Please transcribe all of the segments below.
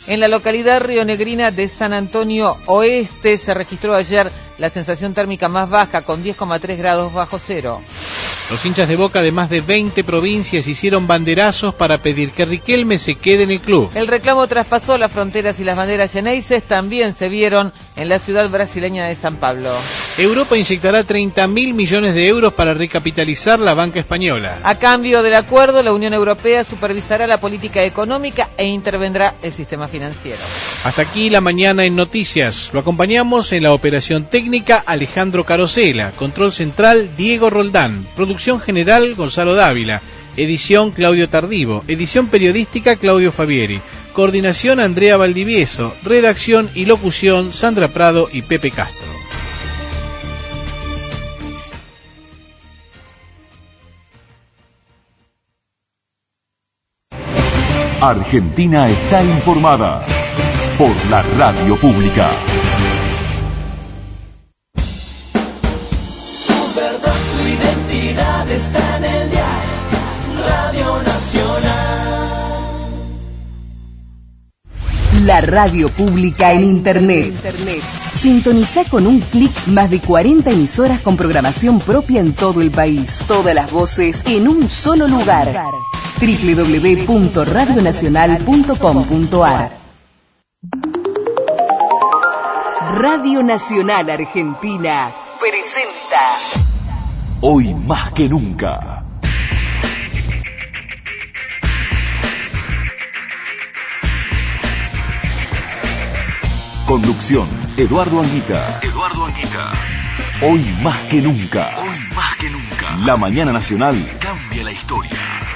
En la localidad rionegrina de San Antonio Oeste se registró ayer la sensación térmica más baja, con 10,3 grados bajo cero. Los hinchas de Boca de más de 20 provincias hicieron banderazos para pedir que Riquelme se quede en el club. El reclamo traspasó las fronteras y las banderas xeneises también se vieron en la ciudad brasileña de San Pablo. Europa inyectará 30.000 millones de euros para recapitalizar la banca española. A cambio del acuerdo, la Unión Europea supervisará la política económica e intervendrá el sistema financiero. Hasta aquí la mañana en Noticias. Lo acompañamos en la operación técnica Alejandro Carosela, control central Diego Roldán, producción general Gonzalo Dávila, edición Claudio Tardivo, edición periodística Claudio Fabieri, coordinación Andrea Valdivieso, redacción y locución Sandra Prado y Pepe Castro. Argentina está informada por la radio pública. Tu verdad, tu identidad está en el diario Radio Nacional. La radio pública en Internet. Sintoniza con un clic más de 40 emisoras con programación propia en todo el país. Todas las voces en un solo lugar. www.radionacional.com.ar. Radio Nacional Argentina presenta Hoy más que nunca. Conducción, Eduardo Anguita. Hoy más que nunca. La mañana nacional cambia la historia.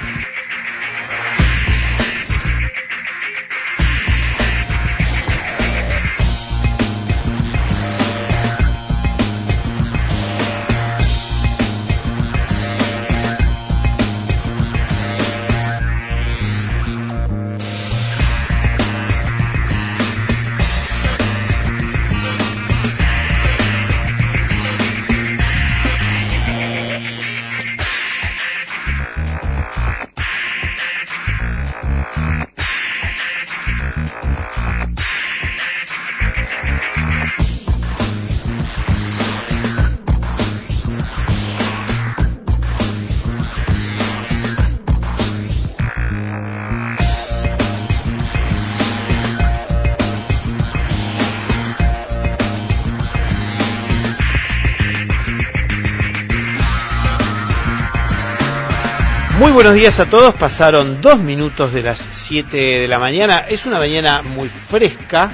Muy buenos días a todos, pasaron 2 minutos de las 7 de la mañana, es una mañana muy fresca,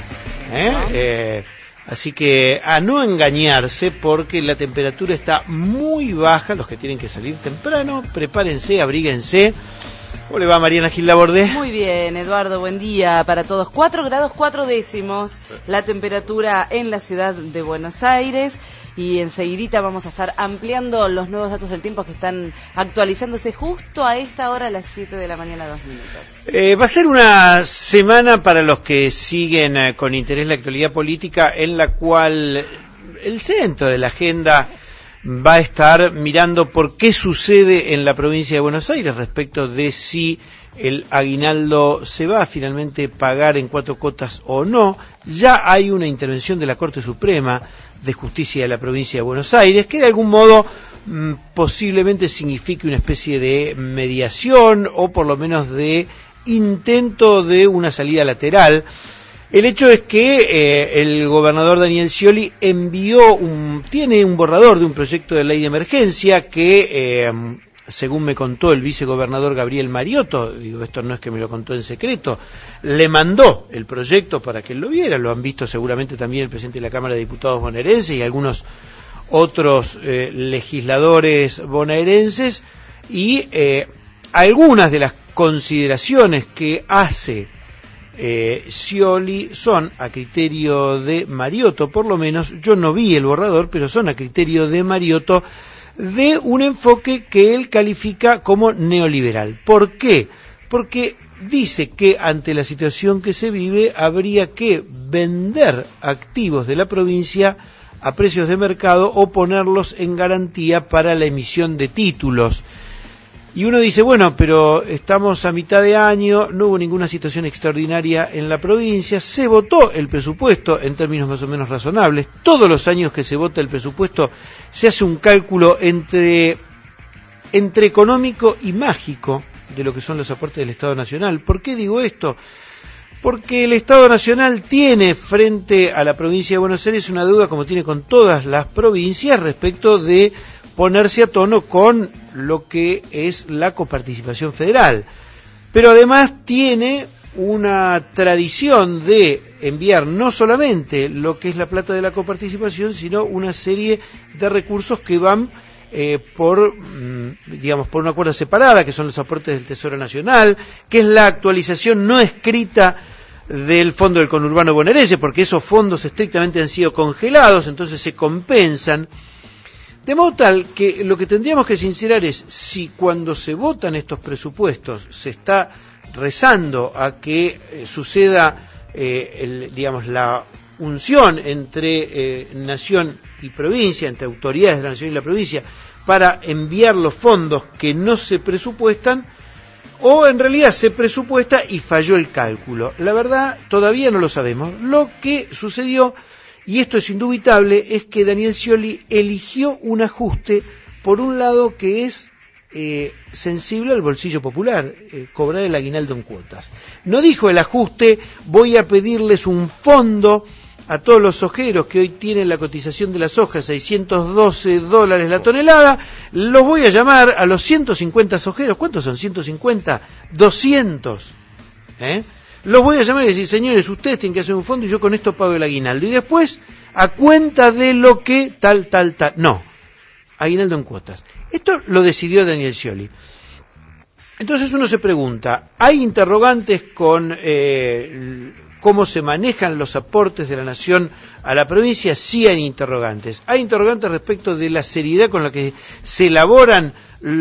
así que a no engañarse porque la temperatura está muy baja, los que tienen que salir temprano, prepárense, abríguense. ¿Cómo le va Mariana Gil Laborde? Muy bien, Eduardo, buen día para todos. 4 grados 4 décimos la temperatura en la ciudad de Buenos Aires. Y enseguidita vamos a estar ampliando los nuevos datos del tiempo que están actualizándose justo a esta hora, a las 7 de la mañana, 2 minutos. Va a ser una semana para los que siguen con interés la actualidad política, en la cual el centro de la agenda va a estar mirando por qué sucede en la provincia de Buenos Aires respecto de si el aguinaldo se va a finalmente pagar en 4 cuotas o no. Ya hay una intervención de la Corte Suprema de Justicia de la provincia de Buenos Aires, que de algún modo posiblemente signifique una especie de mediación o por lo menos de intento de una salida lateral. El hecho es que el gobernador Daniel Scioli tiene un borrador de un proyecto de ley de emergencia que, según me contó el vicegobernador Gabriel Mariotto, digo, esto no es que me lo contó en secreto, le mandó el proyecto para que él lo viera, lo han visto seguramente también el presidente de la Cámara de Diputados bonaerense y algunos otros legisladores bonaerenses, y algunas de las consideraciones que hace Scioli son a criterio de Mariotto, por lo menos yo no vi el borrador, pero son a criterio de Mariotto, de un enfoque que él califica como neoliberal. ¿Por qué? Porque dice que ante la situación que se vive habría que vender activos de la provincia a precios de mercado o ponerlos en garantía para la emisión de títulos. Y uno dice, bueno, pero estamos a mitad de año, no hubo ninguna situación extraordinaria en la provincia, se votó el presupuesto en términos más o menos razonables. Todos los años que se vota el presupuesto se hace un cálculo entre económico y mágico de lo que son los aportes del Estado Nacional. ¿Por qué digo esto? Porque el Estado Nacional tiene frente a la provincia de Buenos Aires una deuda, como tiene con todas las provincias, respecto de ponerse a tono con lo que es la coparticipación federal. Pero además tiene una tradición de enviar no solamente lo que es la plata de la coparticipación, sino una serie de recursos que van por una cuerda separada, que son los aportes del Tesoro Nacional, que es la actualización no escrita del Fondo del Conurbano Bonaerense, porque esos fondos estrictamente han sido congelados, entonces se compensan. De modo tal que lo que tendríamos que sincerar es si cuando se votan estos presupuestos se está rezando a que suceda la unción entre nación y provincia, entre autoridades de la nación y la provincia, para enviar los fondos que no se presupuestan, o en realidad se presupuesta y falló el cálculo. La verdad, todavía no lo sabemos. Lo que sucedió, y esto es indubitable, es que Daniel Scioli eligió un ajuste, por un lado, que es sensible al bolsillo popular, cobrar el aguinaldo en cuotas. No dijo el ajuste, voy a pedirles un fondo a todos los sojeros que hoy tienen la cotización de la soja, $612 la tonelada, los voy a llamar a los 150 sojeros. ¿Cuántos son? 150, 200. Los voy a llamar y decir, señores, ustedes tienen que hacer un fondo y yo con esto pago el aguinaldo. Y después, a cuenta de lo que tal. No, aguinaldo en cuotas. Esto lo decidió Daniel Scioli. Entonces uno se pregunta, ¿hay interrogantes con cómo se manejan los aportes de la nación a la provincia? Sí hay interrogantes. Hay interrogantes respecto de la seriedad con la que se elaboran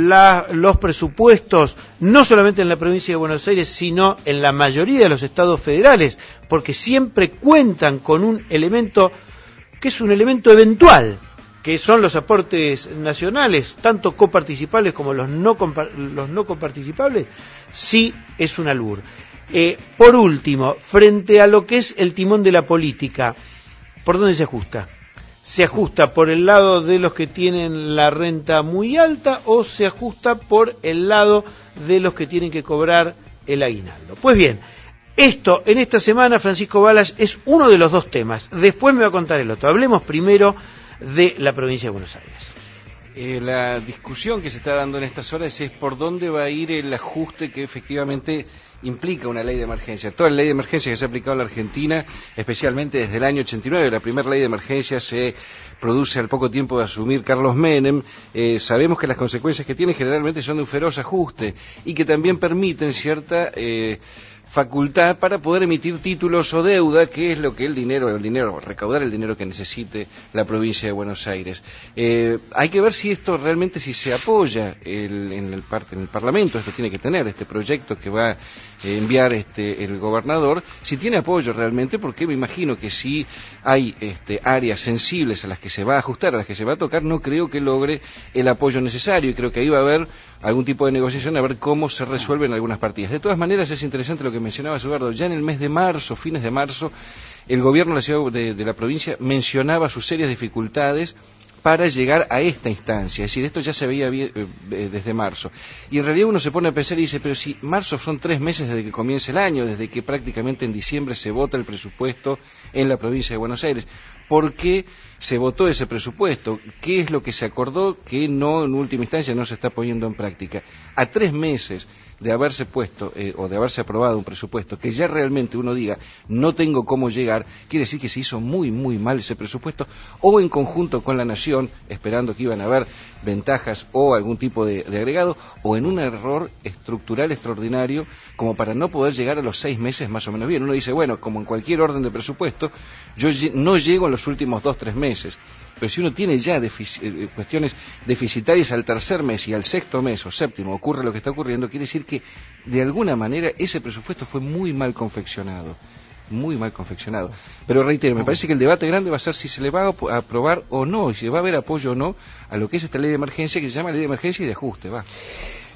los presupuestos, no solamente en la provincia de Buenos Aires, sino en la mayoría de los estados federales, porque siempre cuentan con un elemento que es un elemento eventual, que son los aportes nacionales, tanto coparticipables como los no coparticipables. Sí es un albur. Por último, frente a lo que es el timón de la política, ¿por dónde se ajusta? ¿Se ajusta por el lado de los que tienen la renta muy alta o se ajusta por el lado de los que tienen que cobrar el aguinaldo? Pues bien, esto en esta semana, Francisco Balas, es uno de los dos temas. Después me va a contar el otro. Hablemos primero de la provincia de Buenos Aires. La discusión que se está dando en estas horas es por dónde va a ir el ajuste que efectivamente implica una ley de emergencia. Toda la ley de emergencia que se ha aplicado en la Argentina, especialmente desde el año 89, la primera ley de emergencia se produce al poco tiempo de asumir Carlos Menem. Sabemos que las consecuencias que tiene generalmente son de un feroz ajuste y que también permiten cierta facultad para poder emitir títulos o deuda, que es lo que recaudar el dinero que necesite la provincia de Buenos Aires. Hay que ver si esto realmente, si se apoya en el Parlamento, esto tiene que tener, este proyecto que va a enviar el gobernador, si tiene apoyo realmente, porque me imagino que si hay áreas sensibles a las que se va a ajustar, a las que se va a tocar, no creo que logre el apoyo necesario, y creo que ahí va a haber algún tipo de negociación a ver cómo se resuelven algunas partidas. De todas maneras, es interesante lo que mencionaba Eduardo. Ya en el mes de marzo, fines de marzo, el gobierno de la ciudad de la provincia mencionaba sus serias dificultades para llegar a esta instancia. Es decir, esto ya se veía desde marzo. Y en realidad uno se pone a pensar y dice, pero si marzo son 3 meses desde que comienza el año, desde que prácticamente en diciembre se vota el presupuesto en la provincia de Buenos Aires. ¿Por qué se votó ese presupuesto? ¿Qué es lo que se acordó que no, en última instancia, no se está poniendo en práctica? A 3 meses de haberse puesto o de haberse aprobado un presupuesto que ya realmente uno diga no tengo cómo llegar, quiere decir que se hizo muy muy mal ese presupuesto, o en conjunto con la nación, esperando que iban a haber ventajas o algún tipo de agregado, o en un error estructural extraordinario como para no poder llegar a los 6 meses más o menos bien. Uno dice, bueno, como en cualquier orden de presupuesto, yo no llego en los últimos 2-3 meses. Pero si uno tiene ya cuestiones deficitarias al tercer mes y al sexto mes o séptimo ocurre lo que está ocurriendo, quiere decir que de alguna manera ese presupuesto fue muy mal confeccionado. Muy mal confeccionado. Pero reitero, me parece que el debate grande va a ser si se le va a aprobar o no, si va a haber apoyo o no a lo que es esta ley de emergencia, que se llama ley de emergencia y de ajuste.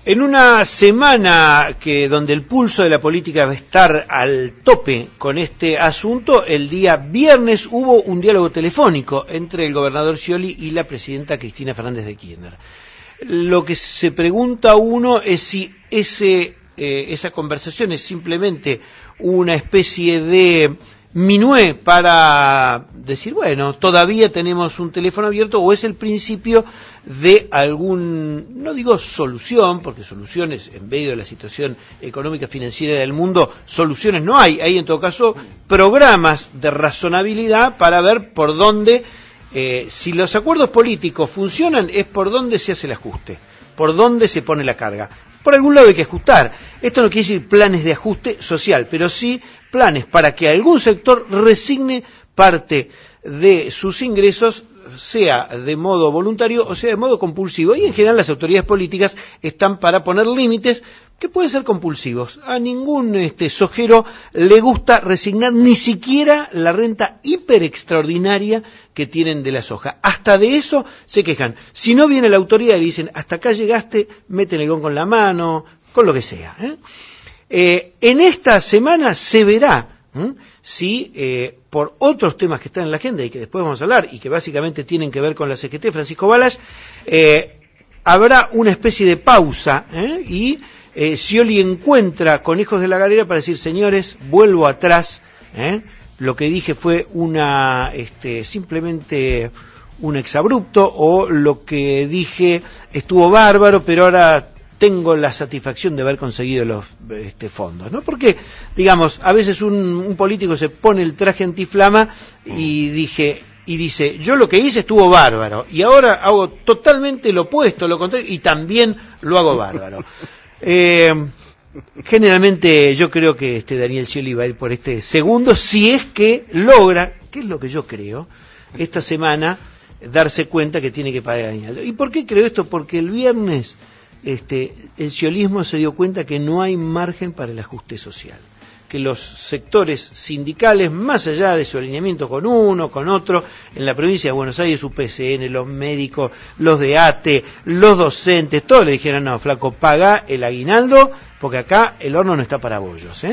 En una semana donde el pulso de la política va a estar al tope con este asunto, el día viernes hubo un diálogo telefónico entre el gobernador Scioli y la presidenta Cristina Fernández de Kirchner. Lo que se pregunta uno es si esa conversación es simplemente una especie de minué para decir, bueno, todavía tenemos un teléfono abierto, o es el principio de no digo solución, porque soluciones en medio de la situación económica financiera del mundo, soluciones no hay en todo caso programas de razonabilidad para ver por dónde, si los acuerdos políticos funcionan, es por dónde se hace el ajuste, por dónde se pone la carga. Por algún lado hay que ajustar. Esto no quiere decir planes de ajuste social, pero sí planes para que algún sector resigne parte de sus ingresos, sea de modo voluntario o sea de modo compulsivo. Y en general las autoridades políticas están para poner límites que pueden ser compulsivos. A ningún sojero le gusta resignar ni siquiera la renta hiper extraordinaria que tienen de la soja. Hasta de eso se quejan. Si no viene la autoridad y le dicen, hasta acá llegaste, meten el gong con la mano, con lo que sea. En esta semana se verá si por otros temas que están en la agenda y que después vamos a hablar y que básicamente tienen que ver con la CGT, Francisco Balas, habrá una especie de pausa y Scioli encuentra conejos de la galera para decir, señores, vuelvo atrás, lo que dije fue simplemente un exabrupto, o lo que dije estuvo bárbaro, pero ahora tengo la satisfacción de haber conseguido los fondos, ¿no? Porque, digamos, a veces un político se pone el traje antiflama y dice, yo lo que hice estuvo bárbaro, y ahora hago totalmente lo opuesto, lo contrario, y también lo hago bárbaro. Generalmente yo creo que Daniel Scioli va a ir por este segundo, si es que logra, que es lo que yo creo, esta semana darse cuenta que tiene que pagar el aguinaldo. ¿Y por qué creo esto? Porque el viernes el sciolismo se dio cuenta que no hay margen para el ajuste social, que los sectores sindicales, más allá de su alineamiento con uno, con otro, en la provincia de Buenos Aires, UPCN, los médicos, los de ATE, los docentes, todos le dijeron, no, flaco, paga el aguinaldo, porque acá el horno no está para bollos.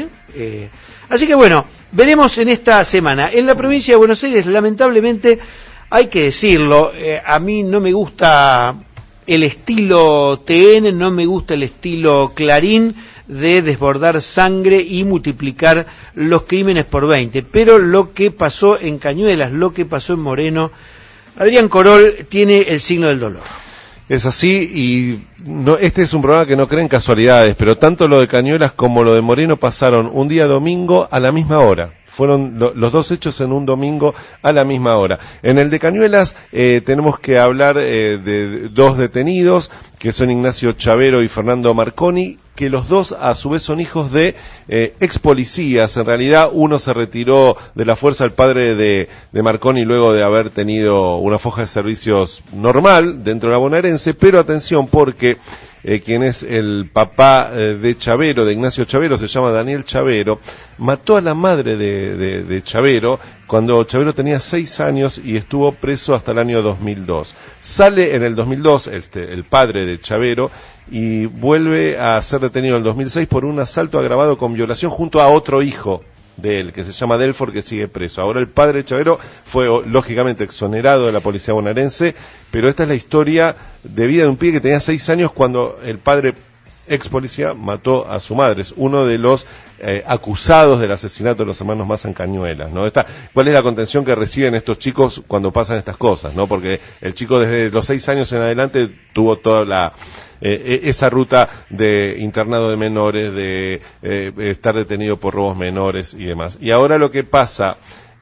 Así que bueno, veremos en esta semana. En la provincia de Buenos Aires, lamentablemente, hay que decirlo, a mí no me gusta el estilo TN, no me gusta el estilo Clarín de desbordar sangre y multiplicar los crímenes por 20. Pero lo que pasó en Cañuelas, lo que pasó en Moreno, Adrián Corol tiene el signo del dolor. Es así, y este es un programa que no cree en casualidades, pero tanto lo de Cañuelas como lo de Moreno pasaron un día domingo a la misma hora. Fueron los dos hechos en un domingo a la misma hora. En el de Cañuelas tenemos que hablar de dos detenidos, que son Ignacio Chavero y Fernando Marconi, que los dos a su vez son hijos de ex policías. En realidad uno se retiró de la fuerza, el padre de Marconi, luego de haber tenido una foja de servicios normal dentro de la bonaerense, pero atención porque quien es el papá de Chavero, de Ignacio Chavero, se llama Daniel Chavero, mató a la madre de Chavero cuando Chavero tenía 6 años y estuvo preso hasta el año 2002. Sale en el 2002 el padre de Chavero y vuelve a ser detenido en el 2006 por un asalto agravado con violación junto a otro hijo de él, que se llama Delfor, que sigue preso. Ahora el padre de Chavero fue lógicamente exonerado de la policía bonaerense, pero esta es la historia de vida de un pibe que tenía 6 años cuando el padre ex policía mató a su madre. Es uno de los acusados del asesinato de los hermanos Massa en Cañuelas, ¿no? ¿Cuál es la contención que reciben estos chicos cuando pasan estas cosas, ¿no? Porque el chico desde los 6 años en adelante tuvo toda esa ruta de internado de menores, de estar detenido por robos menores y demás. Y ahora lo que pasa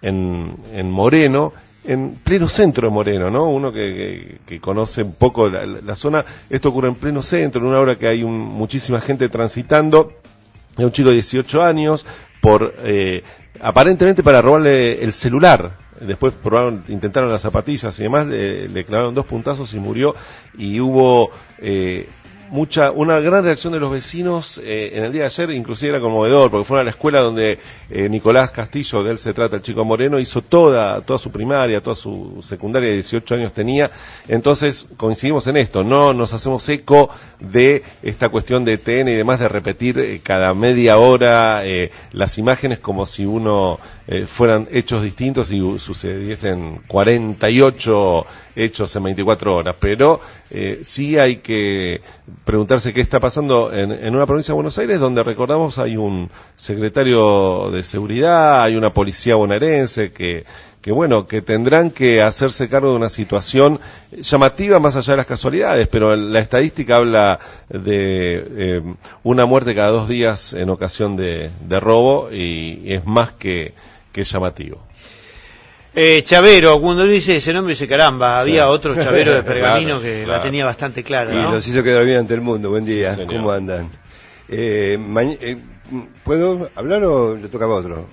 en Moreno, en pleno centro de Moreno, ¿no? Uno que conoce un poco la zona, esto ocurre en pleno centro, en una hora que hay muchísima gente transitando, hay un chico de 18 años, aparentemente para robarle el celular. Después intentaron las zapatillas y demás, le clavaron 2 puntazos y murió, y hubo una gran reacción de los vecinos en el día de ayer, inclusive era conmovedor, porque fueron a la escuela donde Nicolás Castillo, de él se trata, el chico Moreno, hizo toda su primaria, toda su secundaria, 18 años tenía. Entonces coincidimos en esto, no nos hacemos eco de esta cuestión de TN y demás, de repetir cada media hora las imágenes como si fueran hechos distintos y sucediesen 48 hechos en 24 horas, pero sí hay que preguntarse qué está pasando en una provincia de Buenos Aires, donde recordamos hay un secretario de seguridad, hay una policía bonaerense que tendrán que hacerse cargo de una situación llamativa más allá de las casualidades, pero la estadística habla de una muerte cada 2 días en ocasión de robo y es más que llamativo. Chavero, cuando uno dice ese nombre dice caramba, Sí. había otro Chavero de Pergamino Claro, que claro. la tenía bastante clara, Y ¿no? nos hizo quedar bien ante el mundo. Buen día, Sí, señor. ¿cómo andan? ¿Puedo hablar o le tocaba a otro?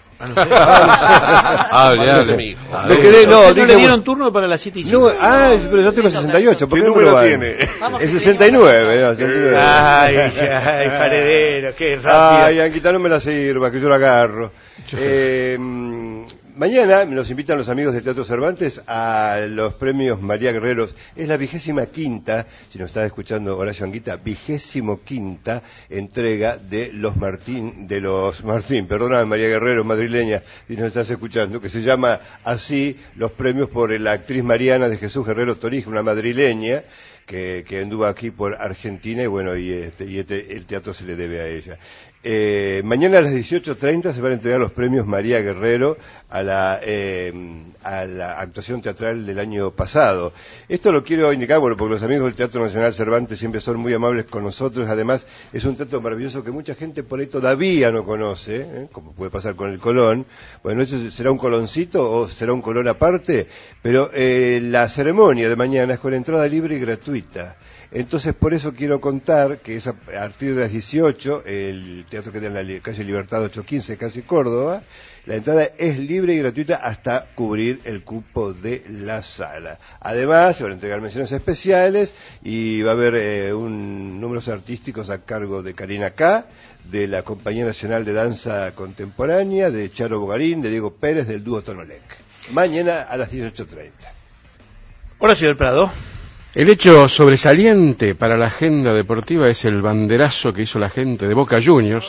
Hable, mi hijo. Me quedé, ¿No dije, le dieron turno para las 7 y 5? No, pero yo tengo 68. ¿Por ¿Qué qué no me número lo van? tiene? Es 69, no, 69. Ay, Faredero, qué rápido. Ay, Anquita, no me la sirva, que yo la agarro. Mañana nos invitan los amigos del Teatro Cervantes a los premios María Guerreros. Es la 25ª, si nos está escuchando Horacio Anguita, 25ª entrega de los Martín, perdóname, María Guerrero, madrileña, si nos estás escuchando, que se llama así los premios por la actriz Mariana de Jesús Guerrero Torija, una madrileña que anduvo aquí por Argentina y el teatro se le debe a ella. Mañana a las 18:30 se van a entregar los premios María Guerrero a la actuación teatral del año pasado. Esto lo quiero indicar, porque los amigos del Teatro Nacional Cervantes siempre son muy amables con nosotros. Además, es un teatro maravilloso que mucha gente por ahí todavía no conoce, como puede pasar con el Colón. Bueno, ¿eso será un Coloncito o será un Colón aparte? Pero la ceremonia de mañana es con entrada libre y gratuita. Entonces, por eso quiero contar que es a partir de las 18, el teatro queda en la calle Libertad 815, casi Córdoba. La entrada es libre y gratuita hasta cubrir el cupo de la sala. Además, se van a entregar menciones especiales y va a haber números artísticos a cargo de Karina K., de la Compañía Nacional de Danza Contemporánea, de Charo Bogarín, de Diego Pérez, del dúo Tonolec. Mañana a las 18:30. Horacio del Prado. El hecho sobresaliente para la agenda deportiva es el banderazo que hizo la gente de Boca Juniors,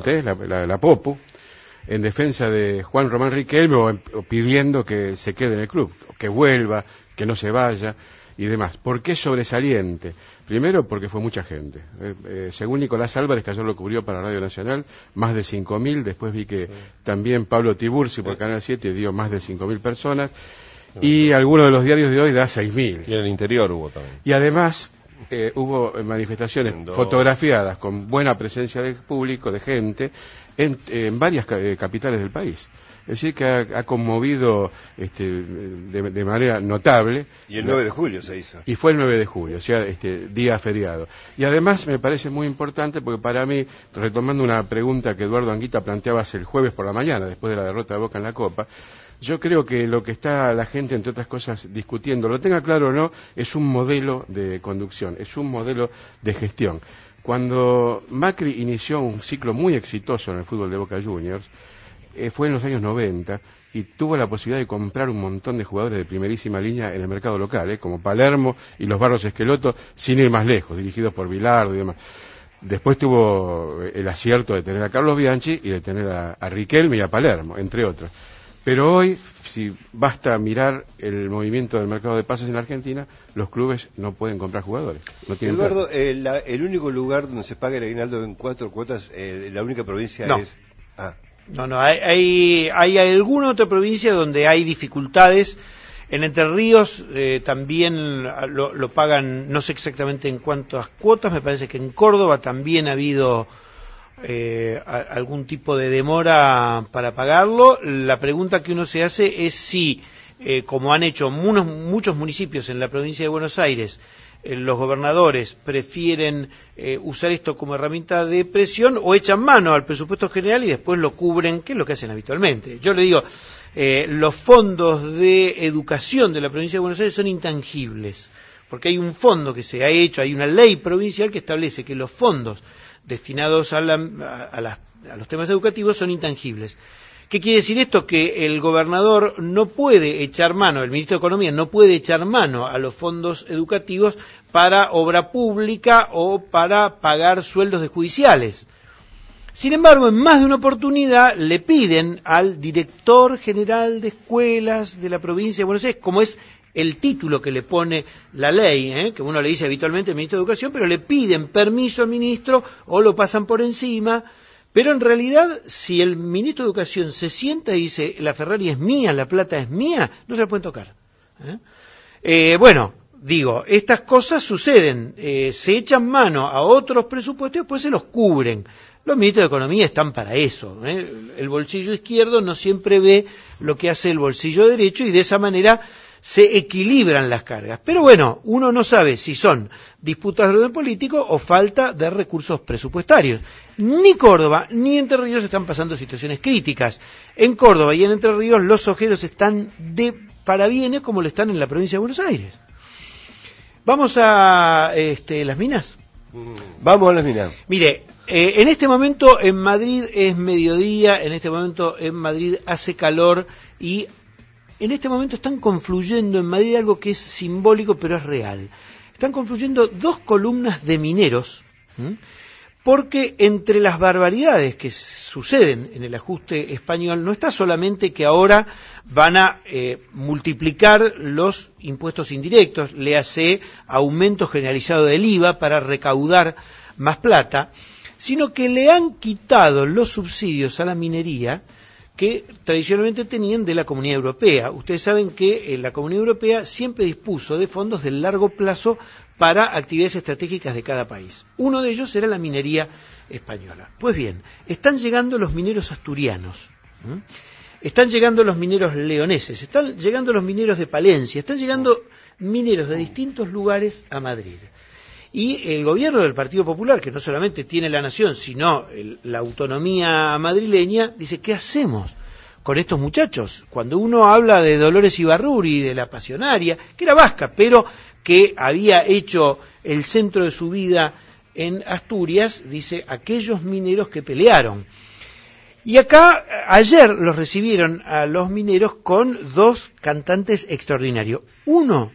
la Popu, en defensa de Juan Román Riquelme o pidiendo que se quede en el club, que vuelva, que no se vaya y demás. ¿Por qué sobresaliente? Primero porque fue mucha gente. Según Nicolás Álvarez, que ayer lo cubrió para Radio Nacional, más de 5.000. Después vi que también Pablo Tiburci por Canal 7 dio más de 5.000 personas. Y algunos de los diarios de hoy da 6.000. Y en el interior hubo también. Y además hubo manifestaciones fotografiadas con buena presencia de público, de gente, en varias capitales del país. Es decir, que ha conmovido de manera notable. Y el 9 de julio se hizo. Y fue el 9 de julio, o sea, día feriado. Y además me parece muy importante porque para mí, retomando una pregunta que Eduardo Anguita planteaba el jueves por la mañana, después de la derrota de Boca en la Copa, yo creo que lo que está la gente, entre otras cosas, discutiendo, lo tenga claro o no, es un modelo de conducción, es un modelo de gestión. Cuando Macri inició un ciclo muy exitoso en el fútbol de Boca Juniors, fue en los años 90 y tuvo la posibilidad de comprar un montón de jugadores de primerísima línea en el mercado local, como Palermo y los Barros Esqueloto, sin ir más lejos, dirigidos por Bilardo y demás. Después tuvo el acierto de tener a Carlos Bianchi y de tener a Riquelme y a Palermo, entre otros. Pero hoy, si basta mirar el movimiento del mercado de pases en Argentina, los clubes no pueden comprar jugadores. No tienen Eduardo, el único lugar donde se paga el aguinaldo en 4 cuotas, la única provincia No. es... No, hay alguna otra provincia donde hay dificultades. En Entre Ríos también lo pagan, no sé exactamente en cuántas cuotas, me parece que en Córdoba también ha habido algún tipo de demora para pagarlo. La pregunta que uno se hace es si, como han hecho muchos municipios en la provincia de Buenos Aires, los gobernadores prefieren usar esto como herramienta de presión o echan mano al presupuesto general y después lo cubren, que es lo que hacen habitualmente. Yo le digo, los fondos de educación de la provincia de Buenos Aires son intangibles, porque hay un fondo que se ha hecho, hay una ley provincial que establece que los fondos destinados a los temas educativos son intangibles. ¿Qué quiere decir esto? Que el gobernador no puede echar mano, el ministro de Economía no puede echar mano a los fondos educativos para obra pública o para pagar sueldos de judiciales. Sin embargo, en más de una oportunidad le piden al director general de escuelas de la provincia de Buenos Aires, como es el título que le pone la ley, que uno le dice habitualmente al ministro de Educación, pero le piden permiso al ministro o lo pasan por encima. Pero en realidad, si el ministro de Educación se sienta y dice, la Ferrari es mía, la plata es mía, no se la pueden tocar. Bueno, digo, estas cosas suceden, se echan mano a otros presupuestos y después se los cubren. Los ministros de Economía están para eso. El bolsillo izquierdo no siempre ve lo que hace el bolsillo derecho y de esa manera se equilibran las cargas. Pero bueno, uno no sabe si son disputas de orden político o falta de recursos presupuestarios. Ni Córdoba ni Entre Ríos están pasando situaciones críticas. En Córdoba y en Entre Ríos los ojeros están de parabienes como lo están en la provincia de Buenos Aires. ¿Vamos a las minas? Vamos a las minas. Mire, en este momento en Madrid es mediodía, en este momento en Madrid hace calor y en este momento están confluyendo en Madrid algo que es simbólico pero es real. Están confluyendo dos columnas de mineros, porque entre las barbaridades que suceden en el ajuste español no está solamente que ahora van a multiplicar los impuestos indirectos, le hace aumento generalizado del IVA para recaudar más plata, sino que le han quitado los subsidios a la minería que tradicionalmente tenían de la Comunidad Europea. Ustedes saben que la Comunidad Europea siempre dispuso de fondos de largo plazo para actividades estratégicas de cada país. Uno de ellos era la minería española. Pues bien, están llegando los mineros asturianos, están llegando los mineros leoneses, están llegando los mineros de Palencia, están llegando mineros de distintos lugares a Madrid. Y el gobierno del Partido Popular, que no solamente tiene la nación, sino la autonomía madrileña, dice, ¿qué hacemos con estos muchachos? Cuando uno habla de Dolores Ibarruri, de la Pasionaria, que era vasca, pero que había hecho el centro de su vida en Asturias, dice, aquellos mineros que pelearon. Y acá, ayer los recibieron a los mineros con dos cantantes extraordinarios. Uno,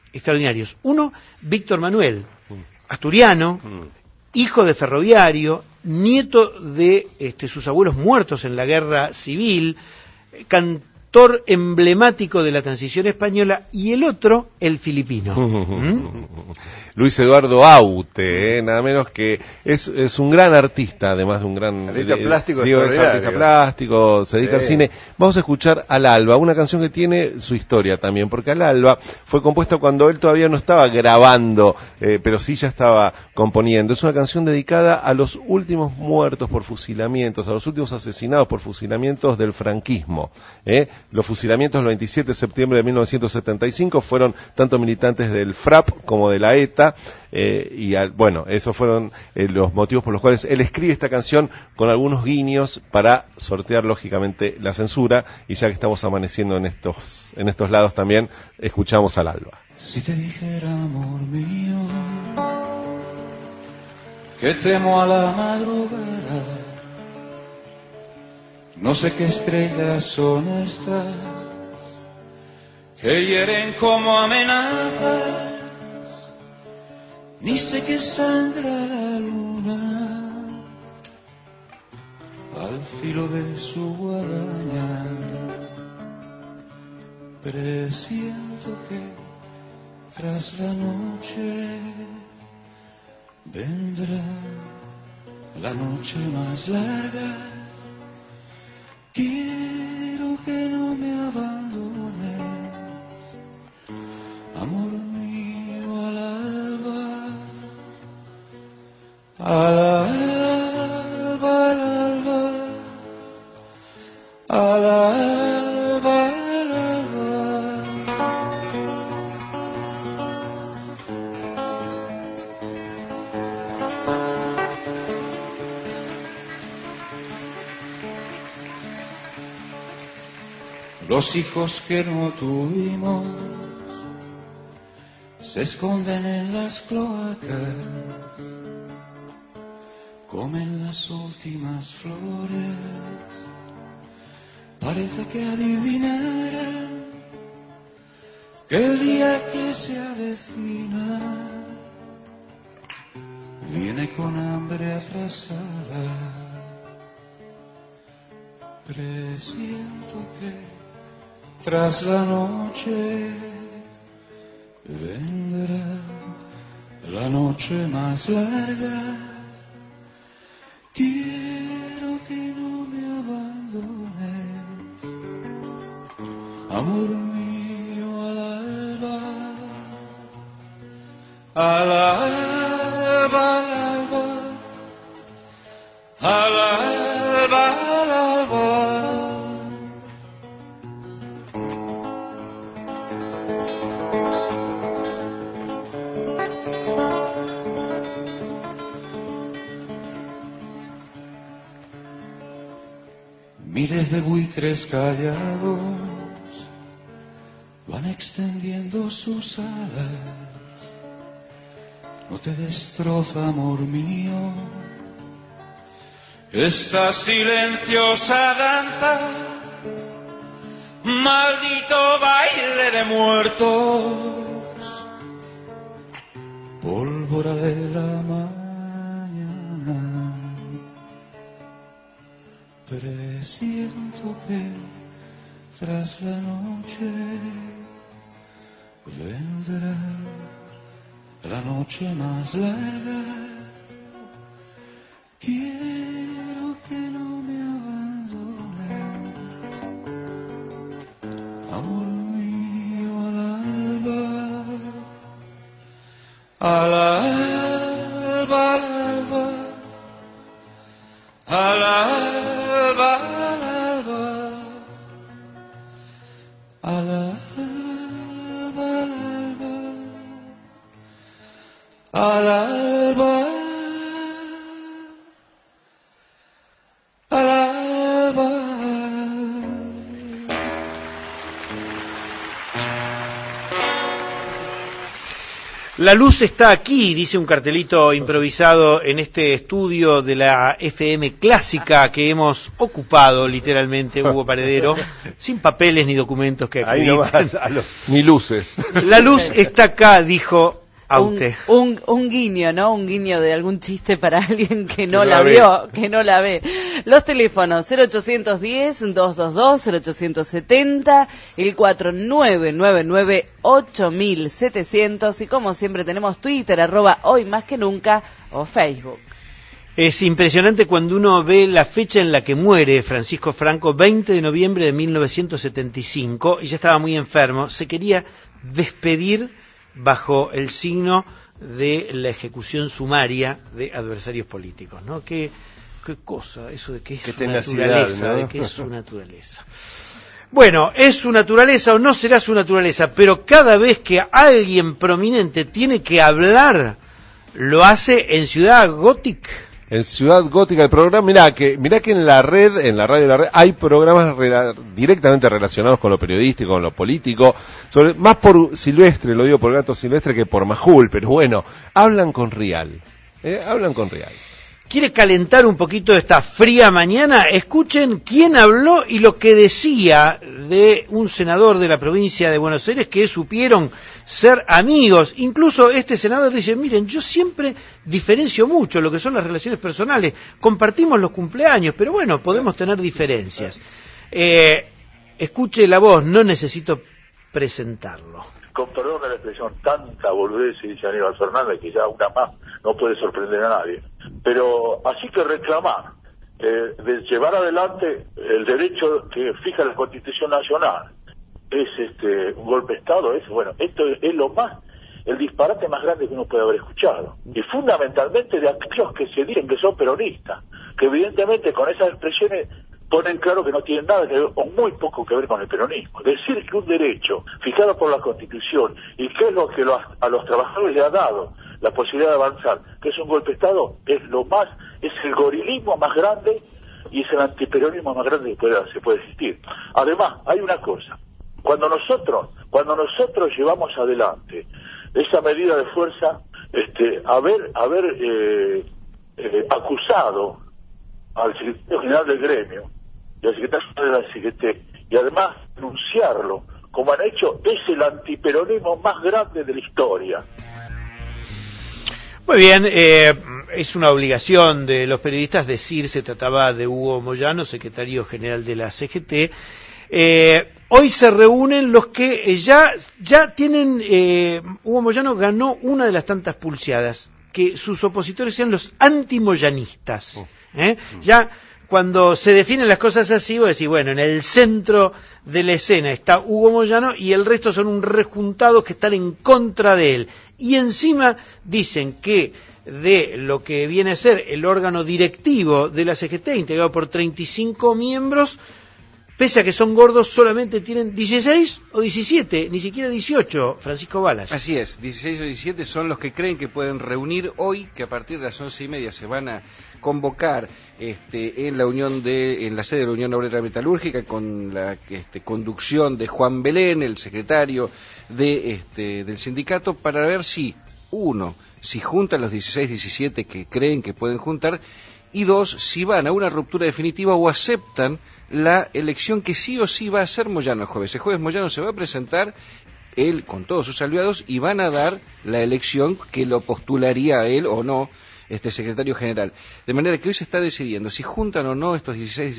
Víctor Manuel, asturiano, hijo de ferroviario, nieto de sus abuelos muertos en la guerra civil, cantor emblemático de la transición española, y el otro, el filipino. Luis Eduardo Aute, nada menos que es un gran artista, además de un gran artista plástico, es artista plástico, se dedica al cine. Vamos a escuchar Al Alba, una canción que tiene su historia también, porque Al Alba fue compuesta cuando él todavía no estaba grabando, pero sí ya estaba componiendo. Es una canción dedicada a los últimos muertos por fusilamientos, a los últimos asesinados por fusilamientos del franquismo. Los fusilamientos del 27 de septiembre de 1975 fueron tanto militantes del FRAP como de la ETA. Bueno, esos fueron los motivos por los cuales él escribe esta canción con algunos guiños para sortear lógicamente la censura, y ya que estamos amaneciendo en estos lados también, escuchamos Al Alba. Si te dijera, amor mío, que temo a la madrugada, no sé qué estrellas son estas que hieren como amenazas, ni sé que sangra la luna al filo de su guadaña. Presiento que tras la noche vendrá la noche más larga. Quiero que no me abandones, amor mío, al alba. Al alba, al alba, al alba, al alba. Los hijos que no tuvimos se esconden en las cloacas, comen las últimas flores, parece que adivinarán que el día que se avecina viene con hambre atrasada. Presiento que tras la noche vendrá la noche más larga. Quiero que no me abandones, amor mío, al alba, al alba, al alba, al alba, al alba. Miles de buitres callados van extendiendo sus alas. No te destroza, amor mío, esta silenciosa danza, maldito baile de muertos, pólvora de la mañana. Presiento que tras la noche vendrá la noche más larga. Quiero que no me abandones, amor mío, al alba, al alba, al alba, al alba. Al alba, al alba, al alba. La luz está aquí, dice un cartelito improvisado en este estudio de la FM clásica que hemos ocupado literalmente, Hugo Paredero, sin papeles ni documentos que ahí nomás, ni luces. La luz está acá, dijo Aute. Un guiño, ¿no? Un guiño de algún chiste para alguien que no la vio, que no la ve. Los teléfonos 0810-222-0870, el 4999-8700 y como siempre tenemos Twitter, @hoy más que nunca o Facebook. Es impresionante cuando uno ve la fecha en la que muere Francisco Franco, 20 de noviembre de 1975, y ya estaba muy enfermo, se quería despedir bajo el signo de la ejecución sumaria de adversarios políticos, ¿no? Qué cosa, eso de que es su naturaleza, ¿no? De que es su naturaleza. Bueno, es su naturaleza o no será su naturaleza, pero cada vez que alguien prominente tiene que hablar, lo hace en Ciudad Gótica. En Ciudad Gótica el programa, mirá que en la red, en la radio de la red, hay programas directamente relacionados con lo periodístico, con lo político, más por Silvestre, lo digo por Gato Silvestre que por Majul, pero bueno, hablan con Rial. ¿Quiere calentar un poquito esta fría mañana? Escuchen quién habló y lo que decía de un senador de la provincia de Buenos Aires que supieron ser amigos. Incluso este senador dice, miren, yo siempre diferencio mucho lo que son las relaciones personales. Compartimos los cumpleaños, pero bueno, podemos tener diferencias. Escuche la voz, no necesito presentarlo. Con perdón de la expresión, tanta boludez, dice Aníbal Fernández, que ya una más no puede sorprender a nadie. Pero así que reclamar de llevar adelante el derecho que fija la Constitución Nacional es un golpe de Estado, esto es lo más, el disparate más grande que uno puede haber escuchado. Y fundamentalmente de aquellos que se dicen que son peronistas, que evidentemente con esas expresiones ponen claro que no tienen nada que ver o muy poco que ver con el peronismo. Decir que un derecho fijado por la Constitución y que es lo que a los trabajadores le ha dado la posibilidad de avanzar, que es un golpe de Estado, es el gorilismo más grande y es el antiperonismo más grande que se puede existir. Además, hay una cosa, cuando nosotros llevamos adelante esa medida de fuerza, haber acusado al secretario general del gremio y al secretario general de la CGT, y además denunciarlo, como han hecho, es el antiperonismo más grande de la historia. Muy bien, es una obligación de los periodistas decir, se trataba de Hugo Moyano, secretario general de la CGT. Hoy se reúnen los que ya tienen, Hugo Moyano ganó una de las tantas pulseadas, que sus opositores sean los antimoyanistas. Ya cuando se definen las cosas así, vos decís, bueno, en el centro de la escena está Hugo Moyano y el resto son un rejuntados que están en contra de él. Y encima dicen que de lo que viene a ser el órgano directivo de la CGT, integrado por 35 miembros, pese a que son gordos, solamente tienen 16 o 17, ni siquiera 18, Francisco Balas. Así es, 16 o 17 son los que creen que pueden reunir hoy, que a partir de las 11:30 se van a convocar en la sede de la Unión Obrera Metalúrgica, con la conducción de Juan Belén, el secretario del sindicato, para ver si, uno, si juntan los 16, 17 que creen que pueden juntar, y dos, si van a una ruptura definitiva o aceptan la elección que sí o sí va a hacer Moyano el jueves. El jueves Moyano se va a presentar, él con todos sus aliados, y van a dar la elección que lo postularía a él o no secretario general. De manera que hoy se está decidiendo si juntan o no estos 16,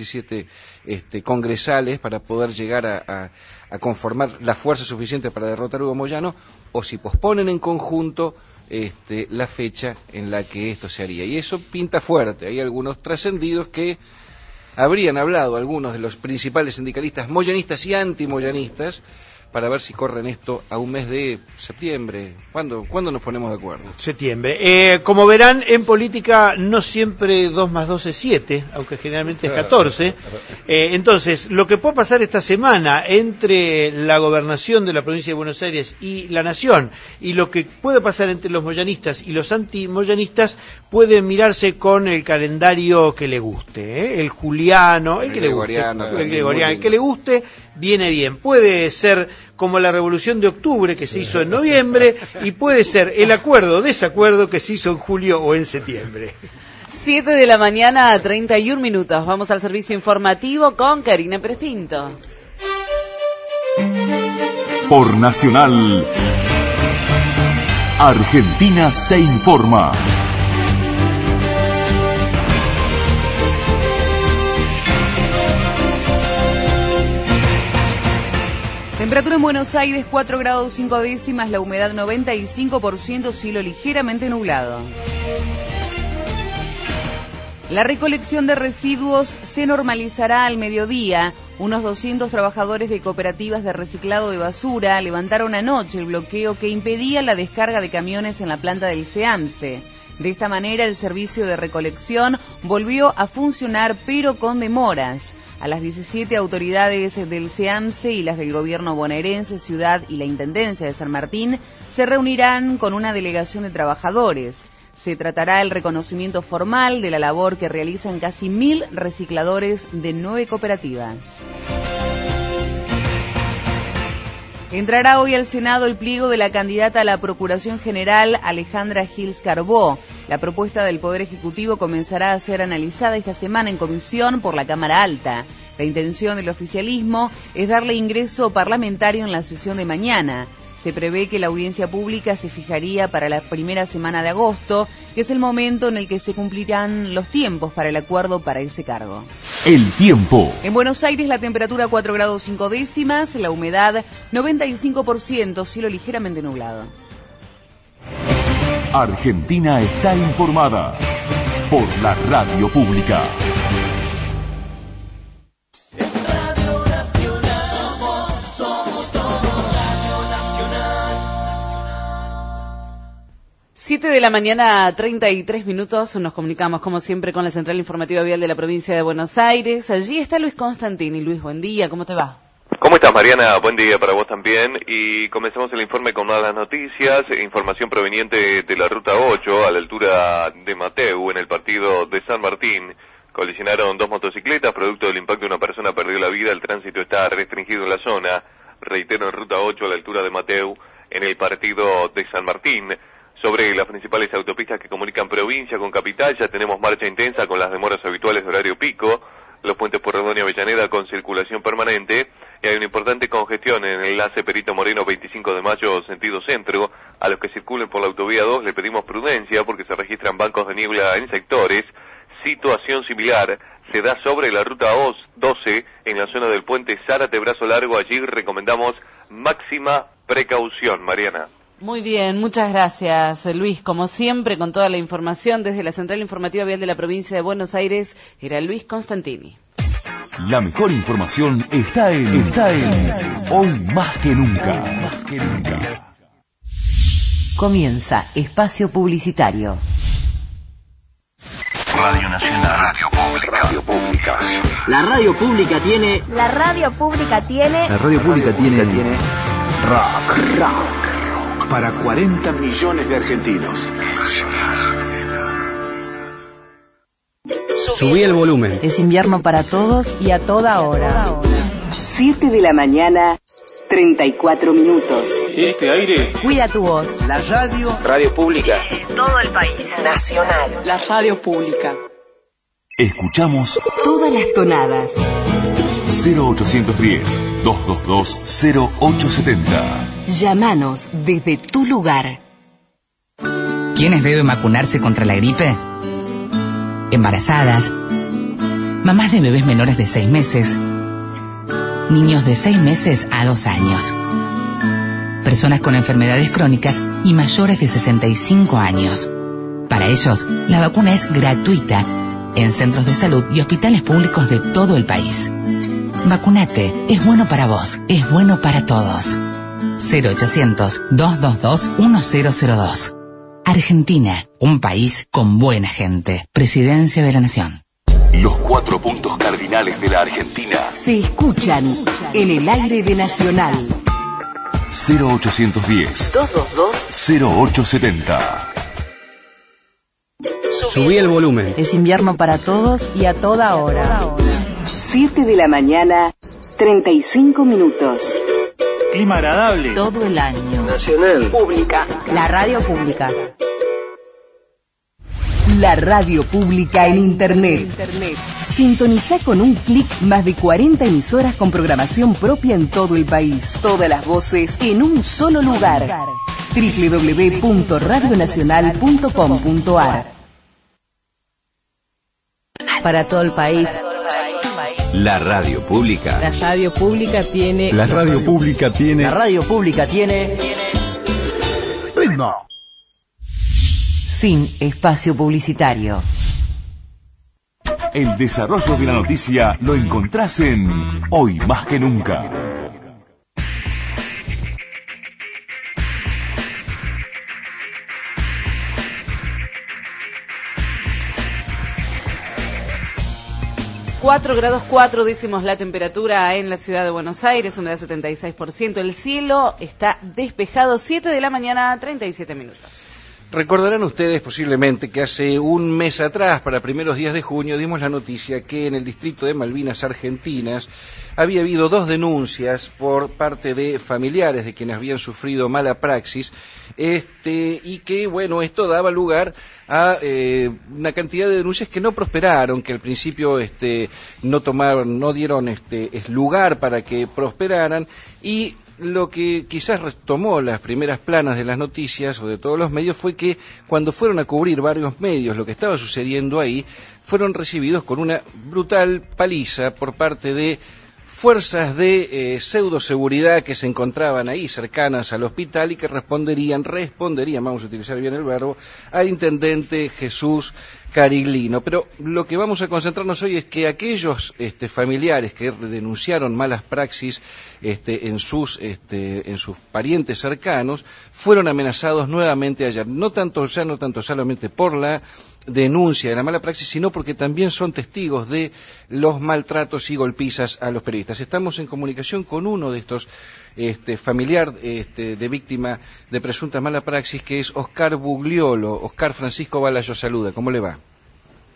17 congresales para poder llegar a conformar la fuerza suficiente para derrotar a Hugo Moyano, o si posponen en conjunto la fecha en la que esto se haría. Y eso pinta fuerte. Hay algunos trascendidos que habrían hablado, algunos de los principales sindicalistas moyanistas y antimoyanistas, para ver si corren esto a un mes de septiembre. ¿Cuándo nos ponemos de acuerdo? Septiembre. Como verán, en política no siempre 2 más 2 es 7, aunque generalmente es 14. Entonces, lo que puede pasar esta semana entre la gobernación de la provincia de Buenos Aires y la Nación, y lo que puede pasar entre los moyanistas y los antimoyanistas, puede mirarse con el calendario que le guste, el juliano, el que le guste, el gregoriano, el que le guste, viene bien. Puede ser como la Revolución de Octubre, que se hizo en noviembre, y puede ser el acuerdo o desacuerdo que se hizo en julio o en septiembre. 7 de la mañana, 31 minutos. Vamos al servicio informativo con Karina Pérez Pintos. Por Nacional, Argentina se informa. Temperatura en Buenos Aires 4 grados 5 décimas, la humedad 95%, cielo ligeramente nublado. La recolección de residuos se normalizará al mediodía. Unos 200 trabajadores de cooperativas de reciclado de basura levantaron anoche el bloqueo que impedía la descarga de camiones en la planta del SEAMSE. De esta manera, el servicio de recolección volvió a funcionar, pero con demoras. A las 17 autoridades del SEAMSE y las del gobierno bonaerense, ciudad y la Intendencia de San Martín se reunirán con una delegación de trabajadores. Se tratará el reconocimiento formal de la labor que realizan casi 1.000 recicladores de 9 cooperativas. Entrará hoy al Senado el pliego de la candidata a la Procuración General, Alejandra Gils Carbó. La propuesta del Poder Ejecutivo comenzará a ser analizada esta semana en comisión por la Cámara Alta. La intención del oficialismo es darle ingreso parlamentario en la sesión de mañana. Se prevé que la audiencia pública se fijaría para la primera semana de agosto, que es el momento en el que se cumplirán los tiempos para el acuerdo para ese cargo. El tiempo. En Buenos Aires la temperatura 4 grados 5 décimas, la humedad 95%, cielo ligeramente nublado. Argentina está informada por la radio pública. 7 de la mañana, 33 minutos, nos comunicamos como siempre con la Central Informativa Vial de la provincia de Buenos Aires. Allí está Luis Constantini. Luis, buen día, ¿cómo te va? ¿Cómo estás, Mariana? Buen día para vos también. Y comenzamos el informe con malas noticias. Información proveniente de la Ruta 8, a la altura de Mateu, en el partido de San Martín. Colisionaron 2 motocicletas, producto del impacto de una persona perdió la vida. El tránsito está restringido en la zona. Reitero, en Ruta 8, a la altura de Mateu, en el partido de San Martín. Sobre las principales autopistas que comunican provincia con capital, ya tenemos marcha intensa con las demoras habituales de horario pico, los puentes Pueyrredón y Avellaneda con circulación permanente, y hay una importante congestión en el enlace Perito Moreno 25 de mayo sentido centro. A los que circulen por la autovía 2 le pedimos prudencia porque se registran bancos de niebla en sectores. Situación similar se da sobre la ruta 12 en la zona del puente Zárate Brazo Largo. Allí recomendamos máxima precaución. Mariana. Muy bien, muchas gracias, Luis. Como siempre, con toda la información desde la Central Informativa Vial de la Provincia de Buenos Aires, era Luis Constantini. La mejor información está en Hoy Más que Nunca. Comienza Espacio Publicitario. Radio Nacional. Radio Pública. La radio pública tiene... Rock. Para 40 millones de argentinos. Subí el volumen. Es invierno para todos y a toda hora. 7 de la mañana, 34 minutos. Este aire. Cuida tu voz. La radio pública. Todo el país. Nacional. La radio pública. Escuchamos Todas las tonadas. 0810-222-0870. Llámanos desde tu lugar. ¿Quiénes deben vacunarse contra la gripe? Embarazadas, mamás de bebés menores de 6 meses, niños de 6 meses a 2 años, personas con enfermedades crónicas y mayores de 65 años. Para ellos, la vacuna es gratuita en centros de salud y hospitales públicos de todo el país. Vacunate, es bueno para vos, es bueno para todos. 0800-222-1002. Argentina, un país con buena gente. Presidencia de la Nación. Los 4 puntos cardinales de la Argentina Se escuchan en el aire de Nacional. 0810-222-0870. Subí el volumen. Es invierno para todos y a toda hora. 7 de la mañana, 35 minutos. Clima agradable. Todo el año. Nacional. Pública. La radio pública. La radio pública en Internet. Sintoniza con un clic más de 40 emisoras con programación propia en todo el país. Todas las voces en un solo lugar. www.radionacional.com.ar. Para todo el país. La radio pública. La radio pública tiene... La radio pública tiene... La radio pública tiene... ritmo. Fin espacio publicitario. El desarrollo de la noticia lo encontrás en Hoy Más que Nunca. grados 4 décimos la temperatura en la ciudad de Buenos Aires, humedad 76%. El cielo está despejado, 7 de la mañana, 37 minutos. Recordarán ustedes posiblemente que hace un mes atrás, para primeros días de junio, dimos la noticia que en el distrito de Malvinas Argentinas había habido 2 denuncias por parte de familiares de quienes habían sufrido mala praxis, y que, bueno, esto daba lugar a una cantidad de denuncias que no prosperaron, que al principio no dieron lugar para que prosperaran, y lo que quizás tomó las primeras planas de las noticias o de todos los medios fue que cuando fueron a cubrir varios medios lo que estaba sucediendo ahí, fueron recibidos con una brutal paliza por parte de fuerzas de pseudoseguridad que se encontraban ahí cercanas al hospital y que responderían, vamos a utilizar bien el verbo, al intendente Jesús Cariglino. Pero lo que vamos a concentrarnos hoy es que aquellos familiares que denunciaron malas praxis en sus parientes cercanos fueron amenazados nuevamente ayer, no tanto solamente por la denuncia de la mala praxis, sino porque también son testigos de los maltratos y golpizas a los periodistas. Estamos en comunicación con uno de estos familiar de víctima de presunta mala praxis, que es Oscar Bugliolo. Oscar Francisco Bala, yo saluda. ¿Cómo le va?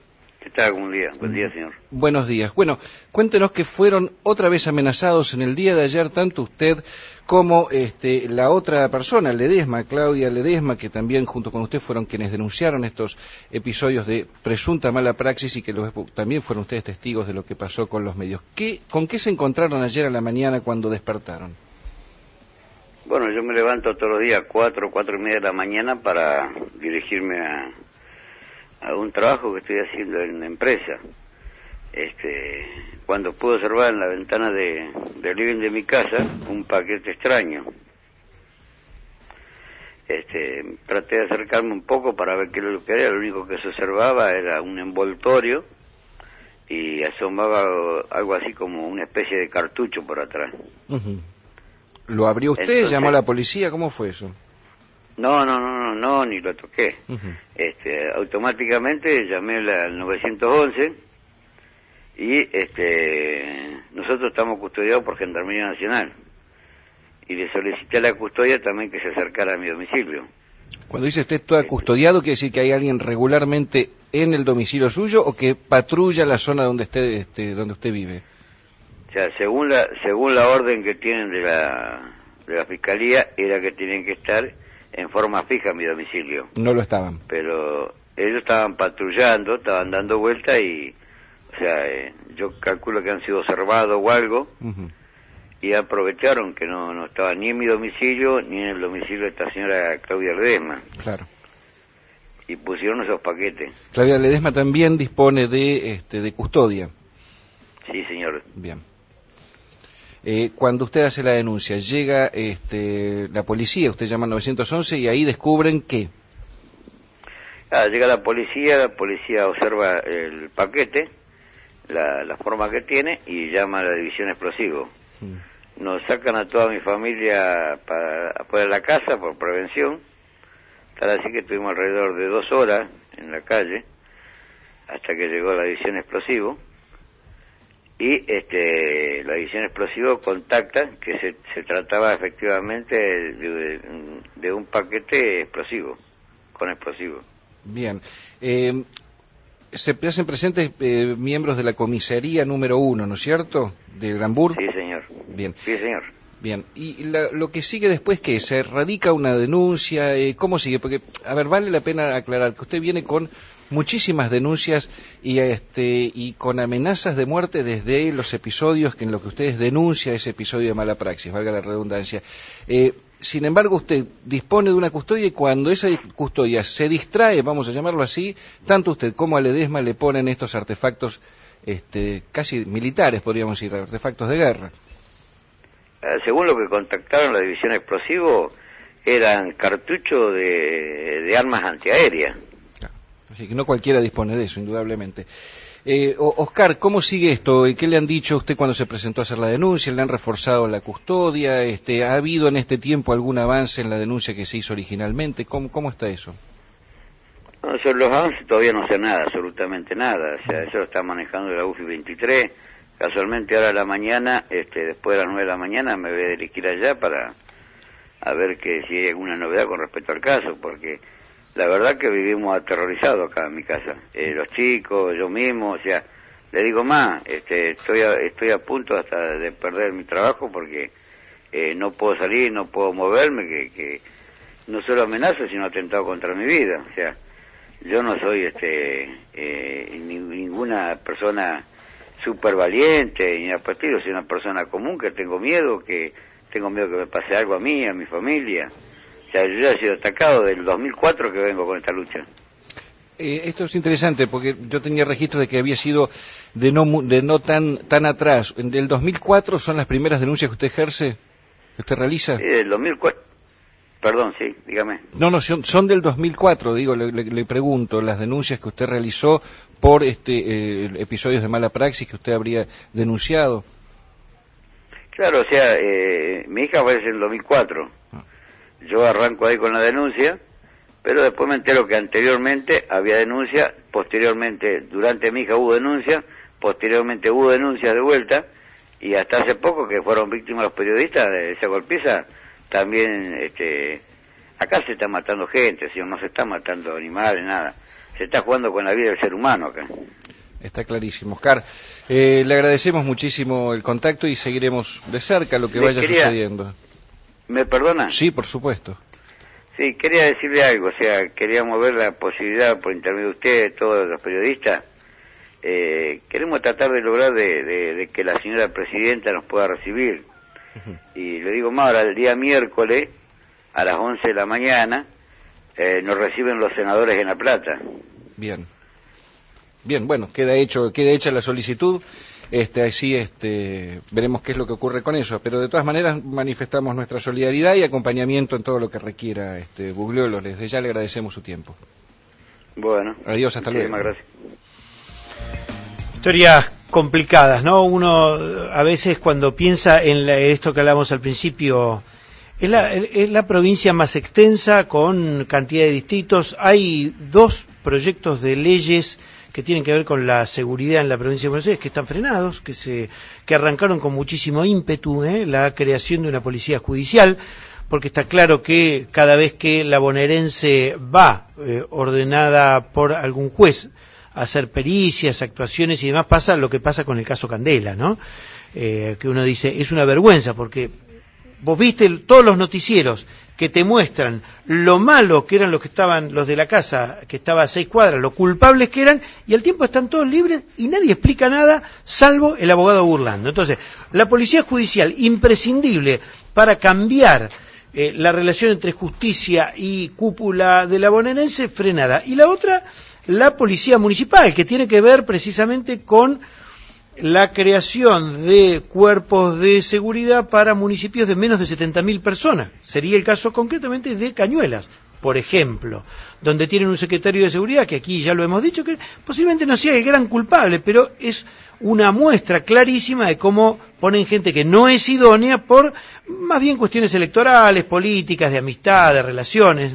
¿Qué tal? Buen día, señor. Buenos días. Bueno, cuéntenos que fueron otra vez amenazados en el día de ayer, tanto usted como la otra persona, Ledesma, Claudia Ledesma, que también junto con usted fueron quienes denunciaron estos episodios de presunta mala praxis y que también fueron ustedes testigos de lo que pasó con los medios. ¿Con qué se encontraron ayer a la mañana cuando despertaron? Bueno, yo me levanto todos los días 4:30 de la mañana para dirigirme a un trabajo que estoy haciendo en la empresa. Cuando pude observar en la ventana del living de mi casa un paquete extraño. Traté de acercarme un poco para ver qué era lo que era. Lo único que se observaba era un envoltorio y asomaba algo así como una especie de cartucho por atrás. Uh-huh. ¿Lo abrió usted? Entonces, ¿llamó a la policía? ¿Cómo fue eso? No, ni lo toqué. Uh-huh. Automáticamente llamé al 911 y nosotros estamos custodiados por Gendarmería Nacional y le solicité a la custodia también que se acercara a mi domicilio. Cuando dice usted todo custodiado, ¿quiere decir que hay alguien regularmente en el domicilio suyo o que patrulla la zona donde usted vive? O sea, según la orden que tienen de la Fiscalía, era que tienen que estar en forma fija en mi domicilio. No lo estaban. Pero ellos estaban patrullando, estaban dando vuelta y, o sea, yo calculo que han sido observados o algo, uh-huh, y aprovecharon que no estaba ni en mi domicilio ni en el domicilio de esta señora Claudia Ledesma. Claro. Y pusieron esos paquetes. Claudia Ledesma también dispone de custodia. Sí, señor. Bien. Cuando usted hace la denuncia, llega la policía, usted llama al 911 y ahí descubren ¿qué? Llega la policía observa el paquete, la forma que tiene y llama a la división explosivo. Nos sacan a toda mi familia afuera de la casa por prevención, tal así que estuvimos alrededor de 2 horas en la calle hasta que llegó la división explosivo. Y la división explosivo contacta que se trataba efectivamente de un paquete explosivo, con explosivo. Bien. Se hacen presentes miembros de la comisaría número 1, ¿no es cierto? De Granbur. Sí, señor. Bien. Sí, señor. Bien. ¿Y lo que sigue después qué? ¿Se radica una denuncia? ¿Cómo sigue? Porque, a ver, vale la pena aclarar que usted viene con muchísimas denuncias y con amenazas de muerte desde los episodios en los que ustedes denuncian ese episodio de mala praxis, valga la redundancia. Sin embargo, usted dispone de una custodia y cuando esa custodia se distrae, vamos a llamarlo así, tanto usted como a Ledesma le ponen estos artefactos casi militares, podríamos decir, artefactos de guerra. Según lo que contactaron la división explosivo, eran cartuchos de armas antiaéreas. Así que no cualquiera dispone de eso, indudablemente. Oscar, ¿cómo sigue esto? ¿Qué le han dicho a usted cuando se presentó a hacer la denuncia? ¿Le han reforzado la custodia? ¿Ha habido en este tiempo algún avance en la denuncia que se hizo originalmente? ¿Cómo está eso? No, sobre los avances todavía no sé nada, absolutamente nada. O sea, eso lo está manejando la UFI 23. Casualmente ahora a la mañana, después de las 9 de la mañana, me voy a dirigir allá para ver si hay alguna novedad con respecto al caso, porque la verdad que vivimos aterrorizados acá en mi casa. Los chicos, yo mismo, o sea, le digo más, estoy a punto hasta de perder mi trabajo porque no puedo salir, no puedo moverme, que no solo amenaza, sino atentado contra mi vida. O sea, yo no soy ninguna persona súper valiente, ni nada por el estilo, soy una persona común que tengo miedo que me pase algo a mí, a mi familia. O sea, yo ya he sido atacado del 2004 que vengo con esta lucha. Esto es interesante porque yo tenía registro de que había sido de no tan atrás. ¿Del 2004 son las primeras denuncias que usted ejerce, que usted realiza? Sí, del 2004. Perdón, sí, dígame. No, son del 2004, digo, le pregunto, las denuncias que usted realizó por episodios de mala praxis que usted habría denunciado. Claro, o sea, mi hija aparece en el 2004. Yo arranco ahí con la denuncia, pero después me entero que anteriormente había denuncia, posteriormente, durante mi hija hubo denuncia, posteriormente hubo denuncias de vuelta, y hasta hace poco que fueron víctimas los periodistas de esa golpiza, también, acá se está matando gente, ¿sí? No se está matando animales, nada. Se está jugando con la vida del ser humano acá. Está clarísimo. Oscar, le agradecemos muchísimo el contacto y seguiremos de cerca lo que vaya sucediendo. ¿Me perdona? Sí, por supuesto. Sí, quería decirle algo, o sea, queríamos ver la posibilidad por intermedio de ustedes, todos los periodistas, queremos tratar de lograr de que la señora presidenta nos pueda recibir. Y le digo más, ahora el día miércoles, a las 11 de la mañana, nos reciben los senadores en La Plata. Bien. Bien, bueno, queda hecha la solicitud. Así veremos qué es lo que ocurre con eso, pero de todas maneras manifestamos nuestra solidaridad y acompañamiento en todo lo que requiera Bugliolo. Desde ya le agradecemos su tiempo. Bueno. Adiós, hasta luego. Gracias. Historias complicadas, ¿no? Uno a veces cuando piensa en esto que hablamos al principio, es la provincia más extensa con cantidad de distritos. Hay 2 proyectos de leyes que tienen que ver con la seguridad en la provincia de Buenos Aires, que están frenados, que arrancaron con muchísimo ímpetu, la creación de una policía judicial, porque está claro que cada vez que la bonaerense va ordenada por algún juez a hacer pericias, actuaciones y demás, pasa lo que pasa con el caso Candela, ¿no? Que uno dice, es una vergüenza, porque vos viste todos los noticieros que te muestran lo malo que eran los de la casa, que estaba a 6 cuadras, lo culpables que eran, y al tiempo están todos libres y nadie explica nada, salvo el abogado Burlando. Entonces, la policía judicial, imprescindible para cambiar la relación entre justicia y cúpula de la bonaerense, frenada. Y la otra, la policía municipal, que tiene que ver precisamente con la creación de cuerpos de seguridad para municipios de menos de 70.000 personas. Sería el caso concretamente de Cañuelas, por ejemplo, donde tienen un secretario de seguridad, que aquí ya lo hemos dicho, que posiblemente no sea el gran culpable, pero es una muestra clarísima de cómo ponen gente que no es idónea por más bien cuestiones electorales, políticas, de amistad, de relaciones.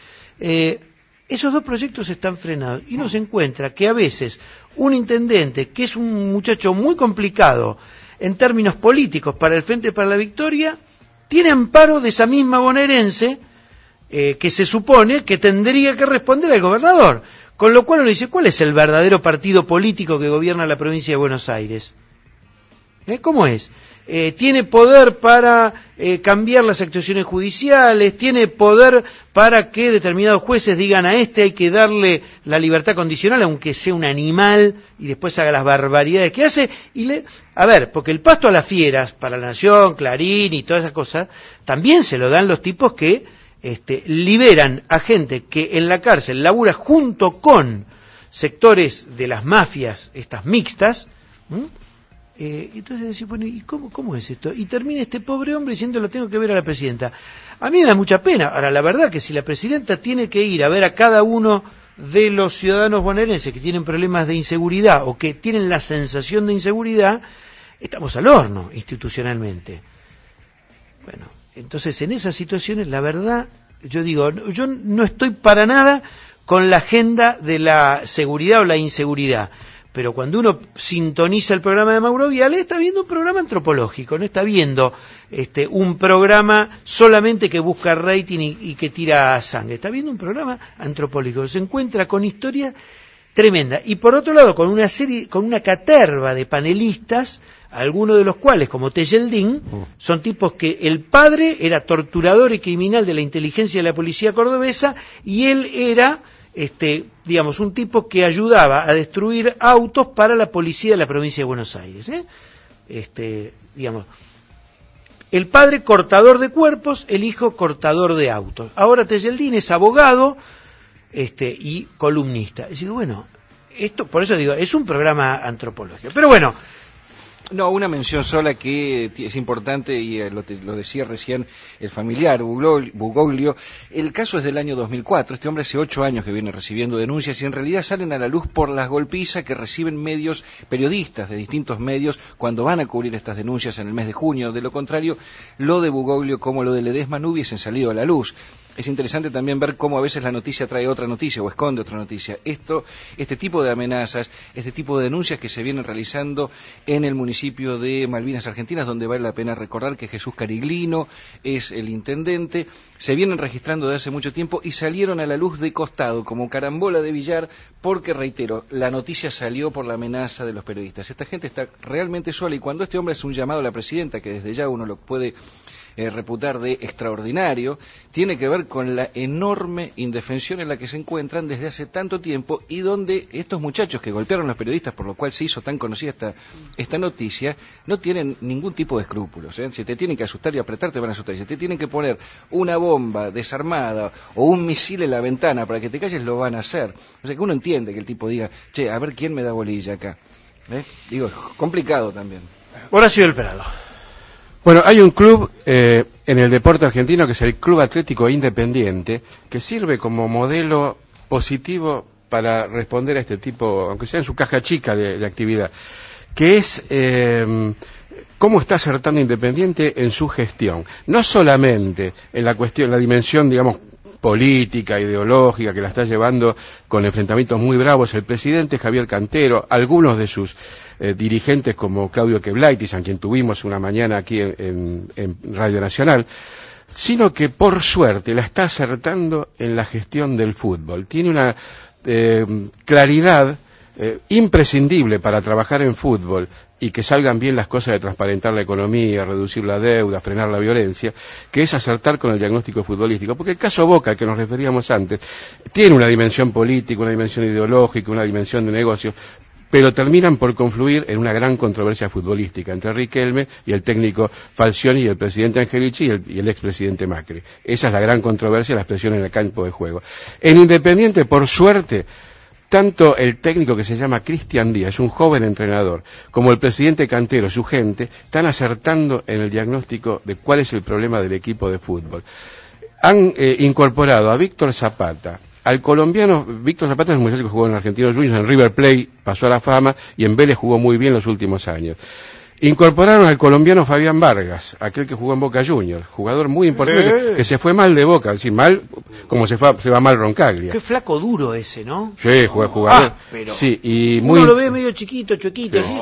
Esos 2 proyectos están frenados y uno se encuentra que a veces un intendente, que es un muchacho muy complicado en términos políticos para el Frente para la Victoria, tiene amparo de esa misma bonaerense que se supone que tendría que responder al gobernador. Con lo cual uno dice, ¿cuál es el verdadero partido político que gobierna la provincia de Buenos Aires? ¿Cómo es? Tiene poder para cambiar las actuaciones judiciales, tiene poder para que determinados jueces digan a hay que darle la libertad condicional, aunque sea un animal, y después haga las barbaridades que hace. Porque el pasto a las fieras, para La Nación, Clarín y todas esas cosas, también se lo dan los tipos que liberan a gente que en la cárcel labura junto con sectores de las mafias, estas mixtas. Entonces decís, bueno, ¿y cómo es esto? Y termina este pobre hombre diciendo, lo tengo que ver a la presidenta. A mí me da mucha pena. Ahora, la verdad que si la presidenta tiene que ir a ver a cada uno de los ciudadanos bonaerenses que tienen problemas de inseguridad o que tienen la sensación de inseguridad, estamos al horno institucionalmente. Bueno, entonces en esas situaciones, la verdad, yo digo, yo no estoy para nada con la agenda de la seguridad o la inseguridad. Pero cuando uno sintoniza el programa de Mauro Viale, está viendo un programa antropológico, no está viendo un programa solamente que busca rating y que tira sangre. Está viendo un programa antropológico, se encuentra con historias tremendas. Y por otro lado, con una caterva de panelistas, algunos de los cuales, como Tejeldín, son tipos que el padre era torturador y criminal de la inteligencia de la policía cordobesa, y él era un tipo que ayudaba a destruir autos para la policía de la provincia de Buenos Aires. El padre cortador de cuerpos, el hijo cortador de autos. Ahora Tejeldín es abogado y columnista. Y digo, bueno, esto, por eso digo, es un programa antropológico. Pero bueno. No, una mención sola que es importante, y lo decía recién el familiar Bugoglio. El caso es del año 2004. Este hombre hace 8 años que viene recibiendo denuncias y en realidad salen a la luz por las golpizas que reciben periodistas de distintos medios cuando van a cubrir estas denuncias en el mes de junio. De lo contrario, lo de Bugoglio como lo de Ledesma no hubiesen salido a la luz. es interesante también ver cómo a veces la noticia trae otra noticia o esconde otra noticia. Este tipo de amenazas, este tipo de denuncias que se vienen realizando en el municipio de Malvinas Argentinas, donde vale la pena recordar que Jesús Cariglino es el intendente, se vienen registrando desde hace mucho tiempo y salieron a la luz de costado, como carambola de billar, porque, reitero, la noticia salió por la amenaza de los periodistas. Esta gente está realmente sola, y cuando este hombre hace un llamado a la presidenta, que desde ya uno lo puede reputar de extraordinario, tiene que ver con la enorme indefensión en la que se encuentran desde hace tanto tiempo, y donde estos muchachos que golpearon a los periodistas, por lo cual se hizo tan conocida esta noticia, no tienen ningún tipo de escrúpulos, ¿eh? Si te tienen que asustar y apretar, te van a asustar. Si te tienen que poner una bomba desarmada o un misil en la ventana para que te calles, lo van a hacer. O sea que uno entiende que el tipo diga, che, a ver quién me da bolilla acá. Digo, complicado también. Horacio del Prado. Bueno, hay un club en el deporte argentino que es el Club Atlético Independiente, que sirve como modelo positivo para responder a este tipo, aunque sea en su caja chica de actividad, que es cómo está acertando Independiente en su gestión. No solamente en la dimensión, digamos, política, ideológica, que la está llevando con enfrentamientos muy bravos el presidente Javier Cantero, algunos de sus dirigentes como Claudio Queblaitis, a quien tuvimos una mañana aquí en Radio Nacional, sino que por suerte la está acertando en la gestión del fútbol. Tiene una claridad imprescindible para trabajar en fútbol y que salgan bien las cosas de transparentar la economía, reducir la deuda, frenar la violencia, que es acertar con el diagnóstico futbolístico. Porque el caso Boca, al que nos referíamos antes, tiene una dimensión política, una dimensión ideológica, una dimensión de negocio, pero terminan por confluir en una gran controversia futbolística entre Riquelme y el técnico Falcioni y el presidente Angelici y el expresidente Macri. Esa es la gran controversia, la expresión en el campo de juego. En Independiente, por suerte, tanto el técnico que se llama Cristian Díaz, un joven entrenador, como el presidente Cantero, su gente, están acertando en el diagnóstico de cuál es el problema del equipo de fútbol. Han incorporado a Víctor Zapata, al colombiano. Víctor Zapata es un muchacho que jugó en Argentinos Juniors, en River Plate pasó a la fama y en Vélez jugó muy bien los últimos años. Incorporaron al colombiano Fabián Vargas, aquel que jugó en Boca Juniors, jugador muy importante, que se fue mal de Boca, es decir, mal como se va mal Roncaglia. Qué flaco duro ese, ¿no? Sí, jugador. Pero sí, y uno lo ve medio chiquito, chuequito, así.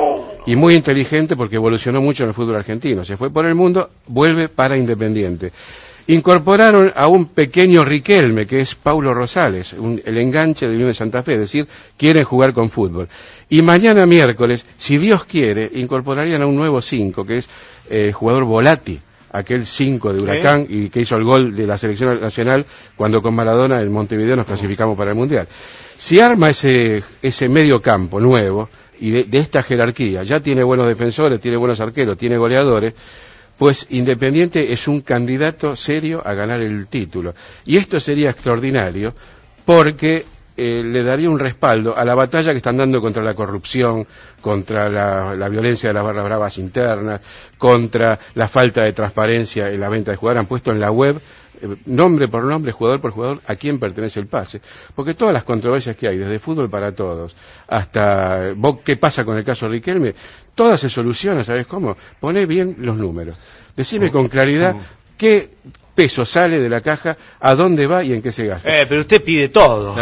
Y muy inteligente porque evolucionó mucho en el fútbol argentino. Se fue por el mundo, vuelve para Independiente. Incorporaron a un pequeño Riquelme, que es Paulo Rosales, el enganche de Unión de Santa Fe, es decir, quieren jugar con fútbol. Y mañana miércoles, si Dios quiere, incorporarían a un nuevo 5, que es el jugador Volati, aquel 5 de Huracán, y que hizo el gol de la selección nacional cuando con Maradona en Montevideo nos clasificamos para el Mundial. Si arma ese medio campo nuevo, y de esta jerarquía, ya tiene buenos defensores, tiene buenos arqueros, tiene goleadores, pues Independiente es un candidato serio a ganar el título. Y esto sería extraordinario porque le daría un respaldo a la batalla que están dando contra la corrupción, contra la violencia de las barras bravas internas, contra la falta de transparencia en la venta de jugadores. Han puesto en la web, nombre por nombre, jugador por jugador, a quién pertenece el pase. Porque todas las controversias que hay, desde fútbol para todos, hasta qué pasa con el caso Riquelme, todas se solucionan, ¿sabes cómo? Poné bien los números. Decime con claridad qué peso sale de la caja, a dónde va y en qué se gasta. Pero usted pide todo.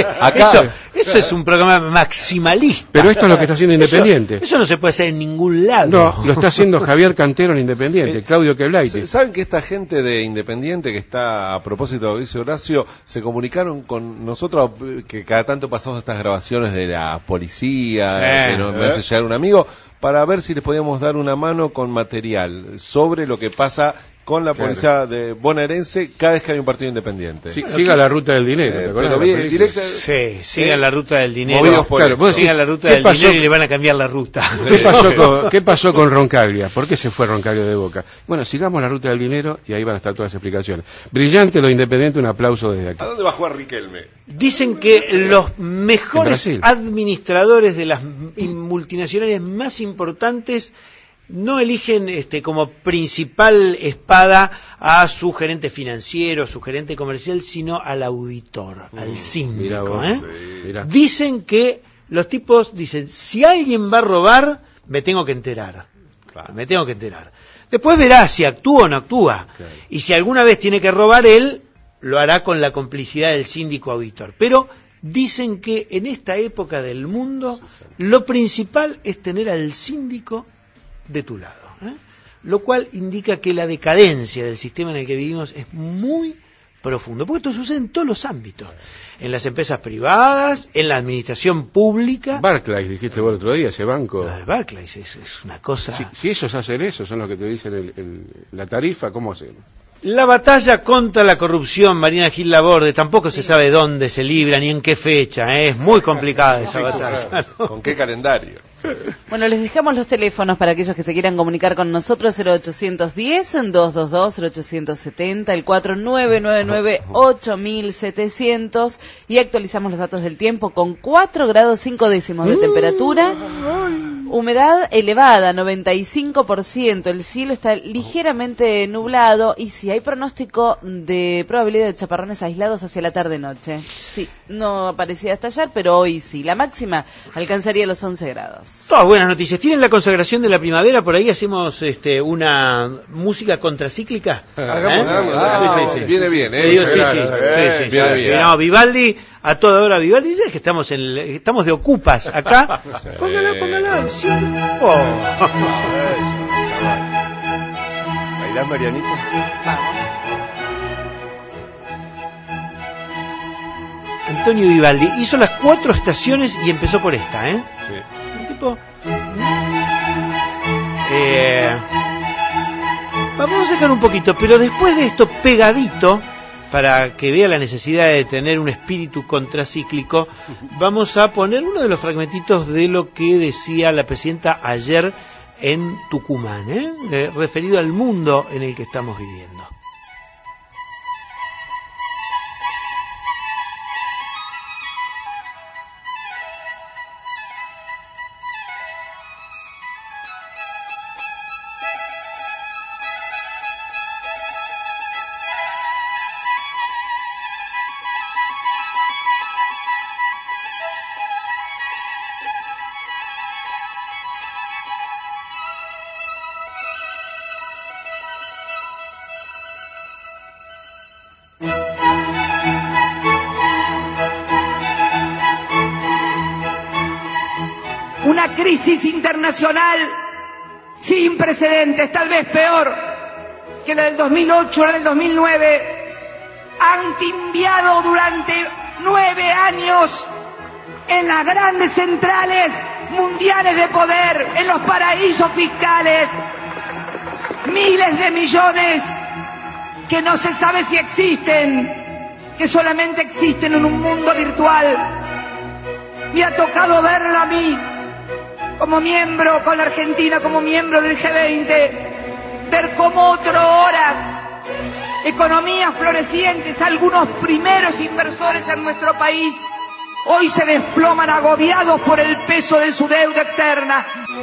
Acá, eso es un programa maximalista. Pero esto es lo que está haciendo Independiente. Eso no se puede hacer en ningún lado. No, lo está haciendo Javier Cantero en Independiente, Claudio Queblaitis. ¿Saben que esta gente de Independiente, que está, a propósito de lo que dice Horacio, se comunicaron con nosotros, que cada tanto pasamos estas grabaciones de la policía, que nos hace llegar un amigo, para ver si les podíamos dar una mano con material sobre lo que pasa con la policía de bonaerense cada vez que hay un partido independiente. Sí, siga la ruta del dinero, ¿te acuerdas? Sí, sigan la ruta del dinero. Sigan la ruta del dinero y le van a cambiar la ruta. ¿Qué pasó con Roncaglia? ¿Por qué se fue Roncaglia de Boca? Bueno, sigamos la ruta del dinero y ahí van a estar todas las explicaciones. Brillante lo Independiente, un aplauso desde aquí. ¿A dónde va a jugar Riquelme? Dicen que los mejores administradores de las multinacionales más importantes no eligen como principal espada a su gerente financiero, su gerente comercial, sino al auditor, al síndico. Dicen que los tipos dicen, si alguien va a robar, me tengo que enterar. Me tengo que enterar. Después verá si actúa o no actúa. Y si alguna vez tiene que robar él, lo hará con la complicidad del síndico auditor. Pero dicen que en esta época del mundo lo principal es tener al síndico de tu lado, lo cual indica que la decadencia del sistema en el que vivimos es muy profundo, porque esto sucede en todos los ámbitos, en las empresas privadas, en la administración pública. Barclays, dijiste vos el otro día, ese banco. Barclays es una cosa... Si ellos hacen eso, son los que te dicen la tarifa, ¿cómo hacen? La batalla contra la corrupción, Marina Gil Laborde, tampoco se sabe dónde se libra ni en qué fecha, es muy complicada esa batalla. ¿Con qué calendario? Bueno, les dejamos los teléfonos para aquellos que se quieran comunicar con nosotros, 0810-222-0870, el 4999-8700, y actualizamos los datos del tiempo con 4 grados 5 décimos de temperatura, humedad elevada, 95%, el cielo está ligeramente nublado, y si hay pronóstico de probabilidad de chaparrones aislados hacia la tarde-noche. Sí, no aparecía hasta ayer, pero hoy sí. La máxima alcanzaría los 11 grados. Todas buenas noticias. ¿Tienen la consagración de la primavera? Por ahí hacemos una música contracíclica. Hagamos. Sí. Viene bien, Sí. No, Vivaldi, a toda hora Vivaldi. ¿Sabes que estamos de ocupas acá? Póngala. Sí. ¿Bailás, Marianita? Antonio Vivaldi hizo las 4 estaciones y empezó por esta, Sí. Un tipo... Vamos a sacar un poquito, pero después de esto, pegadito, para que vea la necesidad de tener un espíritu contracíclico, vamos a poner uno de los fragmentitos de lo que decía la presidenta ayer en Tucumán, referido al mundo en el que estamos viviendo. Una crisis internacional sin precedentes, tal vez peor que la del 2008 o la del 2009, han timbiado durante 9 años en las grandes centrales mundiales de poder, en los paraísos fiscales, miles de millones que no se sabe si existen, que solamente existen en un mundo virtual. Me ha tocado verla a mí, como miembro, con la Argentina como miembro del G20, ver cómo otrhoras, economías florecientes, algunos primeros inversores en nuestro país, hoy se desploman agobiados por el peso de su deuda externa.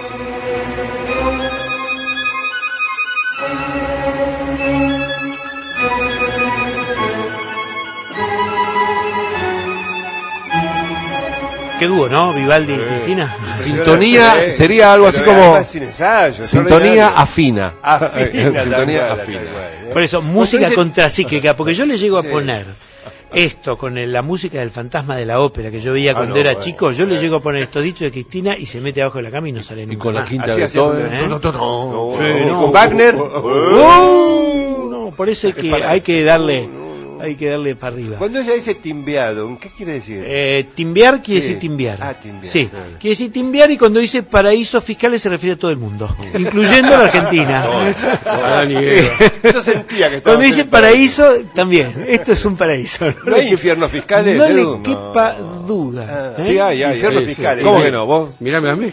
Qué dúo, ¿no? Vivaldi y Cristina. Sintonía sería algo así como sintonía afina. Sintonía afina. Por eso, música contracíclica, porque yo le llego a poner esto con la música del Fantasma de la Ópera que yo veía cuando era chico, yo le llego a poner estos dichos de Cristina y se mete abajo de la cama y no sale nunca. Y con la quinta de todo. Con Wagner. No, por eso hay que darle para arriba. Cuando ella dice timbeado, ¿qué quiere decir? Timbear quiere decir timbear. Timbear. Sí, quiere decir timbear, y cuando dice paraísos fiscales se refiere a todo el mundo, incluyendo la Argentina. Yo sentía que cuando dice paraíso, también. Esto es un paraíso. ¿No hay infiernos fiscales? No le quepa duda. Sí, hay infiernos fiscales. ¿Cómo que no? ¿Vos? Mírame a mí.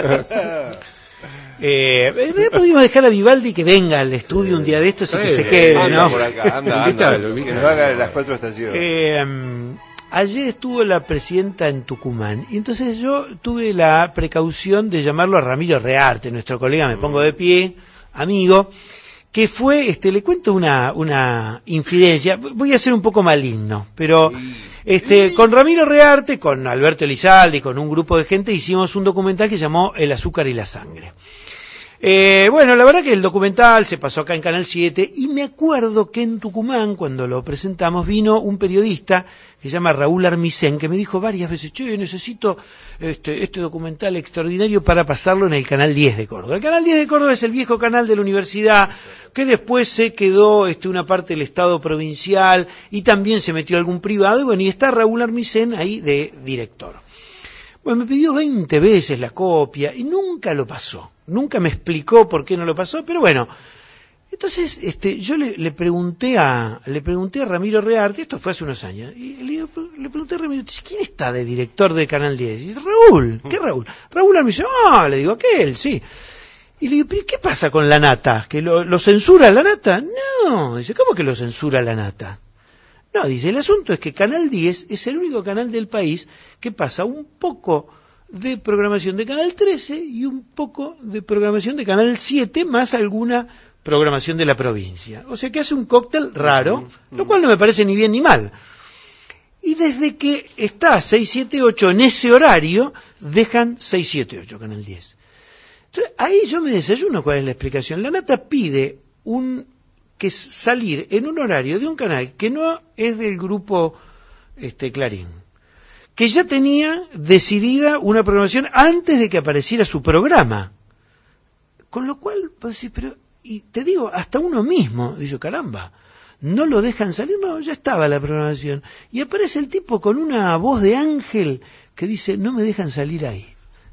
Podríamos dejar a Vivaldi que venga al estudio un día de estos y que se quede, ¿no? Por acá, anda, que nos haga las 4 estaciones. Ayer estuvo la presidenta en Tucumán y entonces yo tuve la precaución de llamarlo a Ramiro Rearte, nuestro colega, me pongo de pie, amigo, que fue, le cuento una infidencia, voy a ser un poco maligno, pero con Ramiro Rearte, con Alberto Elizalde, con un grupo de gente, hicimos un documental que se llamó El azúcar y la sangre. Bueno, la verdad que el documental se pasó acá en Canal 7 y me acuerdo que en Tucumán, cuando lo presentamos, vino un periodista que se llama Raúl Armisen, que me dijo varias veces, che, necesito este documental extraordinario para pasarlo en el Canal 10 de Córdoba. El Canal 10 de Córdoba es el viejo canal de la universidad, que después se quedó una parte del Estado provincial y también se metió algún privado, y bueno, y está Raúl Armisen ahí de director. Bueno, me pidió 20 veces la copia y nunca lo pasó. Nunca me explicó por qué no lo pasó, pero bueno. Entonces, yo le pregunté a Ramiro Rearte, esto fue hace unos años, y le pregunté a Ramiro, ¿quién está de director de Canal 10? Y dice, Raúl, ¿qué Raúl? Raúl me dice, le digo, aquel, sí. Y le digo, ¿pero qué pasa con La Nata? ¿Que lo censura La Nata? No, dice, ¿cómo que lo censura La Nata? No, dice, el asunto es que Canal 10 es el único canal del país que pasa un poco de programación de Canal 13 y un poco de programación de Canal 7, más alguna programación de la provincia. O sea que hace un cóctel raro, lo cual no me parece ni bien ni mal. Y desde que está 678 en ese horario, dejan 678 Canal 10. Entonces, ahí yo me desayuno cuál es la explicación. La Nata pide que salir en un horario de un canal que no es del grupo Clarín, que ya tenía decidida una programación antes de que apareciera su programa. Con lo cual, pues sí, pero, y te digo, hasta uno mismo dice, caramba, no lo dejan salir, no, ya estaba la programación. Y aparece el tipo con una voz de ángel que dice, no me dejan salir ahí.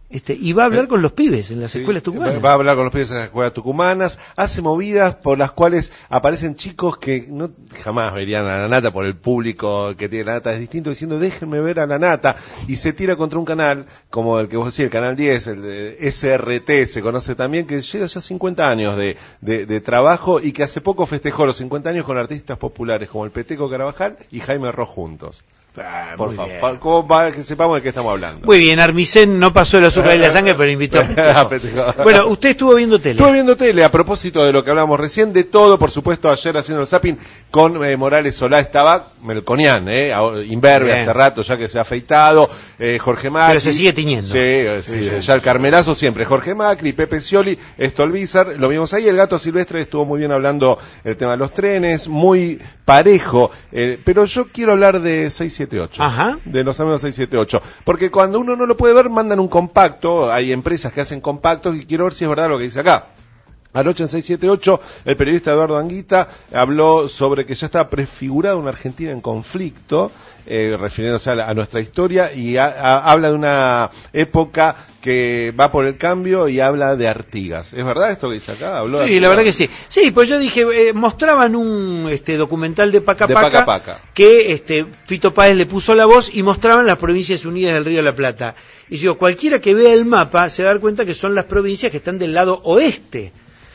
Y va a hablar con los pibes en las escuelas tucumanas. Va a hablar con los pibes en las escuelas tucumanas, hace movidas por las cuales aparecen chicos que no jamás verían a La Nata por el público que tiene La Nata, es distinto, diciendo déjenme ver a La Nata, y se tira contra un canal como el que vos decís, el Canal 10, el de SRT, se conoce también, que llega ya 50 años de trabajo y que hace poco festejó los 50 años con artistas populares como el Peteco Carabajal y Jaime Ross juntos. Por favor, ¿cómo va que sepamos de qué estamos hablando? Muy bien, Armisen no pasó el azúcar y la sangre, pero invitó a Peteco. Bueno, usted estuvo viendo tele. Estuve viendo tele, a propósito de lo que hablamos recién, de todo, por supuesto, ayer haciendo el zapping con Morales Solá, estaba Melconian, imberbe hace rato ya que se ha afeitado, Jorge Macri. Pero se sigue tiñendo. Sí, ya el carmelazo siempre, Jorge Macri, Pepe Scioli, Stolbizer, lo vimos ahí, el Gato Silvestre estuvo muy bien hablando el tema de los trenes, muy parejo, pero yo quiero hablar de 678. Ajá. De los amigos 678. Porque cuando uno no lo puede ver, mandan un compacto. Hay empresas que hacen compactos y quiero ver si es verdad lo que dice acá. Anoche en 678, el periodista Eduardo Anguita habló sobre que ya está prefigurada una Argentina en conflicto, refiriéndose a nuestra historia, y habla de una época que va por el cambio y habla de Artigas. ¿Es verdad esto que dice acá? ¿Habló sí, la verdad que sí. Sí, pues yo dije, mostraban un documental de Paca Paca, que Fito Páez le puso la voz y mostraban las provincias unidas del Río de la Plata. Y yo, cualquiera que vea el mapa se va a dar cuenta que son las provincias que están del lado oeste.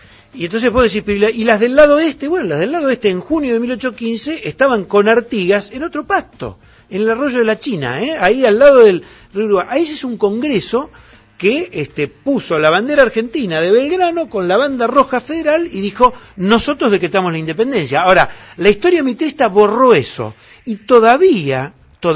Y entonces puedo decir, y las del lado este, bueno, las del lado este en junio de 1815 estaban con Artigas en otro pacto, en el arroyo de la China, ahí al lado del río Uruguay. Ahí se hizo un congreso que puso la bandera argentina de Belgrano con la banda roja federal y dijo, nosotros decretamos la independencia. Ahora, la historia mitrista borró eso y todavía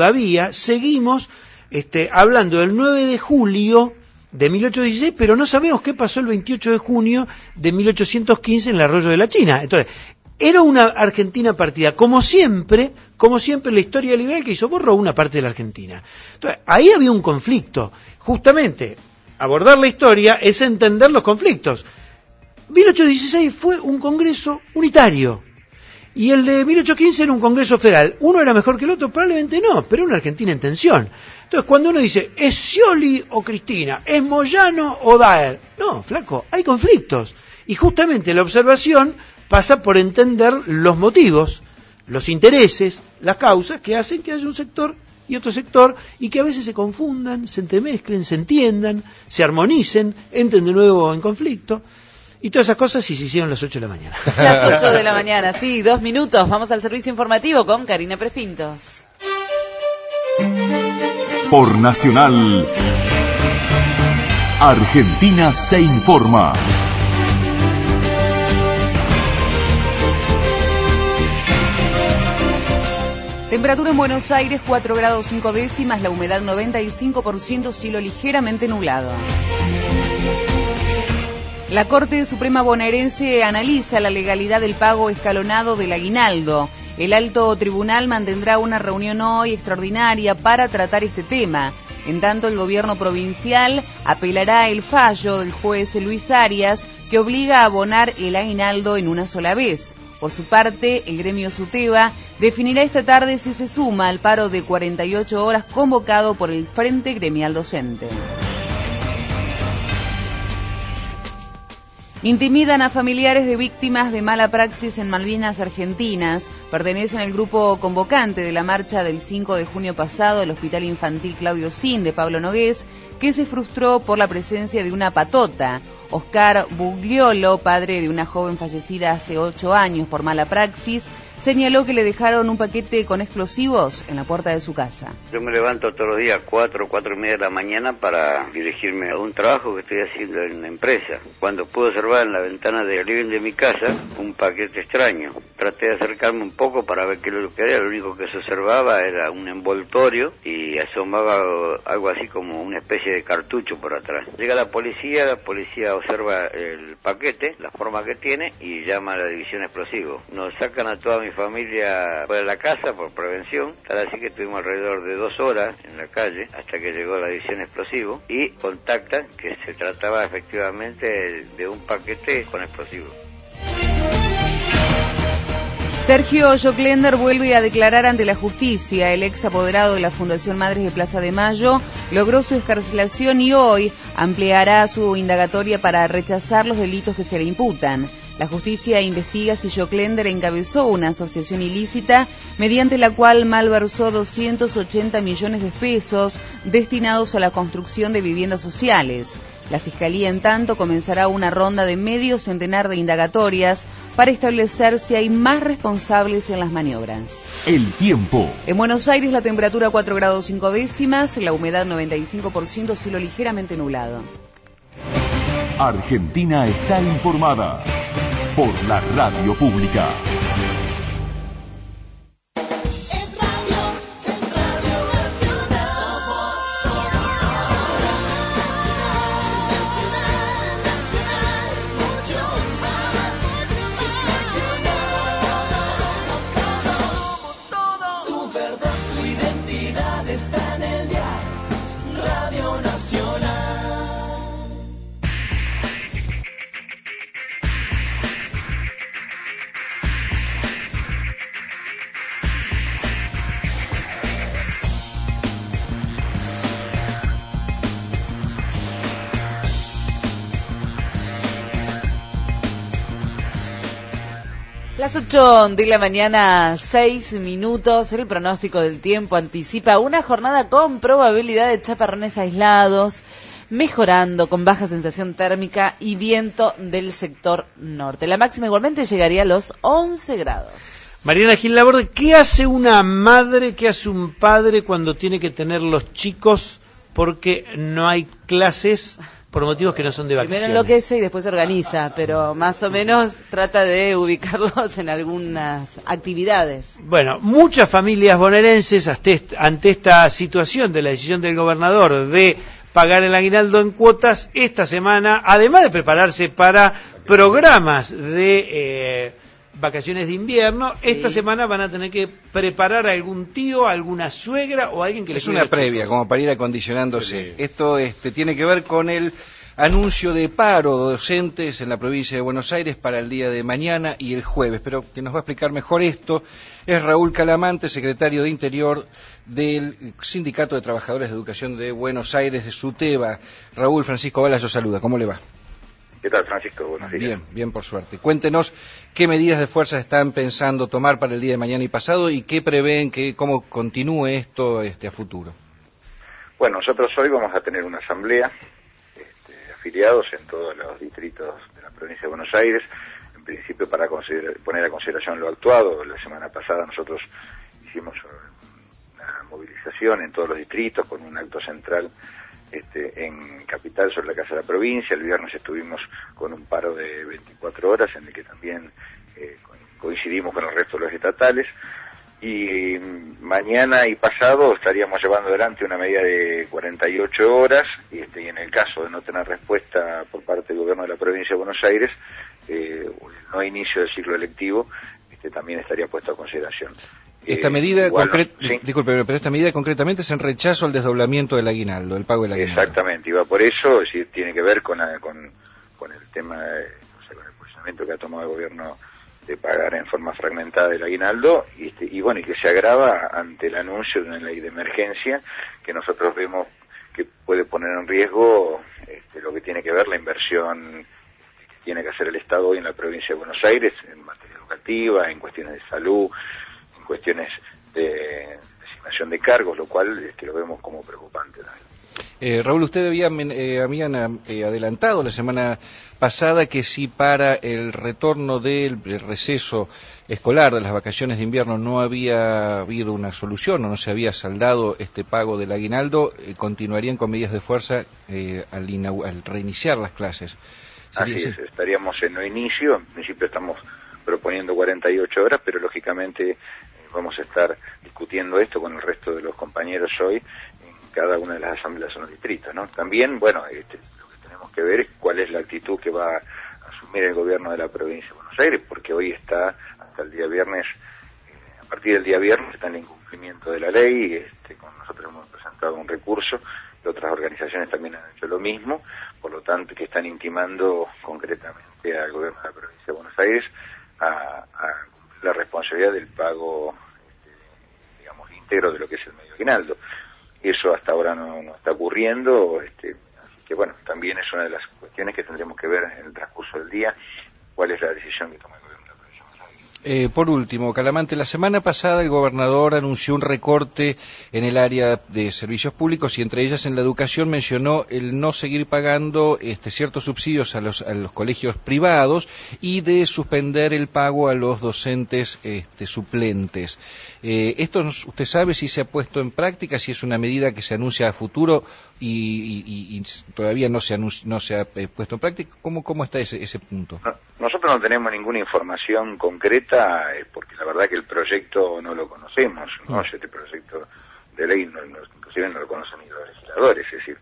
seguimos hablando del 9 de julio de 1816, pero no sabemos qué pasó el 28 de junio de 1815 en el arroyo de la China. Entonces, era una Argentina partida, como siempre la historia liberal que hizo borró una parte de la Argentina. Entonces, ahí había un conflicto. Justamente, abordar la historia es entender los conflictos. 1816 fue un congreso unitario. Y el de 1815 era un congreso federal. ¿Uno era mejor que el otro? Probablemente no, pero era una Argentina en tensión. Entonces, cuando uno dice, ¿es Scioli o Cristina? ¿Es Moyano o Daer? No, flaco, hay conflictos. Y justamente la observación pasa por entender los motivos, los intereses, las causas que hacen que haya un sector y otro sector, y que a veces se confundan, se entremezclen, se entiendan, se armonicen, entren de nuevo en conflicto. Y todas esas cosas sí se hicieron a las 8 de la mañana. Las 8 de la mañana, sí, 2 minutos. Vamos al servicio informativo con Karina Prespintos. Por Nacional, Argentina se informa. Temperatura en Buenos Aires 4 grados 5 décimas, la humedad 95%, cielo ligeramente nublado. La Corte Suprema bonaerense analiza la legalidad del pago escalonado del aguinaldo. El alto tribunal mantendrá una reunión hoy extraordinaria para tratar este tema. En tanto, el gobierno provincial apelará el fallo del juez Luis Arias, que obliga a abonar el aguinaldo en una sola vez. Por su parte, el gremio SUTEBA definirá esta tarde si se suma al paro de 48 horas convocado por el Frente Gremial Docente. Intimidan a familiares de víctimas de mala praxis en Malvinas Argentinas. Pertenecen al grupo convocante de la marcha del 5 de junio pasado del Hospital Infantil Claudio Zin de Pablo Nogués, que se frustró por la presencia de una patota. Oscar Bugliolo, padre de una joven fallecida hace 8 años por mala praxis, señaló que le dejaron un paquete con explosivos en la puerta de su casa. Yo me levanto todos los días 4:30 de la mañana para dirigirme a un trabajo que estoy haciendo en la empresa. Cuando pude observar en la ventana del living de mi casa un paquete extraño, traté de acercarme un poco para ver qué es lo que era. Lo único que se observaba era un envoltorio y asomaba algo así como una especie de cartucho por atrás. Llega la policía observa el paquete, la forma que tiene, y llama a la división explosivo. Nos sacan a toda mi familia fuera de la casa por prevención, tal así que estuvimos alrededor de 2 horas en la calle hasta que llegó la división explosivo y contactan que se trataba efectivamente de un paquete con explosivos. Sergio Joclender vuelve a declarar ante la justicia. El ex apoderado de la Fundación Madres de Plaza de Mayo logró su excarcelación y hoy ampliará su indagatoria para rechazar los delitos que se le imputan. La justicia investiga si Joclender encabezó una asociación ilícita mediante la cual malversó 280 millones de pesos destinados a la construcción de viviendas sociales. La Fiscalía, en tanto, comenzará una ronda de medio centenar de indagatorias para establecer si hay más responsables en las maniobras. El tiempo. En Buenos Aires la temperatura 4 grados 5 décimas, la humedad 95%, cielo ligeramente nublado. Argentina está informada por la radio pública. Las 8 de la mañana, 6 minutos, el pronóstico del tiempo anticipa una jornada con probabilidad de chaparrones aislados, mejorando con baja sensación térmica y viento del sector norte. La máxima igualmente llegaría a los 11 grados. Mariana Gil Laborde, ¿qué hace una madre, qué hace un padre cuando tiene que tener los chicos porque no hay clases por motivos que no son de vacaciones? Primero enloquece y después se organiza, pero más o menos trata de ubicarlos en algunas actividades. Bueno, muchas familias bonaerenses ante esta situación de la decisión del gobernador de pagar el aguinaldo en cuotas, esta semana, además de prepararse para programas de vacaciones de invierno, sí, esta semana van a tener que preparar a algún tío, a alguna suegra o a alguien que les cuide. Es una previa, chicos, como para ir acondicionándose. Sí. Esto tiene que ver con el anuncio de paro de docentes en la provincia de Buenos Aires para el día de mañana y el jueves. Pero que nos va a explicar mejor esto es Raúl Calamante, secretario de Interior del Sindicato de Trabajadores de Educación de Buenos Aires, de SUTEBA. Raúl, Francisco Balas lo saluda. ¿Cómo le va? ¿Qué tal, Francisco? Buenos días. Bien, bien, por suerte. Cuéntenos qué medidas de fuerza están pensando tomar para el día de mañana y pasado y qué prevén, cómo continúe esto a futuro. Bueno, nosotros hoy vamos a tener una asamblea afiliados en todos los distritos de la provincia de Buenos Aires, en principio para poner a consideración lo actuado. La semana pasada nosotros hicimos una movilización en todos los distritos con un acto central en Capital sobre la Casa de la Provincia. El viernes estuvimos con un paro de 24 horas en el que también coincidimos con el resto de los estatales. Y mañana y pasado estaríamos llevando adelante una medida de 48 horas y en el caso de no tener respuesta por parte del gobierno de la provincia de Buenos Aires, no inicio del ciclo electivo también estaría puesto a consideración. Esta medida, ¿sí? Disculpe, pero esta medida concretamente es en rechazo al desdoblamiento del aguinaldo, el pago del aguinaldo. Exactamente, iba por eso, es decir, tiene que ver con el tema, con el posicionamiento que ha tomado el gobierno de pagar en forma fragmentada el aguinaldo y bueno, y que se agrava ante el anuncio de una ley de emergencia que nosotros vemos que puede poner en riesgo lo que tiene que ver la inversión que tiene que hacer el Estado hoy en la provincia de Buenos Aires en materia educativa, en cuestiones de salud, en cuestiones de designación de cargos, lo cual lo vemos como preocupante también. Raúl, usted habían adelantado la semana pasada que si para el retorno del receso escolar, de las vacaciones de invierno, no había habido una solución o no se había saldado este pago del aguinaldo, continuarían con medidas de fuerza al reiniciar las clases. Así es, estaríamos en no inicio, en principio estamos proponiendo 48 horas, pero lógicamente vamos a estar discutiendo esto con el resto de los compañeros hoy cada una de las asambleas en los distritos, ¿no? También, bueno, lo que tenemos que ver es cuál es la actitud que va a asumir el gobierno de la provincia de Buenos Aires, porque hoy está, hasta el día viernes, a partir del día viernes está en incumplimiento de la ley, con nosotros hemos presentado un recurso, y otras organizaciones también han hecho lo mismo, por lo tanto que están intimando concretamente al gobierno de la provincia de Buenos Aires a cumplir la responsabilidad del pago, digamos, íntegro de lo que es el medio aguinaldo. Eso hasta ahora no está ocurriendo, así que bueno, también es una de las cuestiones que tendremos que ver en el transcurso del día, cuál es la decisión que toma el gobierno de la provincia de Buenos Aires. Por último, Calamante, la semana pasada el gobernador anunció un recorte en el área de servicios públicos y entre ellas en la educación mencionó el no seguir pagando ciertos subsidios a los colegios privados y de suspender el pago a los docentes suplentes. ¿Esto usted sabe si se ha puesto en práctica, si es una medida que se anuncia a futuro y todavía no se ha puesto en práctica? ¿Cómo está ese punto? Nosotros no tenemos ninguna información concreta porque la verdad que el proyecto no lo conocemos, ¿no? Este proyecto de ley inclusive no lo conocen ni los legisladores, es decir,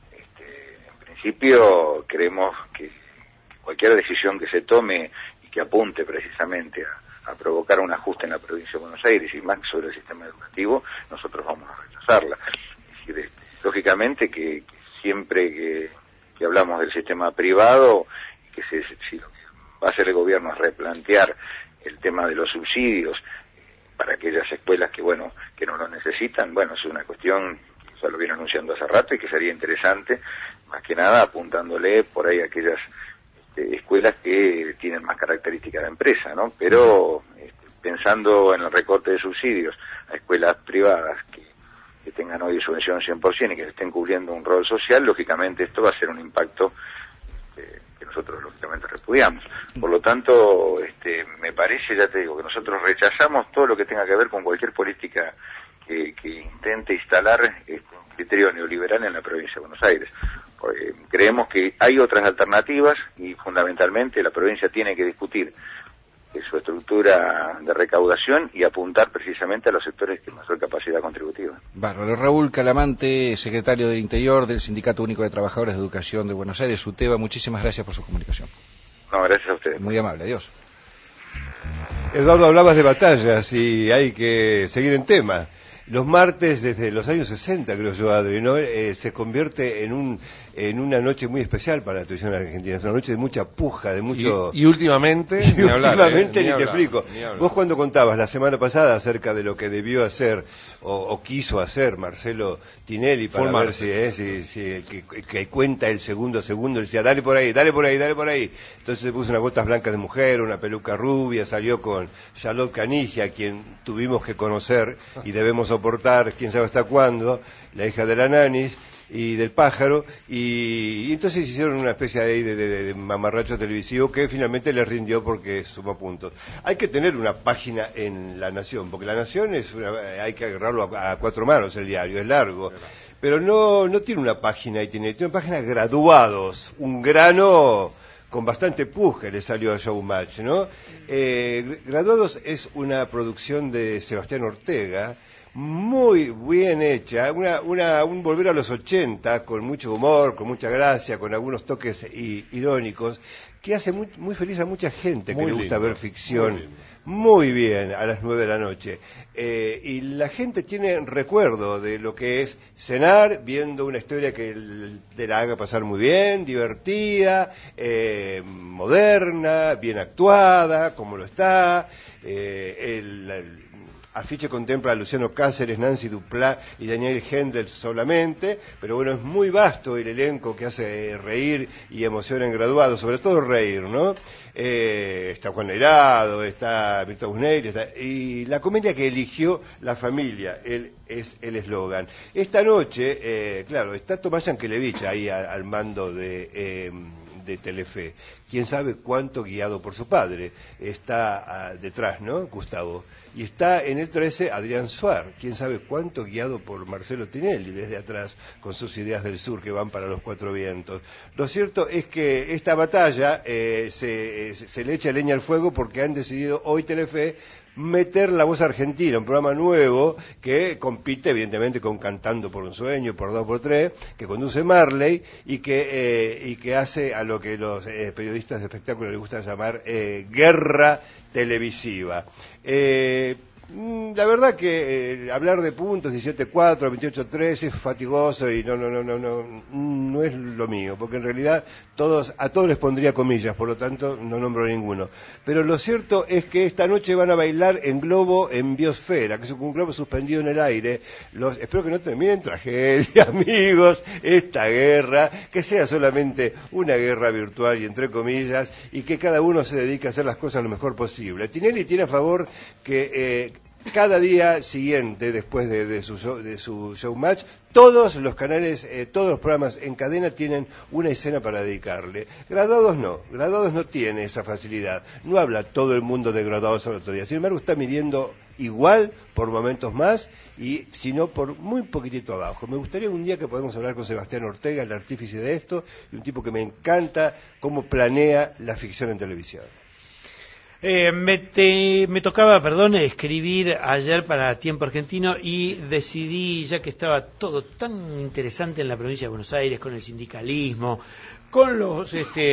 en principio creemos que cualquier decisión que se tome y que apunte precisamente a provocar un ajuste en la provincia de Buenos Aires y más sobre el sistema educativo, nosotros vamos a rechazarla. Es decir, lógicamente que siempre que hablamos del sistema privado, que si lo que va a hacer el gobierno es replantear el tema de los subsidios para aquellas escuelas que no lo necesitan, es una cuestión que ya lo viene anunciando hace rato y que sería interesante, más que nada apuntándole por ahí a aquellas escuelas que tienen más características de empresa, ¿no? Pero pensando en el recorte de subsidios a escuelas privadas que tengan hoy subvención 100% y que estén cubriendo un rol social, lógicamente esto va a ser un impacto que nosotros lógicamente repudiamos. Por lo tanto, me parece, ya te digo, que nosotros rechazamos todo lo que tenga que ver con cualquier política que intente instalar un criterio neoliberal en la provincia de Buenos Aires. Creemos que hay otras alternativas y fundamentalmente la provincia tiene que discutir su estructura de recaudación y apuntar precisamente a los sectores que mayor capacidad contributiva. Bárbaro. Raúl Calamante, secretario de Interior del Sindicato Único de Trabajadores de Educación de Buenos Aires, SUTEBA, muchísimas gracias por su comunicación. No, gracias a ustedes. Muy amable, adiós. Eduardo, hablabas de batallas y hay que seguir en tema. Los martes, desde los años 60, creo yo, Adri, ¿no? Se convierte en una noche muy especial para la televisión argentina. Es una noche de mucha puja, de mucho... Y últimamente, ni te explico. Vos cuando contabas la semana pasada acerca de lo que debió hacer o quiso hacer Marcelo Tinelli para ver si que cuenta el segundo, decía, dale por ahí. Entonces se puso unas botas blancas de mujer, una peluca rubia, salió con Charlotte Canigia, a quien tuvimos que conocer y debemos soportar, quién sabe hasta cuándo, la hija de la Nanis y del Pájaro, y entonces hicieron una especie de mamarracho televisivo que finalmente les rindió porque sumó puntos. Hay que tener una página en La Nación, porque La Nación hay que agarrarlo a cuatro manos el diario, es largo, pero no tiene una página, tiene una página graduados, un grano con bastante puje le salió a Showmatch, ¿no? Graduados es una producción de Sebastián Ortega, muy bien hecha, un volver a los 80, con mucho humor, con mucha gracia, con algunos toques irónicos, que hace muy feliz a mucha gente que le gusta ver ficción. Muy bien, a las 9 de la noche. Y la gente tiene recuerdo de lo que es cenar viendo una historia que te la haga pasar muy bien, divertida, moderna, bien actuada, como lo está. El afiche contempla a Luciano Cáceres, Nancy Duplá y Daniel Hendel solamente, pero bueno, es muy vasto el elenco que hace reír y emociona en Graduados, sobre todo reír, ¿no? Está Juan Herado, está Mirta Busnelli, y la comedia que eligió la familia, es el eslogan. Esta noche, claro, está Tomás Yankelevich ahí al mando de Telefe. Quién sabe cuánto guiado por su padre. Está detrás, ¿no, Gustavo? Y está en el 13 Adrián Suar. Quién sabe cuánto guiado por Marcelo Tinelli desde atrás, con sus ideas del sur que van para los cuatro vientos. Lo cierto es que esta batalla se le echa leña al fuego porque han decidido hoy Telefe meter La Voz Argentina, un programa nuevo que compite evidentemente con Cantando por un Sueño, por 2x3, que conduce Marley y que hace a lo que los periodistas de espectáculo les gusta llamar guerra televisiva. La verdad que hablar de puntos 17-4, 28-3 es fatigoso y no es lo mío, porque en realidad a todos les pondría comillas, por lo tanto no nombro ninguno. Pero lo cierto es que esta noche van a bailar en globo en Biosfera, que es un globo suspendido en el aire. Espero que no termine en tragedia, amigos, esta guerra, que sea solamente una guerra virtual y entre comillas, y que cada uno se dedique a hacer las cosas lo mejor posible. Tinelli tiene a favor que cada día siguiente, después de su Showmatch, todos los canales, todos los programas en cadena tienen una escena para dedicarle. Graduados no tiene esa facilidad. No habla todo el mundo de Graduados al otro día. Sin embargo, está midiendo igual por momentos más, y si no por muy poquitito abajo. Me gustaría un día que podamos hablar con Sebastián Ortega, el artífice de esto, y un tipo que me encanta cómo planea la ficción en televisión. Me tocaba, escribir ayer para Tiempo Argentino y decidí, ya que estaba todo tan interesante en la provincia de Buenos Aires, con el sindicalismo, con los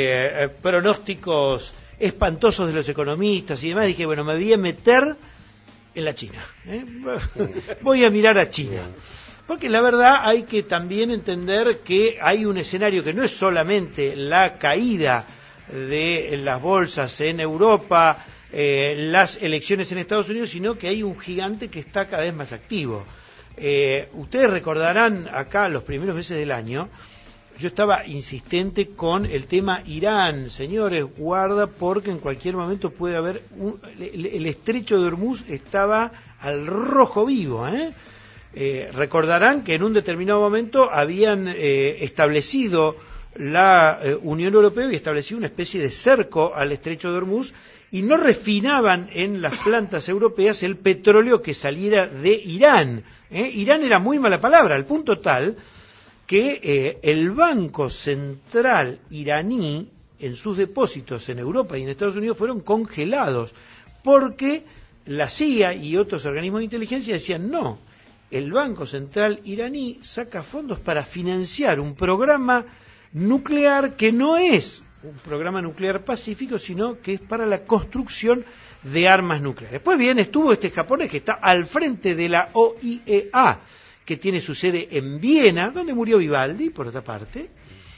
pronósticos espantosos de los economistas y demás, dije, bueno, me voy a meter en la China. Voy a mirar a China. Porque la verdad hay que también entender que hay un escenario que no es solamente la caída de las bolsas en Europa, las elecciones en Estados Unidos, sino que hay un gigante que está cada vez más activo. Ustedes recordarán acá los primeros meses del año, yo estaba insistente con el tema Irán. Señores, guarda, porque en cualquier momento puede haber el estrecho de Hormuz estaba al rojo vivo, recordarán que en un determinado momento habían establecido la Unión Europea y estableció una especie de cerco al estrecho de Hormuz y no refinaban en las plantas europeas el petróleo que saliera de Irán. Irán era muy mala palabra, al punto tal que el Banco Central iraní en sus depósitos en Europa y en Estados Unidos fueron congelados porque la CIA y otros organismos de inteligencia decían no, el Banco Central iraní saca fondos para financiar un programa nuclear que no es un programa nuclear pacífico, sino que es para la construcción de armas nucleares. Pues bien, estuvo este japonés que está al frente de la OIEA, que tiene su sede en Viena, donde murió Vivaldi, por otra parte.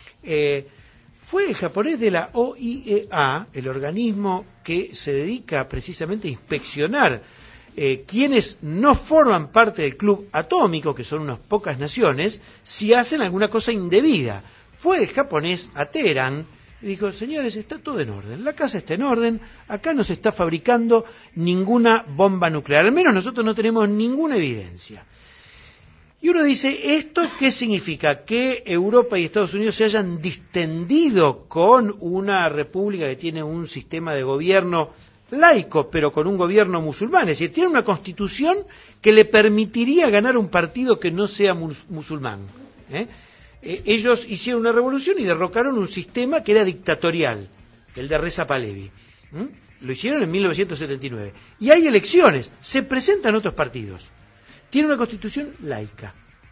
Fue el japonés de la OIEA, el organismo que se dedica precisamente a inspeccionar quienes no forman parte del club atómico, que son unas pocas naciones, si hacen alguna cosa indebida. Fue el japonés a Teherán y dijo, señores, está todo en orden, la casa está en orden, acá no se está fabricando ninguna bomba nuclear, al menos nosotros no tenemos ninguna evidencia. Y uno dice, ¿esto qué significa? ¿Que Europa y Estados Unidos se hayan distendido con una república que tiene un sistema de gobierno laico, pero con un gobierno musulmán? Es decir, tiene una constitución que le permitiría ganar un partido que no sea musulmán. Ellos hicieron una revolución y derrocaron un sistema que era dictatorial. el de Reza Pahlavi. Lo hicieron en 1979. Y hay elecciones, se presentan otros partidos. Tiene una constitución laica,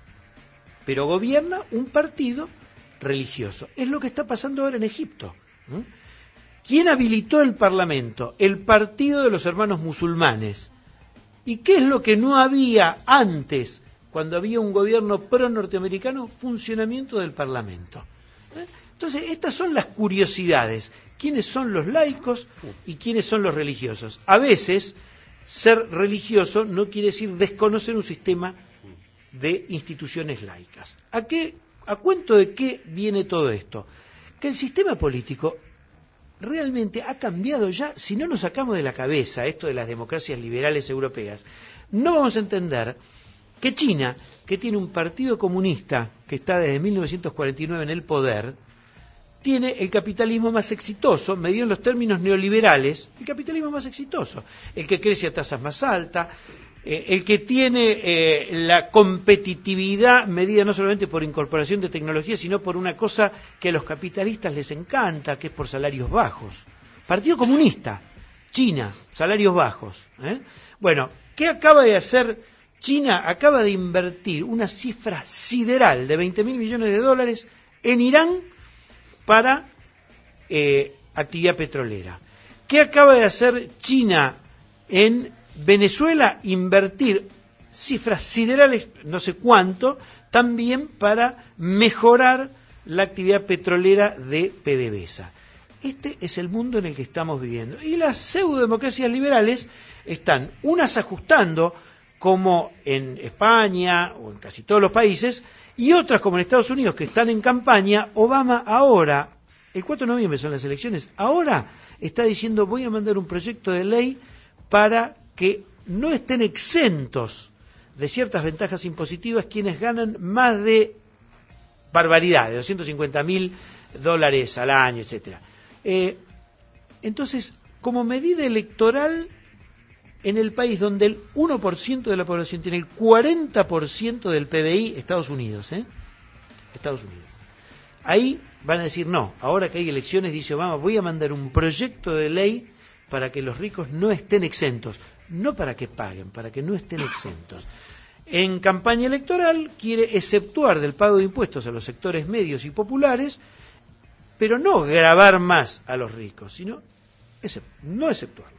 pero gobierna un partido religioso. Es lo que está pasando ahora en Egipto. ¿Quién habilitó el Parlamento? El Partido de los Hermanos Musulmanes. ¿Y qué es lo que no había antes, cuando había un gobierno pro-norteamericano? Funcionamiento del Parlamento. Entonces, estas son las curiosidades. ¿Quiénes son los laicos y quiénes son los religiosos? A veces, ser religioso no quiere decir desconocer un sistema de instituciones laicas. ¿A cuento de qué viene todo esto? Que el sistema político realmente ha cambiado ya. Si no nos sacamos de la cabeza esto de las democracias liberales europeas, no vamos a entender que China, que tiene un partido comunista que está desde 1949 en el poder, tiene el capitalismo más exitoso, medido en los términos neoliberales, el capitalismo más exitoso, el que crece a tasas más altas, el que tiene la competitividad medida no solamente por incorporación de tecnología, sino por una cosa que a los capitalistas les encanta, que es por salarios bajos. Partido Comunista, China, salarios bajos. Bueno, ¿qué acaba de hacer China? Acaba de invertir una cifra sideral de $20.000 millones en Irán para actividad petrolera. ¿Qué acaba de hacer China en Venezuela? Invertir cifras siderales, no sé cuánto, también para mejorar la actividad petrolera de PDVSA. Este es el mundo en el que estamos viviendo. Y las pseudodemocracias liberales están unas ajustando, como en España o en casi todos los países, y otras como en Estados Unidos, que están en campaña. Obama ahora, el 4 de noviembre son las elecciones, ahora está diciendo: voy a mandar un proyecto de ley para que no estén exentos de ciertas ventajas impositivas quienes ganan más de barbaridades, $250.000 al año, etcétera. Entonces, como medida electoral, en el país donde el 1% de la población tiene el 40% del PBI, Estados Unidos, Estados Unidos. Ahí van a decir: no, ahora que hay elecciones, dice Obama, voy a mandar un proyecto de ley para que los ricos no estén exentos. No para que paguen, para que no estén exentos. En campaña electoral quiere exceptuar del pago de impuestos a los sectores medios y populares, pero no gravar más a los ricos, sino no exceptuarlos.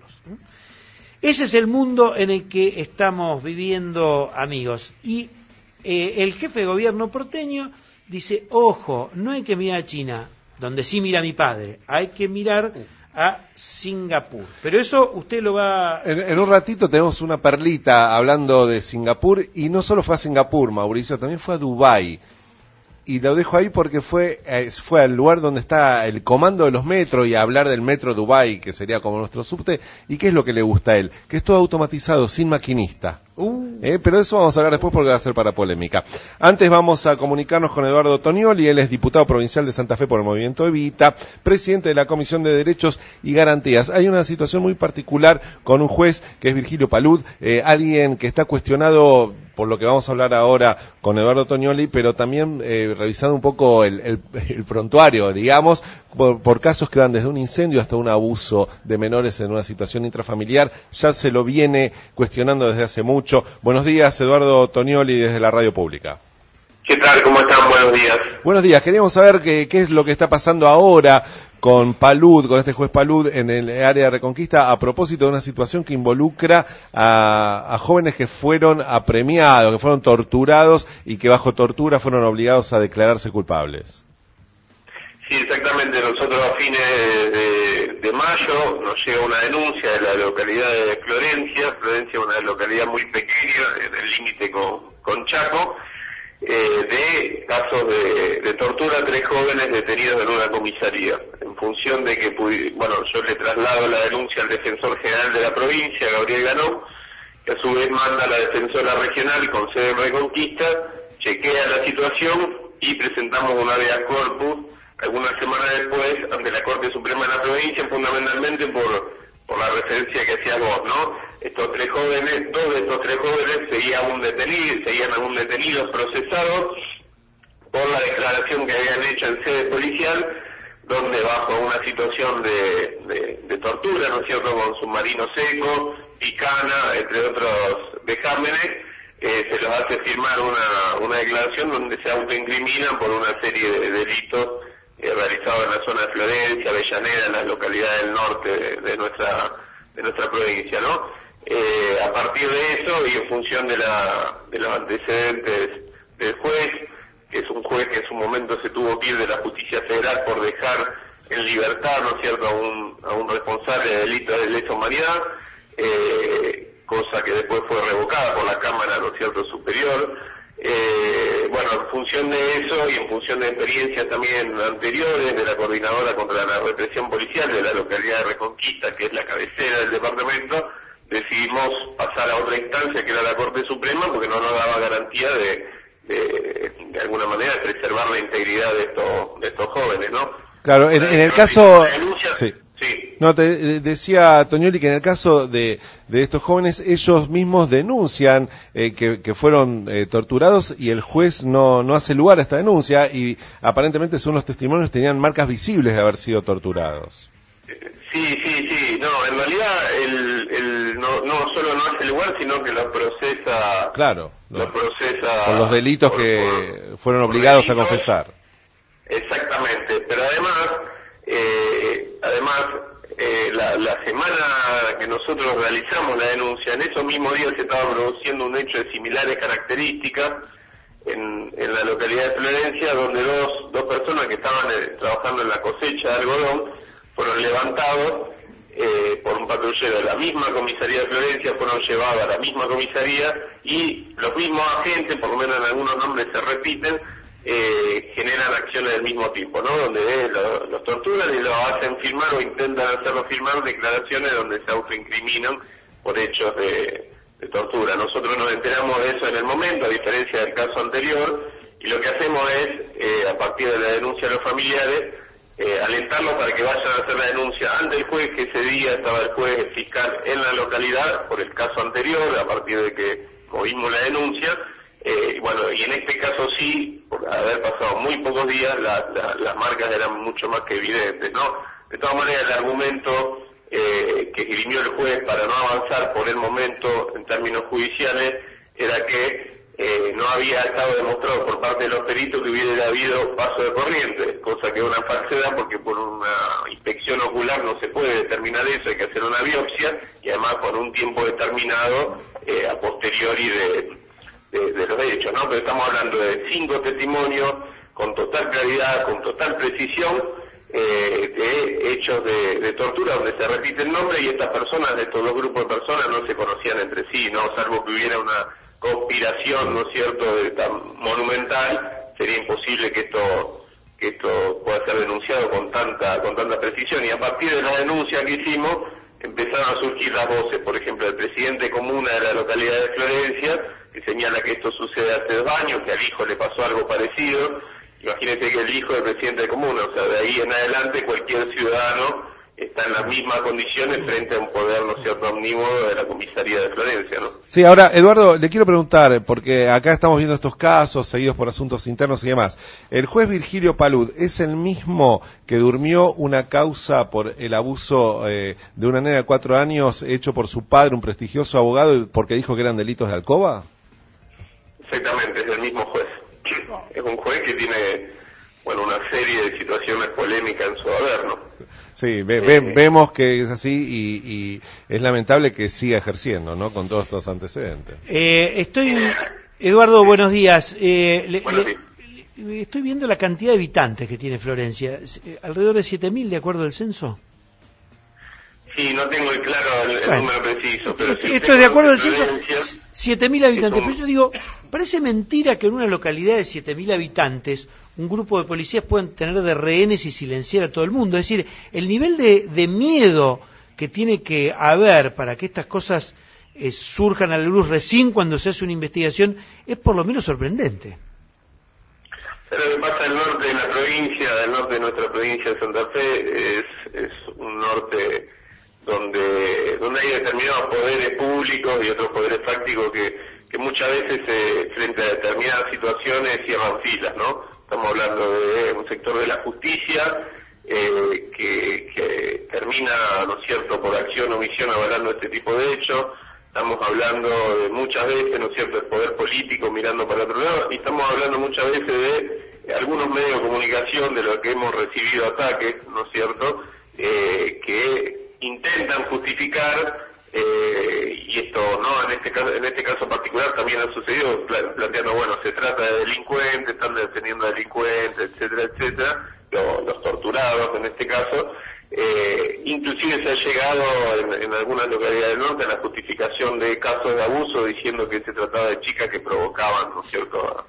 Ese es el mundo en el que estamos viviendo, amigos. Y el jefe de gobierno porteño dice: ojo, no hay que mirar a China, donde sí mira mi padre, hay que mirar a Singapur. Pero eso usted lo va... En un ratito tenemos una perlita hablando de Singapur, y no solo fue a Singapur, Mauricio, también fue a Dubái. Y lo dejo ahí porque fue al lugar donde está el comando de los metros, y a hablar del metro Dubái, que sería como nuestro subte. ¿Y qué es lo que le gusta a él? Que es todo automatizado, sin maquinista. Pero eso vamos a hablar después porque va a ser para polémica. Antes vamos a comunicarnos con Eduardo Tonioli. Él es diputado provincial de Santa Fe por el Movimiento Evita, presidente de la Comisión de Derechos y Garantías. Hay una situación muy particular con un juez que es Virgilio Palud, alguien que está cuestionado por lo que vamos a hablar ahora con Eduardo Tonioli, pero también revisando un poco el prontuario, digamos, por casos que van desde un incendio hasta un abuso de menores en una situación intrafamiliar. Ya se lo viene cuestionando desde hace mucho. Buenos días, Eduardo Tonioli, desde la Radio Pública. ¿Qué tal? ¿Cómo están? Buenos días. Buenos días. Queríamos saber qué es lo que está pasando ahora con Palud, con este juez Palud en el área de Reconquista, a propósito de una situación que involucra a jóvenes que fueron apremiados, que fueron torturados y que bajo tortura fueron obligados a declararse culpables. Sí, exactamente. Nosotros a fines de mayo nos llega una denuncia de la localidad de Florencia. Florencia es una localidad muy pequeña, en el límite con Chaco, de casos de tortura a 3 jóvenes detenidos en una comisaría. En función de que, yo le traslado la denuncia al defensor general de la provincia, Gabriel Ganó, que a su vez manda a la defensora regional con sede en Reconquista, chequea la situación y presentamos un habeas corpus algunas semanas después ante la Corte Suprema de la provincia, fundamentalmente por la referencia que hacías vos, ¿no? Estos 3 jóvenes, 2 de estos 3 jóvenes seguían aún detenidos, procesados por la declaración que habían hecho en sede policial, donde bajo una situación de tortura, ¿no es cierto?, con submarino seco, picana, entre otros vejámenes, se los hace firmar una declaración donde se autoincriminan por una serie de delitos realizados en la zona de Florencia, Avellaneda, en las localidades del norte de nuestra provincia, ¿no? A partir de eso y en función de los antecedentes del juez, que es un juez que en su momento se tuvo que ir de la justicia federal por dejar en libertad, ¿no es cierto?, a un responsable de delito de lesa humanidad, cosa que después fue revocada por la Cámara, ¿no es cierto?, superior. Bueno, en función de eso y en función de experiencias también anteriores de la Coordinadora contra la Represión Policial de la localidad de Reconquista, que es la cabecera del departamento, decidimos pasar a otra instancia que era la Corte Suprema porque no nos daba garantía de alguna manera de preservar la integridad de estos jóvenes, ¿no? Claro, en el caso... Sí. No, te decía Toñoli que en el caso de estos jóvenes, ellos mismos denuncian que fueron torturados y el juez no hace lugar a esta denuncia y aparentemente, según los testimonios, tenían marcas visibles de haber sido torturados. Sí, no, en realidad no solo no hace lugar, sino que lo procesa. Claro. Lo procesa por los delitos que fueron obligados a confesar. Exactamente, pero además la semana que nosotros realizamos la denuncia, en esos mismos días se estaba produciendo un hecho de similares características en la localidad de Florencia, donde dos personas que estaban trabajando en la cosecha de algodón fueron levantados por un patrullero de la misma comisaría de Florencia, fueron llevados a la misma comisaría y los mismos agentes, por lo menos en algunos nombres se repiten, generan acciones del mismo tipo, ¿no? Donde los torturan y los hacen firmar o intentan hacerlo firmar declaraciones donde se autoincriminan por hechos de tortura. Nosotros nos enteramos de eso en el momento, a diferencia del caso anterior, y lo que hacemos es, a partir de la denuncia de los familiares, alentarlos para que vayan a hacer la denuncia ante el juez, que ese día estaba el juez fiscal en la localidad por el caso anterior, a partir de que movimos la denuncia. Y en este caso sí, por haber pasado muy pocos días, las marcas eran mucho más que evidentes, ¿no? De todas maneras, el argumento que esgrimió el juez para no avanzar por el momento en términos judiciales era que no había estado demostrado por parte de los peritos que hubiera habido paso de corriente, cosa que es una falsedad porque por una inspección ocular no se puede determinar eso, hay que hacer una biopsia y además por un tiempo determinado a posteriori de los hechos, ¿no? Pero estamos hablando de 5 testimonios con total claridad, con total precisión, de hechos de tortura donde se repite el nombre y estas personas, de estos dos grupos de personas, no se conocían entre sí, ¿no? Salvo que hubiera una conspiración, ¿no es cierto?, tan monumental, sería imposible que esto pueda ser denunciado con tanta precisión. Y a partir de la denuncia que hicimos, empezaron a surgir las voces, por ejemplo, del presidente comuna de la localidad de Florencia, que señala que esto sucede hace 2 años, que al hijo le pasó algo parecido. Imagínate que el hijo del presidente de comuna, o sea, de ahí en adelante cualquier ciudadano está en las mismas condiciones frente a un poder, ¿no es cierto?, omnímodo de la comisaría de Florencia, ¿no? Sí, ahora, Eduardo, le quiero preguntar, porque acá estamos viendo estos casos seguidos por asuntos internos y demás. ¿El juez Virgilio Palud es el mismo que durmió una causa por el abuso de una nena de 4 años hecho por su padre, un prestigioso abogado, porque dijo que eran delitos de alcoba? Exactamente, es el mismo juez. Es un juez que tiene, una serie de situaciones polémicas en su haber, ¿no? Sí, vemos que es así y es lamentable que siga ejerciendo, ¿no?, con todos estos antecedentes. Eduardo, buenos días. Estoy viendo la cantidad de habitantes que tiene Florencia, alrededor de 7.000 de acuerdo al censo. Sí, no tengo claro el número preciso, pero sí. Esto es de acuerdo al censo, 7.000 habitantes. Pero yo digo, parece mentira que en una localidad de 7.000 habitantes un grupo de policías puedan tener de rehenes y silenciar a todo el mundo. Es decir, el nivel de miedo que tiene que haber para que estas cosas surjan a la luz recién cuando se hace una investigación es por lo menos sorprendente. Pero lo que pasa al norte de la provincia, del norte de nuestra provincia de Santa Fe, es un norte donde hay determinados poderes públicos y otros poderes prácticos que muchas veces frente a determinadas situaciones cierran filas, ¿no? Estamos hablando de un sector de la justicia, que termina, ¿no es cierto?, por acción o omisión avalando este tipo de hechos. Estamos hablando de muchas veces, ¿no es cierto?, del poder político mirando para otro lado, y estamos hablando muchas veces de algunos medios de comunicación de los que hemos recibido ataques, ¿no es cierto?, que intentan justificar, y esto no en este caso particular también ha sucedido, planteando, bueno, se trata de delincuentes, están deteniendo delincuentes, etcétera, etcétera, los torturados en este caso. Inclusive se ha llegado en algunas localidades del norte a la justificación de casos de abuso, diciendo que se trataba de chicas que provocaban, ¿no es cierto?,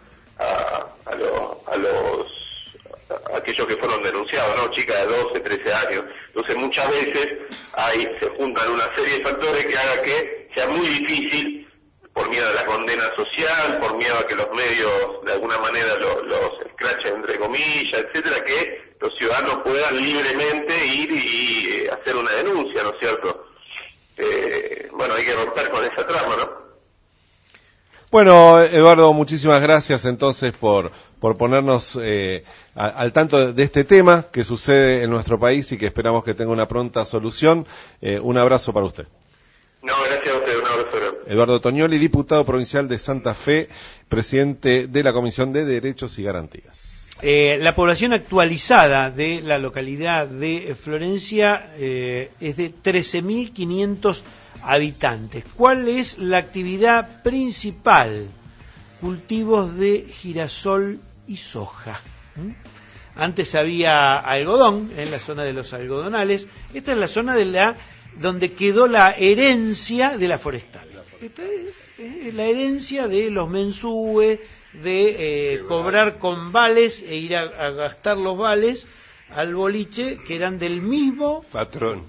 a aquellos que fueron denunciados, ¿no?, chicas de 12, 13 años. Entonces muchas veces se juntan una serie de factores que haga que sea muy difícil, por miedo a la condena social, por miedo a que los medios de alguna manera los escrachen entre comillas, etcétera, que los ciudadanos puedan libremente ir y hacer una denuncia, ¿no es cierto? Bueno, hay que romper con esa trama, ¿no? Bueno, Eduardo, muchísimas gracias entonces por ponernos al tanto de este tema que sucede en nuestro país y que esperamos que tenga una pronta solución. Un abrazo para usted. No, gracias a usted, un abrazo. Eduardo Tognoli, diputado provincial de Santa Fe, presidente de la Comisión de Derechos y Garantías. La población actualizada de la localidad de Florencia es de 13.500 habitantes. ¿Cuál es la actividad principal? Cultivos de girasol y soja. Antes había algodón en la zona de los algodonales. Esta es la zona donde quedó la herencia de la forestal. Esta es la herencia de los mensúes, de cobrar con vales e ir a gastar los vales al boliche, que eran del mismo patrón.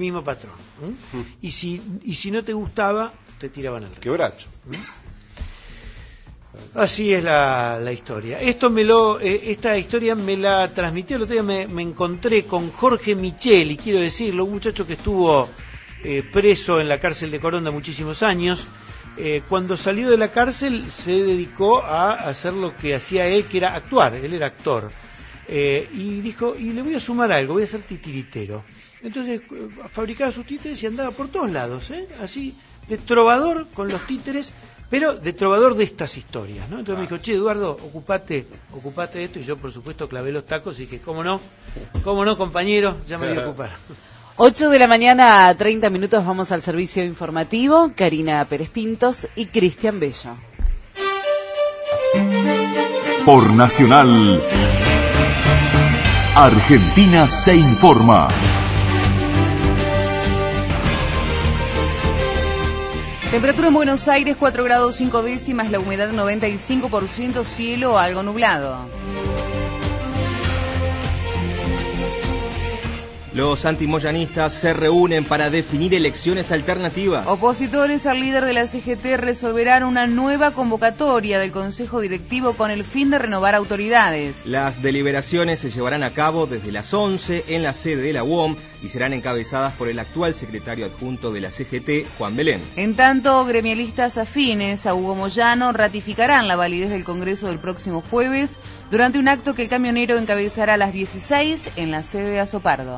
Y si no te gustaba, te tiraban al río. Quebracho. Así es la historia. Esta historia me la transmitió el otro día, me encontré con Jorge Micheli, quiero decirlo, un muchacho que estuvo preso en la cárcel de Coronda muchísimos años. Cuando salió de la cárcel se dedicó a hacer lo que hacía él, que era actuar. Él era actor. Y dijo, y le voy a sumar algo, voy a ser titiritero. Entonces fabricaba sus títeres y andaba por todos lados, así, de trovador con los títeres, pero de trovador de estas historias, ¿no? Entonces me dijo, che, Eduardo, ocupate de esto, y yo por supuesto clavé los tacos y dije, ¿cómo no, compañero? Ya me voy a ocupar. 8 de la mañana, 30 minutos, vamos al servicio informativo. Karina Pérez Pintos y Cristian Bello. Por Nacional, Argentina se informa. Temperatura en Buenos Aires, 4 grados 5 décimas, la humedad 95%, cielo algo nublado. Los antimoyanistas se reúnen para definir elecciones alternativas. Opositores al líder de la CGT resolverán una nueva convocatoria del Consejo Directivo con el fin de renovar autoridades. Las deliberaciones se llevarán a cabo desde las 11 en la sede de la UOM y serán encabezadas por el actual secretario adjunto de la CGT, Juan Belén. En tanto, gremialistas afines a Hugo Moyano ratificarán la validez del Congreso del próximo jueves durante un acto que el camionero encabezará a las 16 en la sede de Azopardo.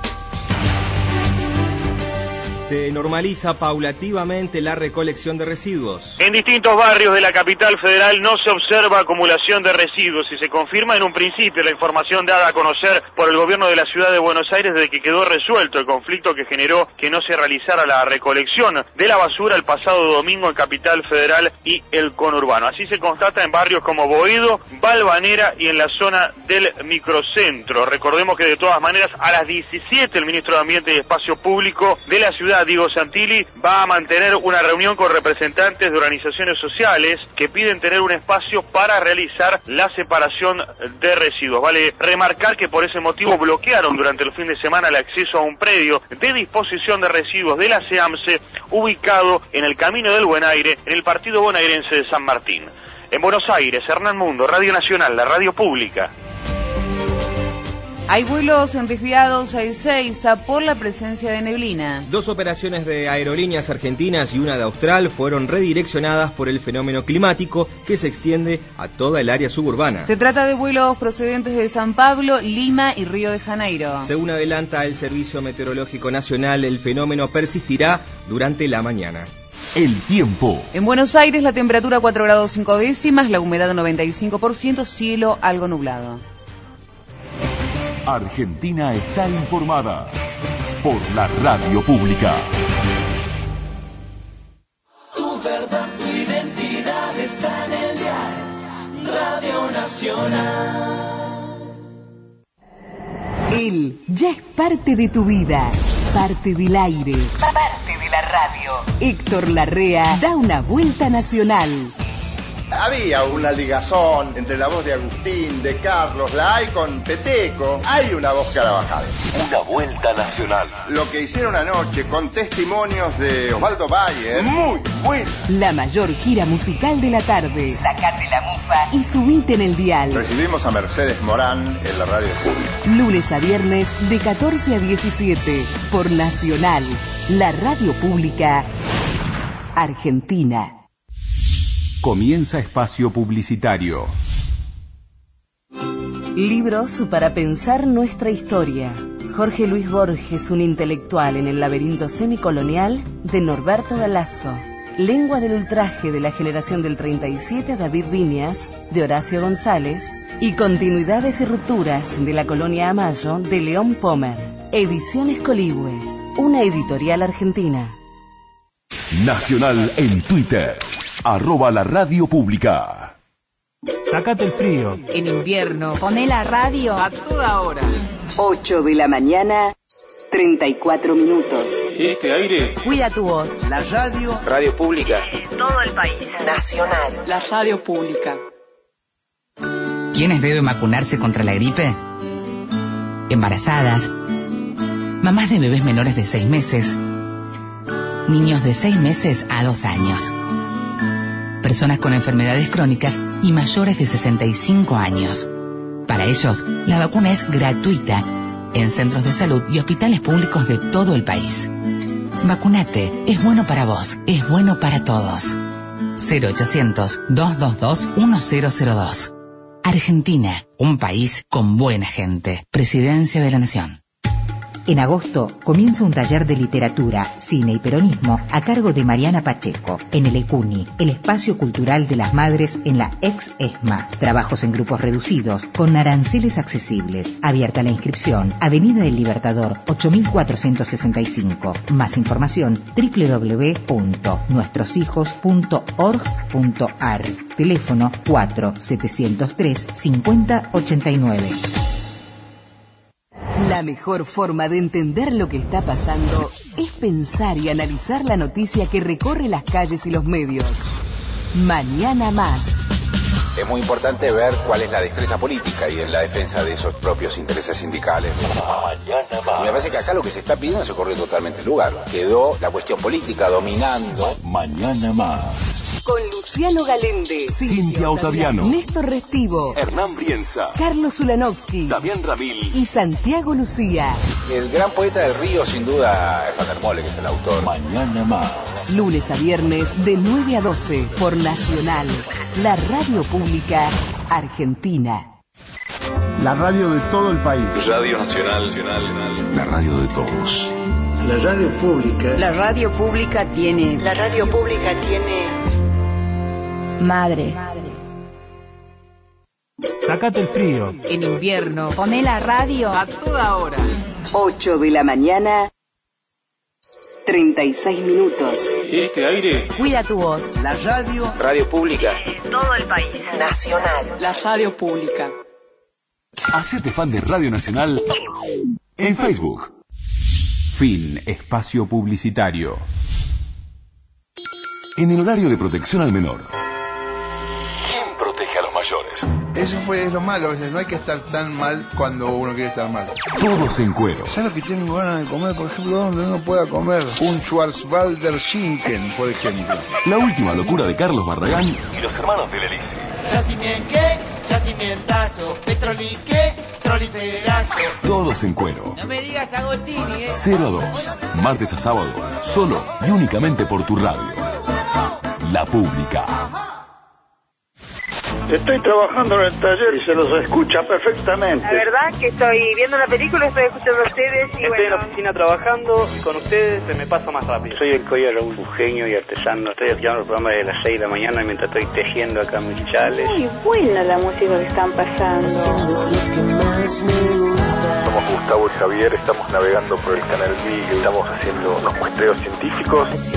Se normaliza paulativamente la recolección de residuos. En distintos barrios de la capital federal no se observa acumulación de residuos y se confirma en un principio la información dada a conocer por el gobierno de la ciudad de Buenos Aires desde que quedó resuelto el conflicto que generó que no se realizara la recolección de la basura el pasado domingo en Capital Federal y el conurbano. Así se constata en barrios como Boedo, Valvanera y en la zona del microcentro. Recordemos que de todas maneras a las 17 el ministro de Ambiente y Espacio Público de la ciudad, Diego Santilli, va a mantener una reunión con representantes de organizaciones sociales que piden tener un espacio para realizar la separación de residuos. Vale remarcar que por ese motivo bloquearon durante el fin de semana el acceso a un predio de disposición de residuos de la SEAMSE ubicado en el Camino del Buen Aire, en el partido bonaerense de San Martín. En Buenos Aires, Hernán Mundo, Radio Nacional, la radio pública. Hay vuelos desviados a Ezeiza por la presencia de neblina. 2 operaciones de aerolíneas argentinas y una de Austral fueron redireccionadas por el fenómeno climático que se extiende a toda el área suburbana. Se trata de vuelos procedentes de San Pablo, Lima y Río de Janeiro. Según adelanta el Servicio Meteorológico Nacional, el fenómeno persistirá durante la mañana. El tiempo. En Buenos Aires la temperatura 4 grados 5 décimas, la humedad 95%, cielo algo nublado. Argentina está informada por la radio pública. Tu verdad, tu identidad está en el dial. Radio Nacional. Él ya es parte de tu vida, parte del aire, parte de la radio. Héctor Larrea da una vuelta nacional. Había una ligazón entre la voz de Agustín, de Carlos, la hay con Peteco. Hay una voz Carabajal. Una vuelta nacional. Lo que hicieron anoche con testimonios de Osvaldo Bayer, muy bueno. La mayor gira musical de la tarde. Sacate la mufa y subite en el dial. Recibimos a Mercedes Morán en la radio pública. Lunes a viernes de 14 a 17 por Nacional, la radio pública argentina. Comienza espacio publicitario. Libros para pensar nuestra historia. Jorge Luis Borges, un intelectual en el laberinto semicolonial, de Norberto Galasso. Lengua del ultraje, de la generación del 37, David Viñas, de Horacio González. Y Continuidades y rupturas, de la colonia Amayo, de León Pomer. Ediciones Coligüe, una editorial argentina. Nacional en Twitter. @la radio pública. Sácate el frío. En invierno, poné la radio a toda hora. 8 de la mañana, 34 minutos. Este aire. Cuida tu voz. La radio. Radio pública. Todo el país. Nacional. La radio pública. ¿Quiénes deben vacunarse contra la gripe? Embarazadas, mamás de bebés menores de 6 meses, niños de 6 meses a 2 años, personas con enfermedades crónicas y mayores de 65 años. Para ellos, la vacuna es gratuita en centros de salud y hospitales públicos de todo el país. Vacunate, es bueno para vos, es bueno para todos. 0800-222-1002. Argentina, un país con buena gente. Presidencia de la Nación. En agosto comienza un taller de literatura, cine y peronismo a cargo de Mariana Pacheco en el ECUNI, el espacio cultural de las madres en la ex ESMA. Trabajos en grupos reducidos, con aranceles accesibles. Abierta la inscripción. Avenida del Libertador, 8465. Más información, www.nuestroshijos.org.ar. Teléfono 4703-5089. La mejor forma de entender lo que está pasando es pensar y analizar la noticia que recorre las calles y los medios. Mañana más. Es muy importante ver cuál es la destreza política y en la defensa de esos propios intereses sindicales. Mañana más. Me parece que acá lo que se está pidiendo se corrió totalmente el lugar. Quedó la cuestión política dominando. Mañana más. Con Luciano Galende, Cintia Ottaviano, Néstor Restivo, Hernán Brienza, Carlos Ulanovsky, Damián Ramil y Santiago Lucía. El gran poeta del río, sin duda, es Van der Molle, que es el autor. Mañana más. Lunes a viernes de 9 a 12 por Nacional, la radio pública argentina. La radio de todo el país. Radio Nacional. La radio de todos. La radio pública. La radio pública tiene. La radio pública tiene madres. Sácate el frío. En invierno, Poné la radio a toda hora. 8 de la mañana, 36 minutos. Este aire. Cuida tu voz. La radio. Radio pública. Todo el país. Nacional. La radio pública. Hacete fan de Radio Nacional en Facebook. Fin espacio publicitario. En el horario de protección al menor. ¿Quién protege a los mayores? Eso es lo malo, a veces no hay que estar tan mal cuando uno quiere estar mal. Todos en cuero. ¿Sabes lo que tengo ganas de comer? Por ejemplo, donde uno pueda comer un Schwarzwalder Schinken, por ejemplo. La última locura de Carlos Barragán y los hermanos de Lelisi. Yacimiento, ¿qué? Yacimientazo, petrolique, control y federación. Todos en cuero. No me digas Agostini, 02. Martes a sábado. Solo y únicamente por tu radio. La Pública. Estoy trabajando en el taller y se los escucha perfectamente. La verdad que estoy viendo la película, estoy escuchando a ustedes y estoy en la oficina trabajando y con ustedes se me pasa más rápido. Soy el Coya Raúl, un genio y artesano. Estoy escuchando el programa de las 6 de la mañana mientras estoy tejiendo acá mis chales. Muy buena la música que están pasando. Somos Gustavo y Javier, estamos navegando por el canal Beagle, estamos haciendo unos muestreos científicos.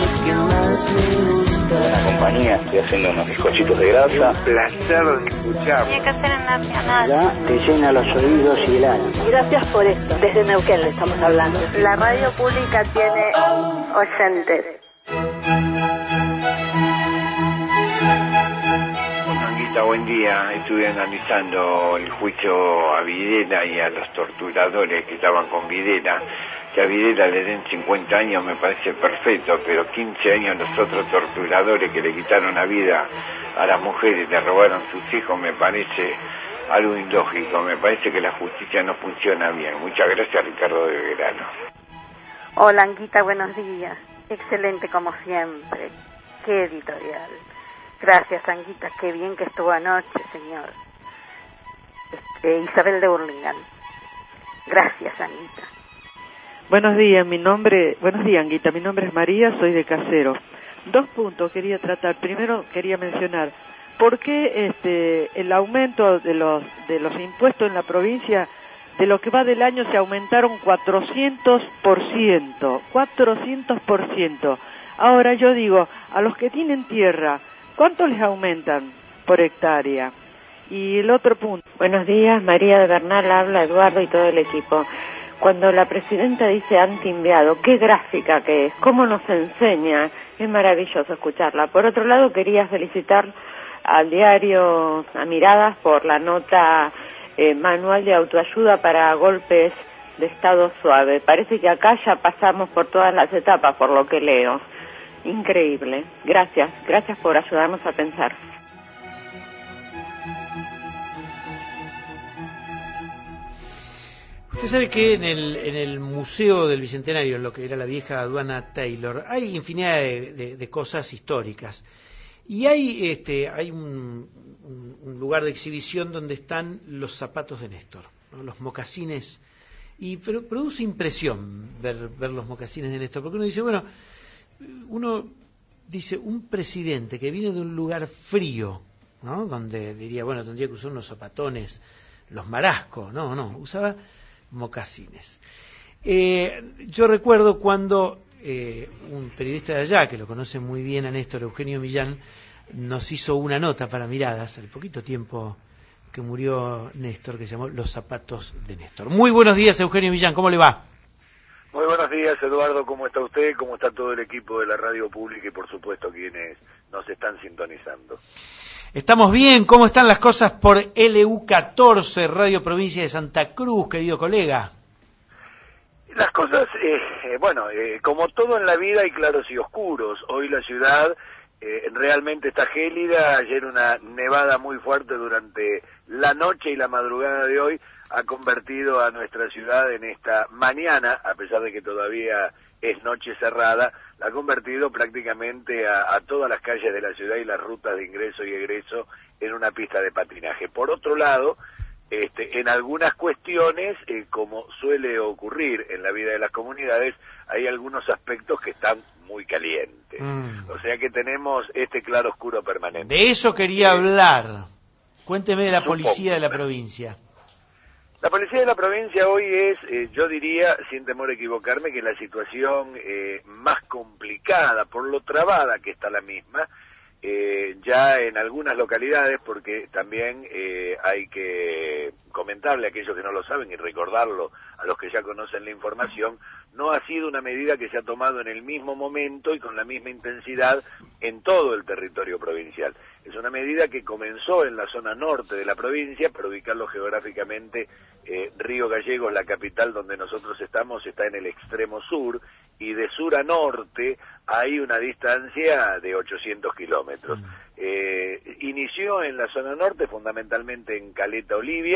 La compañía, estoy haciendo unos bizcochitos de grasa. Placer de escuchar. Tiene que ser en Nacional. Ya te llena los oídos y el alma. Gracias por esto. Desde Neuquén le estamos hablando. La radio pública tiene oyentes. Buen día, estuve analizando el juicio a Videla y a los torturadores que estaban con Videla. Que a Videla le den 50 años me parece perfecto, pero 15 años los otros torturadores que le quitaron la vida a las mujeres, le robaron sus hijos, me parece algo ilógico. Me parece que la justicia no funciona bien. Muchas gracias, Ricardo de Belgrano. Hola, Anguita, buenos días. Excelente como siempre. Qué editorial. Gracias, Anguita, qué bien que estuvo anoche, señor. Isabel de Burlingame. Gracias, Anguita. Buenos días, Anguita, mi nombre es María, soy de Casero. 2 puntos quería tratar. Primero quería mencionar, ¿por qué el aumento de los impuestos en la provincia, de lo que va del año, se aumentaron 400%? 400%. Ahora yo digo, a los que tienen tierra, ¿cuánto les aumentan por hectárea? Y el otro punto. Buenos días, María de Bernal, habla Eduardo y todo el equipo. Cuando la presidenta dice anti-enviado, qué gráfica que es, cómo nos enseña, es maravilloso escucharla. Por otro lado, quería felicitar al diario A Miradas por la nota manual de autoayuda para golpes de estado suave. Parece que acá ya pasamos por todas las etapas, por lo que leo. Increíble. Gracias por ayudarnos a pensar. Usted sabe que en el Museo del Bicentenario, en lo que era la vieja aduana Taylor, hay infinidad de cosas históricas. Y hay un lugar de exhibición donde están los zapatos de Néstor, ¿no? Los mocasines. Pero produce impresión ver los mocasines de Néstor, porque uno dice, un presidente que viene de un lugar frío, ¿no? Donde diría, tendría que usar unos zapatones, los marascos, no, usaba mocasines. Yo recuerdo cuando un periodista de allá, que lo conoce muy bien a Néstor, Eugenio Millán, nos hizo una nota para Miradas, al poquito tiempo que murió Néstor, que se llamó Los zapatos de Néstor. Muy buenos días, Eugenio Millán, ¿cómo le va? Muy buenos días, Eduardo, ¿cómo está usted? ¿Cómo está todo el equipo de la radio pública y por supuesto quienes nos están sintonizando? Estamos bien, ¿cómo están las cosas por LU14, Radio Provincia de Santa Cruz, querido colega? Las cosas, como todo en la vida hay claros y oscuros. Hoy la ciudad realmente está gélida. Ayer una nevada muy fuerte durante la noche y la madrugada de hoy ha convertido a nuestra ciudad en esta mañana, a pesar de que todavía es noche cerrada, la ha convertido prácticamente a todas las calles de la ciudad y las rutas de ingreso y egreso en una pista de patinaje. Por otro lado, en algunas cuestiones, como suele ocurrir en la vida de las comunidades, hay algunos aspectos que están muy calientes. O sea que tenemos este claroscuro permanente. De eso quería hablar. Cuénteme de la policía de la provincia. La policía de la provincia hoy es, yo diría, sin temor a equivocarme, que la situación más complicada, por lo trabada que está la misma, ya en algunas localidades, porque también hay que comentarle a aquellos que no lo saben y recordarlo a los que ya conocen la información, no ha sido una medida que se ha tomado en el mismo momento y con la misma intensidad en todo el territorio provincial. Es una medida que comenzó en la zona norte de la provincia, para ubicarlo geográficamente, Río Gallegos, la capital donde nosotros estamos, está en el extremo sur, y de sur a norte hay una distancia de 800 kilómetros. Inició en la zona norte, fundamentalmente en Caleta Olivia,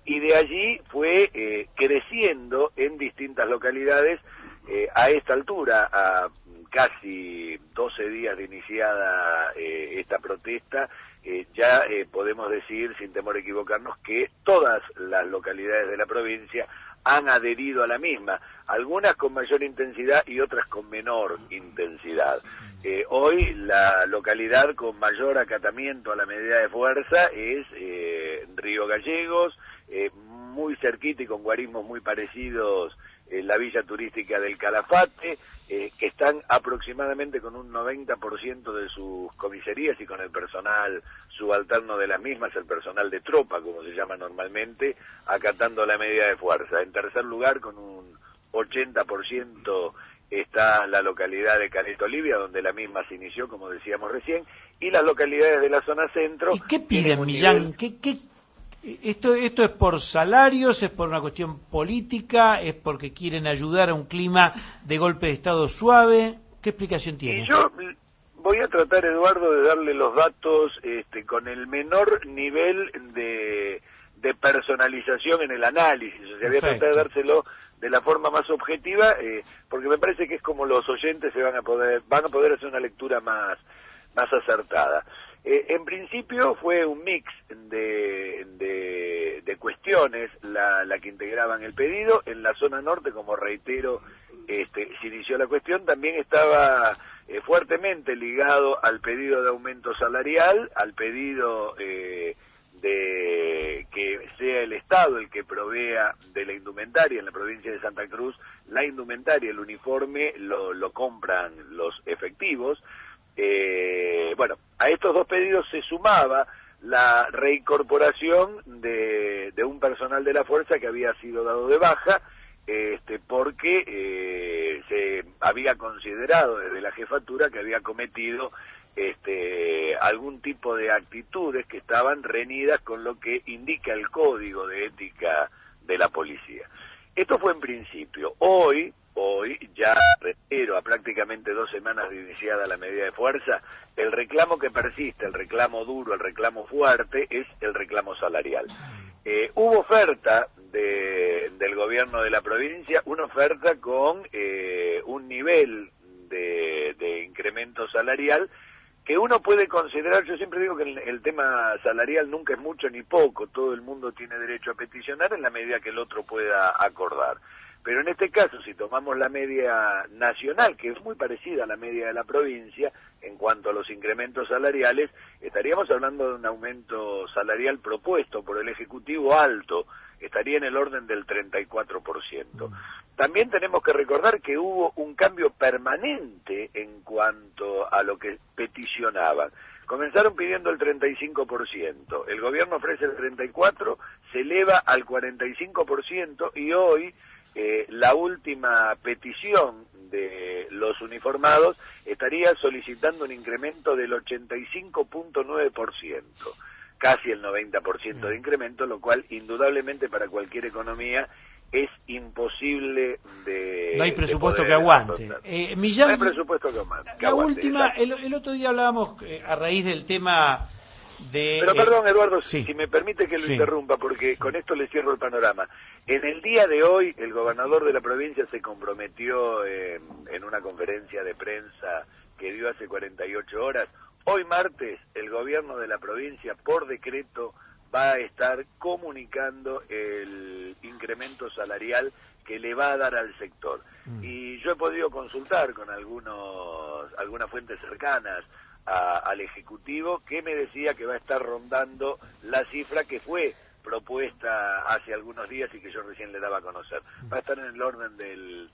y de allí fue creciendo en distintas localidades. A esta altura, a casi 12 días de iniciada esta protesta, ya podemos decir, sin temor a equivocarnos, que todas las localidades de la provincia han adherido a la misma, algunas con mayor intensidad y otras con menor intensidad. Hoy la localidad con mayor acatamiento a la medida de fuerza es Río Gallegos, muy cerquita y con guarismos muy parecidos, la villa turística del Calafate, que están aproximadamente con un 90% de sus comisarías y con el personal subalterno de las mismas, el personal de tropa, como se llama normalmente, acatando la medida de fuerza. En tercer lugar, con un 80% está la localidad de Caleta Olivia, donde la misma se inició, como decíamos recién, y las localidades de la zona centro. ¿Y qué piden, Millán? ¿Esto es por salarios, es por una cuestión política, es porque quieren ayudar a un clima de golpe de Estado suave? ¿Qué explicación tiene? Y yo voy a tratar, Eduardo, de darle los datos con el menor nivel de personalización en el análisis. O sea, voy a tratar de dárselo de la forma más objetiva, porque me parece que es como los oyentes van a poder hacer una lectura más acertada. En principio fue un mix de cuestiones la que integraban el pedido. En la zona norte, como reitero, se inició la cuestión, también estaba fuertemente ligado al pedido de aumento salarial, al pedido de que sea el Estado el que provea de la indumentaria. En la provincia de Santa Cruz, la indumentaria, el uniforme, lo compran los efectivos. Bueno, a estos dos pedidos se sumaba la reincorporación de un personal de la fuerza que había sido dado de baja, porque se había considerado desde la jefatura que había cometido algún tipo de actitudes que estaban reñidas con lo que indica el código de ética de la policía. Esto fue en principio. Hoy, ya reitero, a prácticamente 2 semanas de iniciada la medida de fuerza, el reclamo que persiste, el reclamo duro, el reclamo fuerte, es el reclamo salarial. Hubo oferta del gobierno de la provincia, una oferta con un nivel de incremento salarial que uno puede considerar. Yo siempre digo que el tema salarial nunca es mucho ni poco, todo el mundo tiene derecho a peticionar en la medida que el otro pueda acordar. Pero en este caso, si tomamos la media nacional, que es muy parecida a la media de la provincia, en cuanto a los incrementos salariales, estaríamos hablando de un aumento salarial propuesto por el Ejecutivo alto, estaría en el orden del 34%. También tenemos que recordar que hubo un cambio permanente en cuanto a lo que peticionaban. Comenzaron pidiendo el 35%, el gobierno ofrece el 34%, se eleva al 45% y hoy la última petición de los uniformados estaría solicitando un incremento del 85.9%, casi el 90% de incremento, lo cual indudablemente para cualquier economía es imposible de... No hay presupuesto que aguante. Millán, no hay presupuesto que aguante. La última, el otro día hablábamos a raíz del tema de... Pero perdón, Eduardo, sí. si me permite que lo interrumpa, porque con esto le cierro el panorama. En el día de hoy, el gobernador de la provincia se comprometió en una conferencia de prensa que dio hace 48 horas. Hoy martes, el gobierno de la provincia, por decreto, va a estar comunicando el incremento salarial que le va a dar al sector. Y yo he podido consultar con algunas fuentes cercanas al Ejecutivo, que me decía que va a estar rondando la cifra que fue propuesta hace algunos días y que yo recién le daba a conocer. Va a estar en el orden del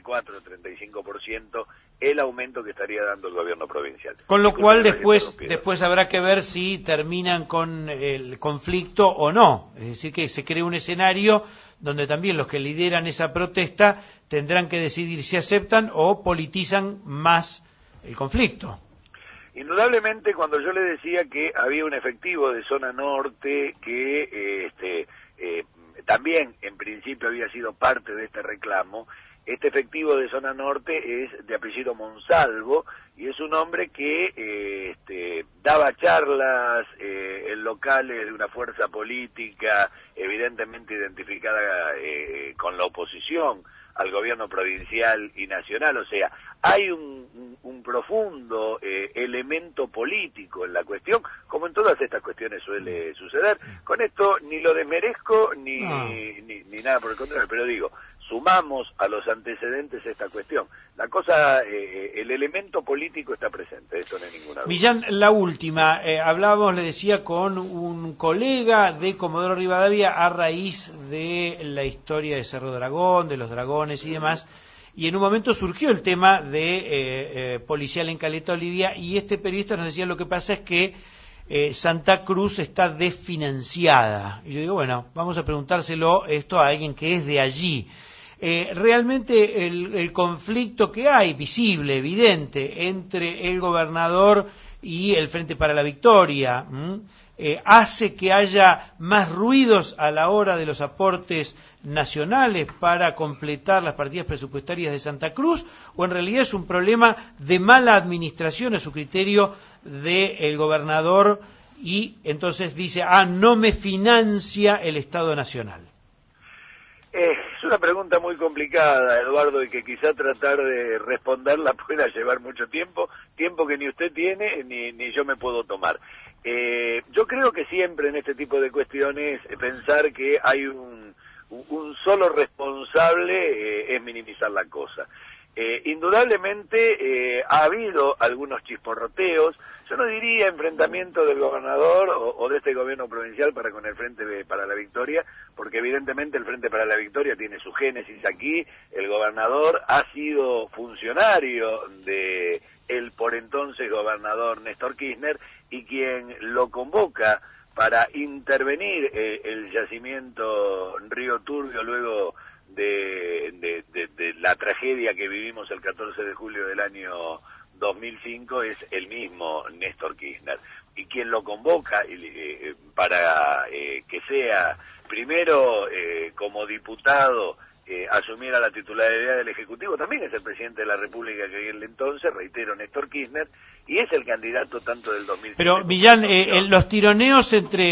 34-35% el aumento que estaría dando el gobierno provincial. Con lo cual después habrá que ver si terminan con el conflicto o no. Es decir, que se cree un escenario donde también los que lideran esa protesta tendrán que decidir si aceptan o politizan más el conflicto. Indudablemente, cuando yo le decía que había un efectivo de zona norte que también en principio había sido parte de este reclamo, este efectivo de zona norte es de apellido Monsalvo y es un hombre que daba charlas en locales de una fuerza política evidentemente identificada con la oposición al gobierno provincial y nacional. O sea, hay un profundo elemento político en la cuestión, como en todas estas cuestiones suele suceder. Con esto ni lo desmerezco ni nada por el contrario, pero digo, sumamos a los antecedentes esta cuestión. La cosa, el elemento político está presente, esto no hay ninguna duda. Millán, la última, hablábamos, le decía, con un colega de Comodoro Rivadavia a raíz de la historia de Cerro Dragón, de los dragones y demás, y en un momento surgió el tema de policial en Caleta Olivia, y este periodista nos decía: lo que pasa es que Santa Cruz está desfinanciada. Y yo digo, bueno, vamos a preguntárselo esto a alguien que es de allí. Realmente el conflicto que hay, visible, evidente, entre el gobernador y el Frente para la Victoria, hace que haya más ruidos a la hora de los aportes nacionales para completar las partidas presupuestarias de Santa Cruz, o en realidad es un problema de mala administración a su criterio del gobernador, y entonces dice: no me financia el Estado Nacional. Es una pregunta muy complicada, Eduardo, y que quizá tratar de responderla pueda llevar mucho tiempo que ni usted tiene ni yo me puedo tomar. Yo creo que siempre en este tipo de cuestiones pensar que hay un solo responsable es minimizar la cosa. Indudablemente ha habido algunos chisporroteos, yo no diría enfrentamiento del gobernador o de este gobierno provincial para con el Frente para la Victoria, porque evidentemente el Frente para la Victoria tiene su génesis aquí. El gobernador ha sido funcionario de el por entonces gobernador Néstor Kirchner, y quien lo convoca para intervenir el yacimiento Río Turbio luego de la tragedia que vivimos el 14 de julio del año 2005 es el mismo Néstor Kirchner, y quien lo convoca para que sea primero como diputado asumiera la titularidad del Ejecutivo también es el presidente de la República que en el entonces, reitero, Néstor Kirchner, y es el candidato tanto del 2005. Pero Millán, los tironeos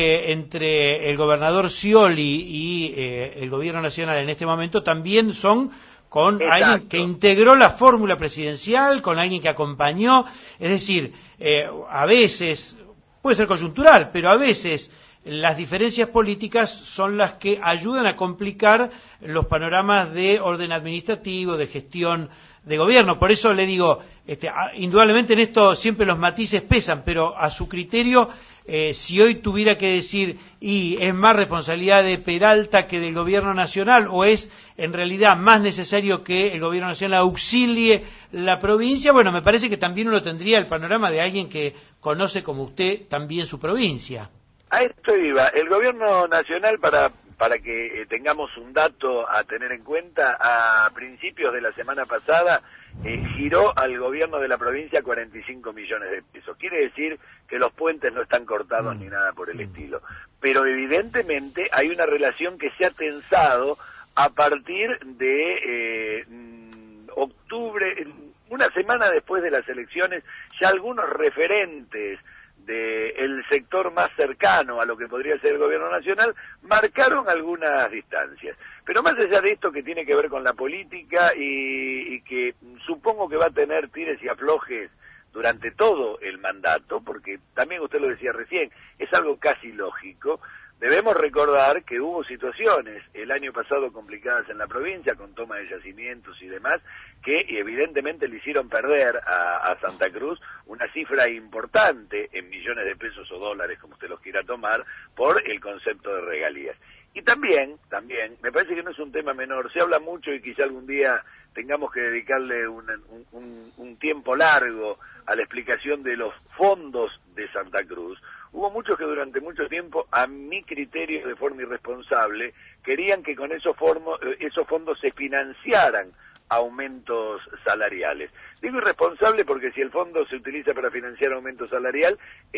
entre el gobernador Scioli y el gobierno nacional en este momento también son con alguien que integró la fórmula presidencial, con alguien que acompañó, es decir, a veces, puede ser coyuntural, pero a veces las diferencias políticas son las que ayudan a complicar los panoramas de orden administrativo, de gestión de gobierno. Por eso le digo, indudablemente en esto siempre los matices pesan, pero a su criterio, si hoy tuviera que decir, y es más responsabilidad de Peralta que del gobierno nacional, o es en realidad más necesario que el gobierno nacional auxilie la provincia, bueno, me parece que también uno tendría el panorama de alguien que conoce como usted también su provincia. A esto iba. El gobierno nacional, para que tengamos un dato a tener en cuenta, a principios de la semana pasada giró al gobierno de la provincia 45 millones de pesos. Quiere decir que los puentes no están cortados ni nada por el estilo. Pero evidentemente hay una relación que se ha tensado a partir de octubre, una semana después de las elecciones. Ya algunos referentes del sector más cercano a lo que podría ser el gobierno nacional marcaron algunas distancias. Pero más allá de esto que tiene que ver con la política y que supongo que va a tener tires y aflojes durante todo el mandato, porque también usted lo decía recién, es algo casi lógico. Debemos recordar que hubo situaciones el año pasado complicadas en la provincia, con toma de yacimientos y demás, que evidentemente le hicieron perder a Santa Cruz una cifra importante en millones de pesos o dólares, como usted los quiera tomar, por el concepto de regalías. Y también, me parece que no es un tema menor, se habla mucho y quizá algún día tengamos que dedicarle un tiempo largo a la explicación de los fondos de Santa Cruz. Hubo muchos que durante mucho tiempo, a mi criterio de forma irresponsable, querían que con esos fondos se financiaran aumentos salariales. Digo irresponsable porque si el fondo se utiliza para financiar aumento salarial,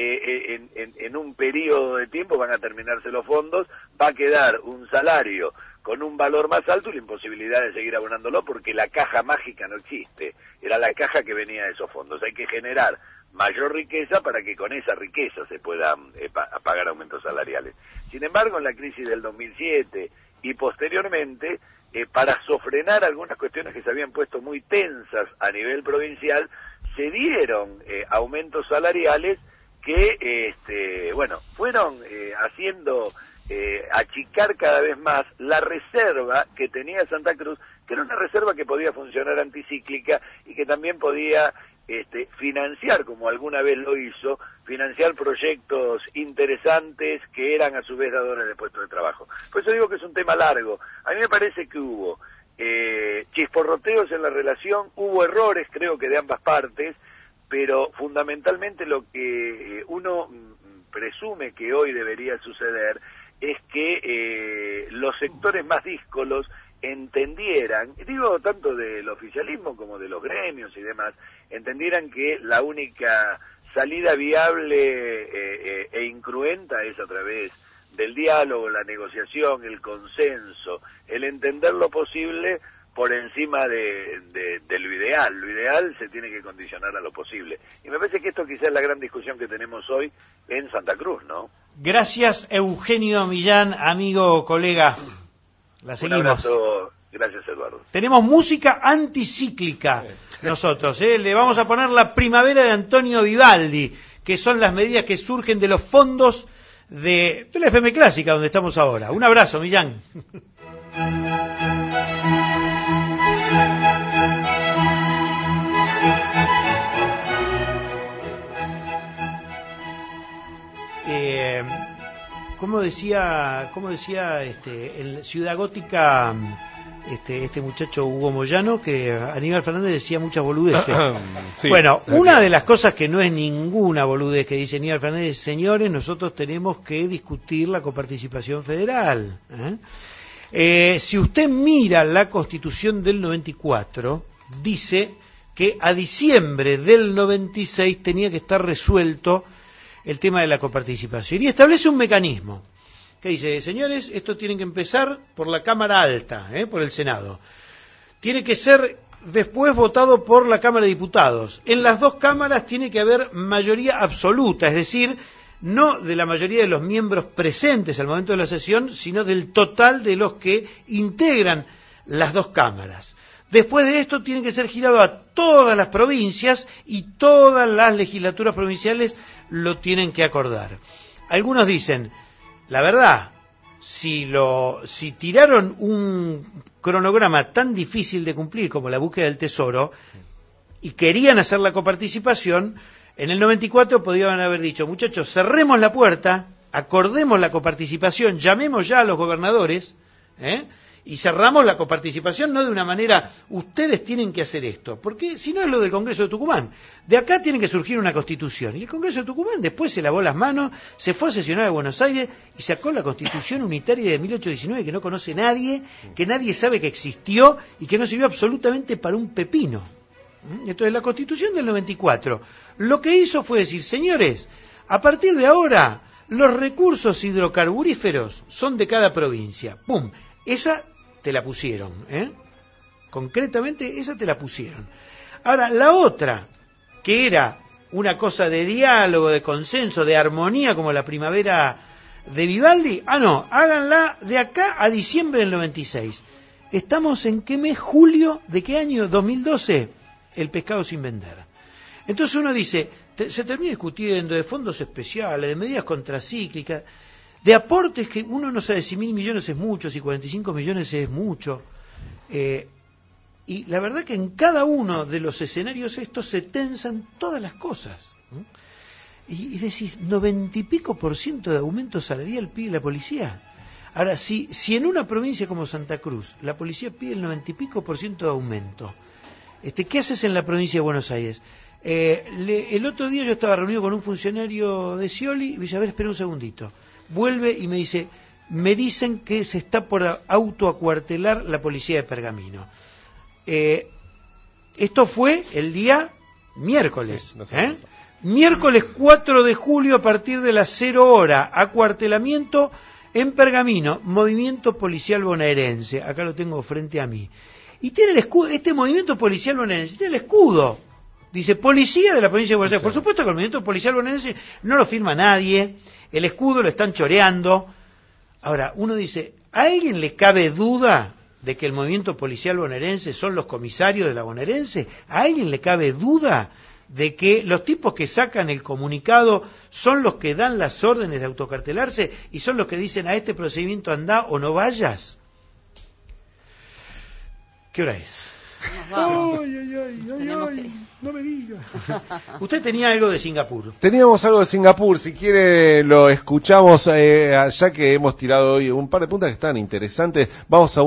en un periodo de tiempo van a terminarse los fondos, va a quedar un salario con un valor más alto y la imposibilidad de seguir abonándolo porque la caja mágica no existe, era la caja que venía de esos fondos. Hay que generar mayor riqueza para que con esa riqueza se puedan pagar aumentos salariales. Sin embargo, en la crisis del 2007 y posteriormente, para sofrenar algunas cuestiones que se habían puesto muy tensas a nivel provincial, se dieron aumentos salariales que, fueron haciendo achicar cada vez más la reserva que tenía Santa Cruz, que era una reserva que podía funcionar anticíclica y que también podía financiar, como alguna vez lo hizo, financiar proyectos interesantes que eran a su vez dadores de puestos de trabajo. Por eso digo que es un tema largo. A mí me parece que hubo chisporroteos en la relación, hubo errores, creo que de ambas partes, pero fundamentalmente lo que uno presume que hoy debería suceder es que los sectores más díscolos entendieran, digo tanto del oficialismo como de los gremios y demás, entendieran que la única salida viable e incruenta es a través del diálogo, la negociación, el consenso, el entender lo posible por encima de lo ideal. Lo ideal se tiene que condicionar a lo posible. Y me parece que esto quizás es la gran discusión que tenemos hoy en Santa Cruz, ¿no? Gracias, Eugenio Millán, amigo, colega. La seguimos. Un abrazo. Gracias, Eduardo. Tenemos música anticíclica nosotros. Le vamos a poner La Primavera de Antonio Vivaldi, que son las medidas que surgen de los fondos de la FM Clásica, donde estamos ahora. Un abrazo, Millán. ¿Cómo decía en Ciudad Gótica este muchacho Hugo Moyano, que Aníbal Fernández decía muchas boludeces? Sí, bueno, una de las cosas que no es ninguna boludez que dice Aníbal Fernández es: señores, nosotros tenemos que discutir la coparticipación federal. Si usted mira la Constitución del 94, dice que a diciembre del 96 tenía que estar resuelto el tema de la coparticipación, y establece un mecanismo que dice: señores, esto tiene que empezar por la Cámara Alta, por el Senado. Tiene que ser después votado por la Cámara de Diputados. En las dos cámaras tiene que haber mayoría absoluta, es decir, no de la mayoría de los miembros presentes al momento de la sesión, sino del total de los que integran las dos cámaras. Después de esto tiene que ser girado a todas las provincias y todas las legislaturas provinciales lo tienen que acordar. Algunos dicen: la verdad, si tiraron un cronograma tan difícil de cumplir como la búsqueda del tesoro y querían hacer la coparticipación, en el 94 podían haber dicho: muchachos, cerremos la puerta, acordemos la coparticipación, llamemos ya a los gobernadores, y cerramos la coparticipación, no de una manera, ustedes tienen que hacer esto, porque si no es lo del Congreso de Tucumán. De acá tiene que surgir una Constitución, y el Congreso de Tucumán después se lavó las manos, se fue a sesionar a Buenos Aires y sacó la Constitución unitaria de 1819 que no conoce nadie, que nadie sabe que existió y que no sirvió absolutamente para un pepino. Entonces la Constitución del 94 lo que hizo fue decir: señores, a partir de ahora los recursos hidrocarburíferos son de cada provincia. ¡Pum! Esa te la pusieron, concretamente esa te la pusieron. Ahora, la otra, que era una cosa de diálogo, de consenso, de armonía, como la Primavera de Vivaldi, no, háganla de acá a diciembre del 96. ¿Estamos en qué mes? ¿Julio de qué año? 2012. El pescado sin vender. Entonces uno dice, se termina discutiendo de fondos especiales, de medidas contracíclicas, de aportes que uno no sabe si 1.000 millones es mucho, si 45 millones es mucho. Y la verdad que en cada uno de los escenarios estos se tensan todas las cosas. Y decís, 90 y pico % de aumento salarial pide la policía. Ahora, si en una provincia como Santa Cruz la policía pide el 90 y pico % de aumento, ¿qué haces en la provincia de Buenos Aires? El otro día yo estaba reunido con un funcionario de Scioli y me dice: a ver, espera un segundito. Vuelve y me dice: me dicen que se está por autoacuartelar la policía de Pergamino. Esto fue el día miércoles. Sí, no sé. Miércoles 4 de julio a partir de las 0 hora, acuartelamiento en Pergamino, movimiento policial bonaerense. Acá lo tengo frente a mí. Y tiene el escudo, este movimiento policial bonaerense tiene el escudo Dice, policía de la provincia de Buenos Aires. Por supuesto que el movimiento policial bonaerense no lo firma nadie, el escudo lo están choreando. Ahora, uno dice, ¿a alguien le cabe duda de que el movimiento policial bonaerense son los comisarios de la bonaerense? ¿A alguien le cabe duda de que los tipos que sacan el comunicado son los que dan las órdenes de autocartelarse y son los que dicen a este procedimiento anda o no vayas? ¿Qué hora es? No me diga. Usted tenía algo de Singapur. Teníamos algo de Singapur, si quiere lo escuchamos, ya que hemos tirado hoy un par de puntas que están interesantes. Vamos a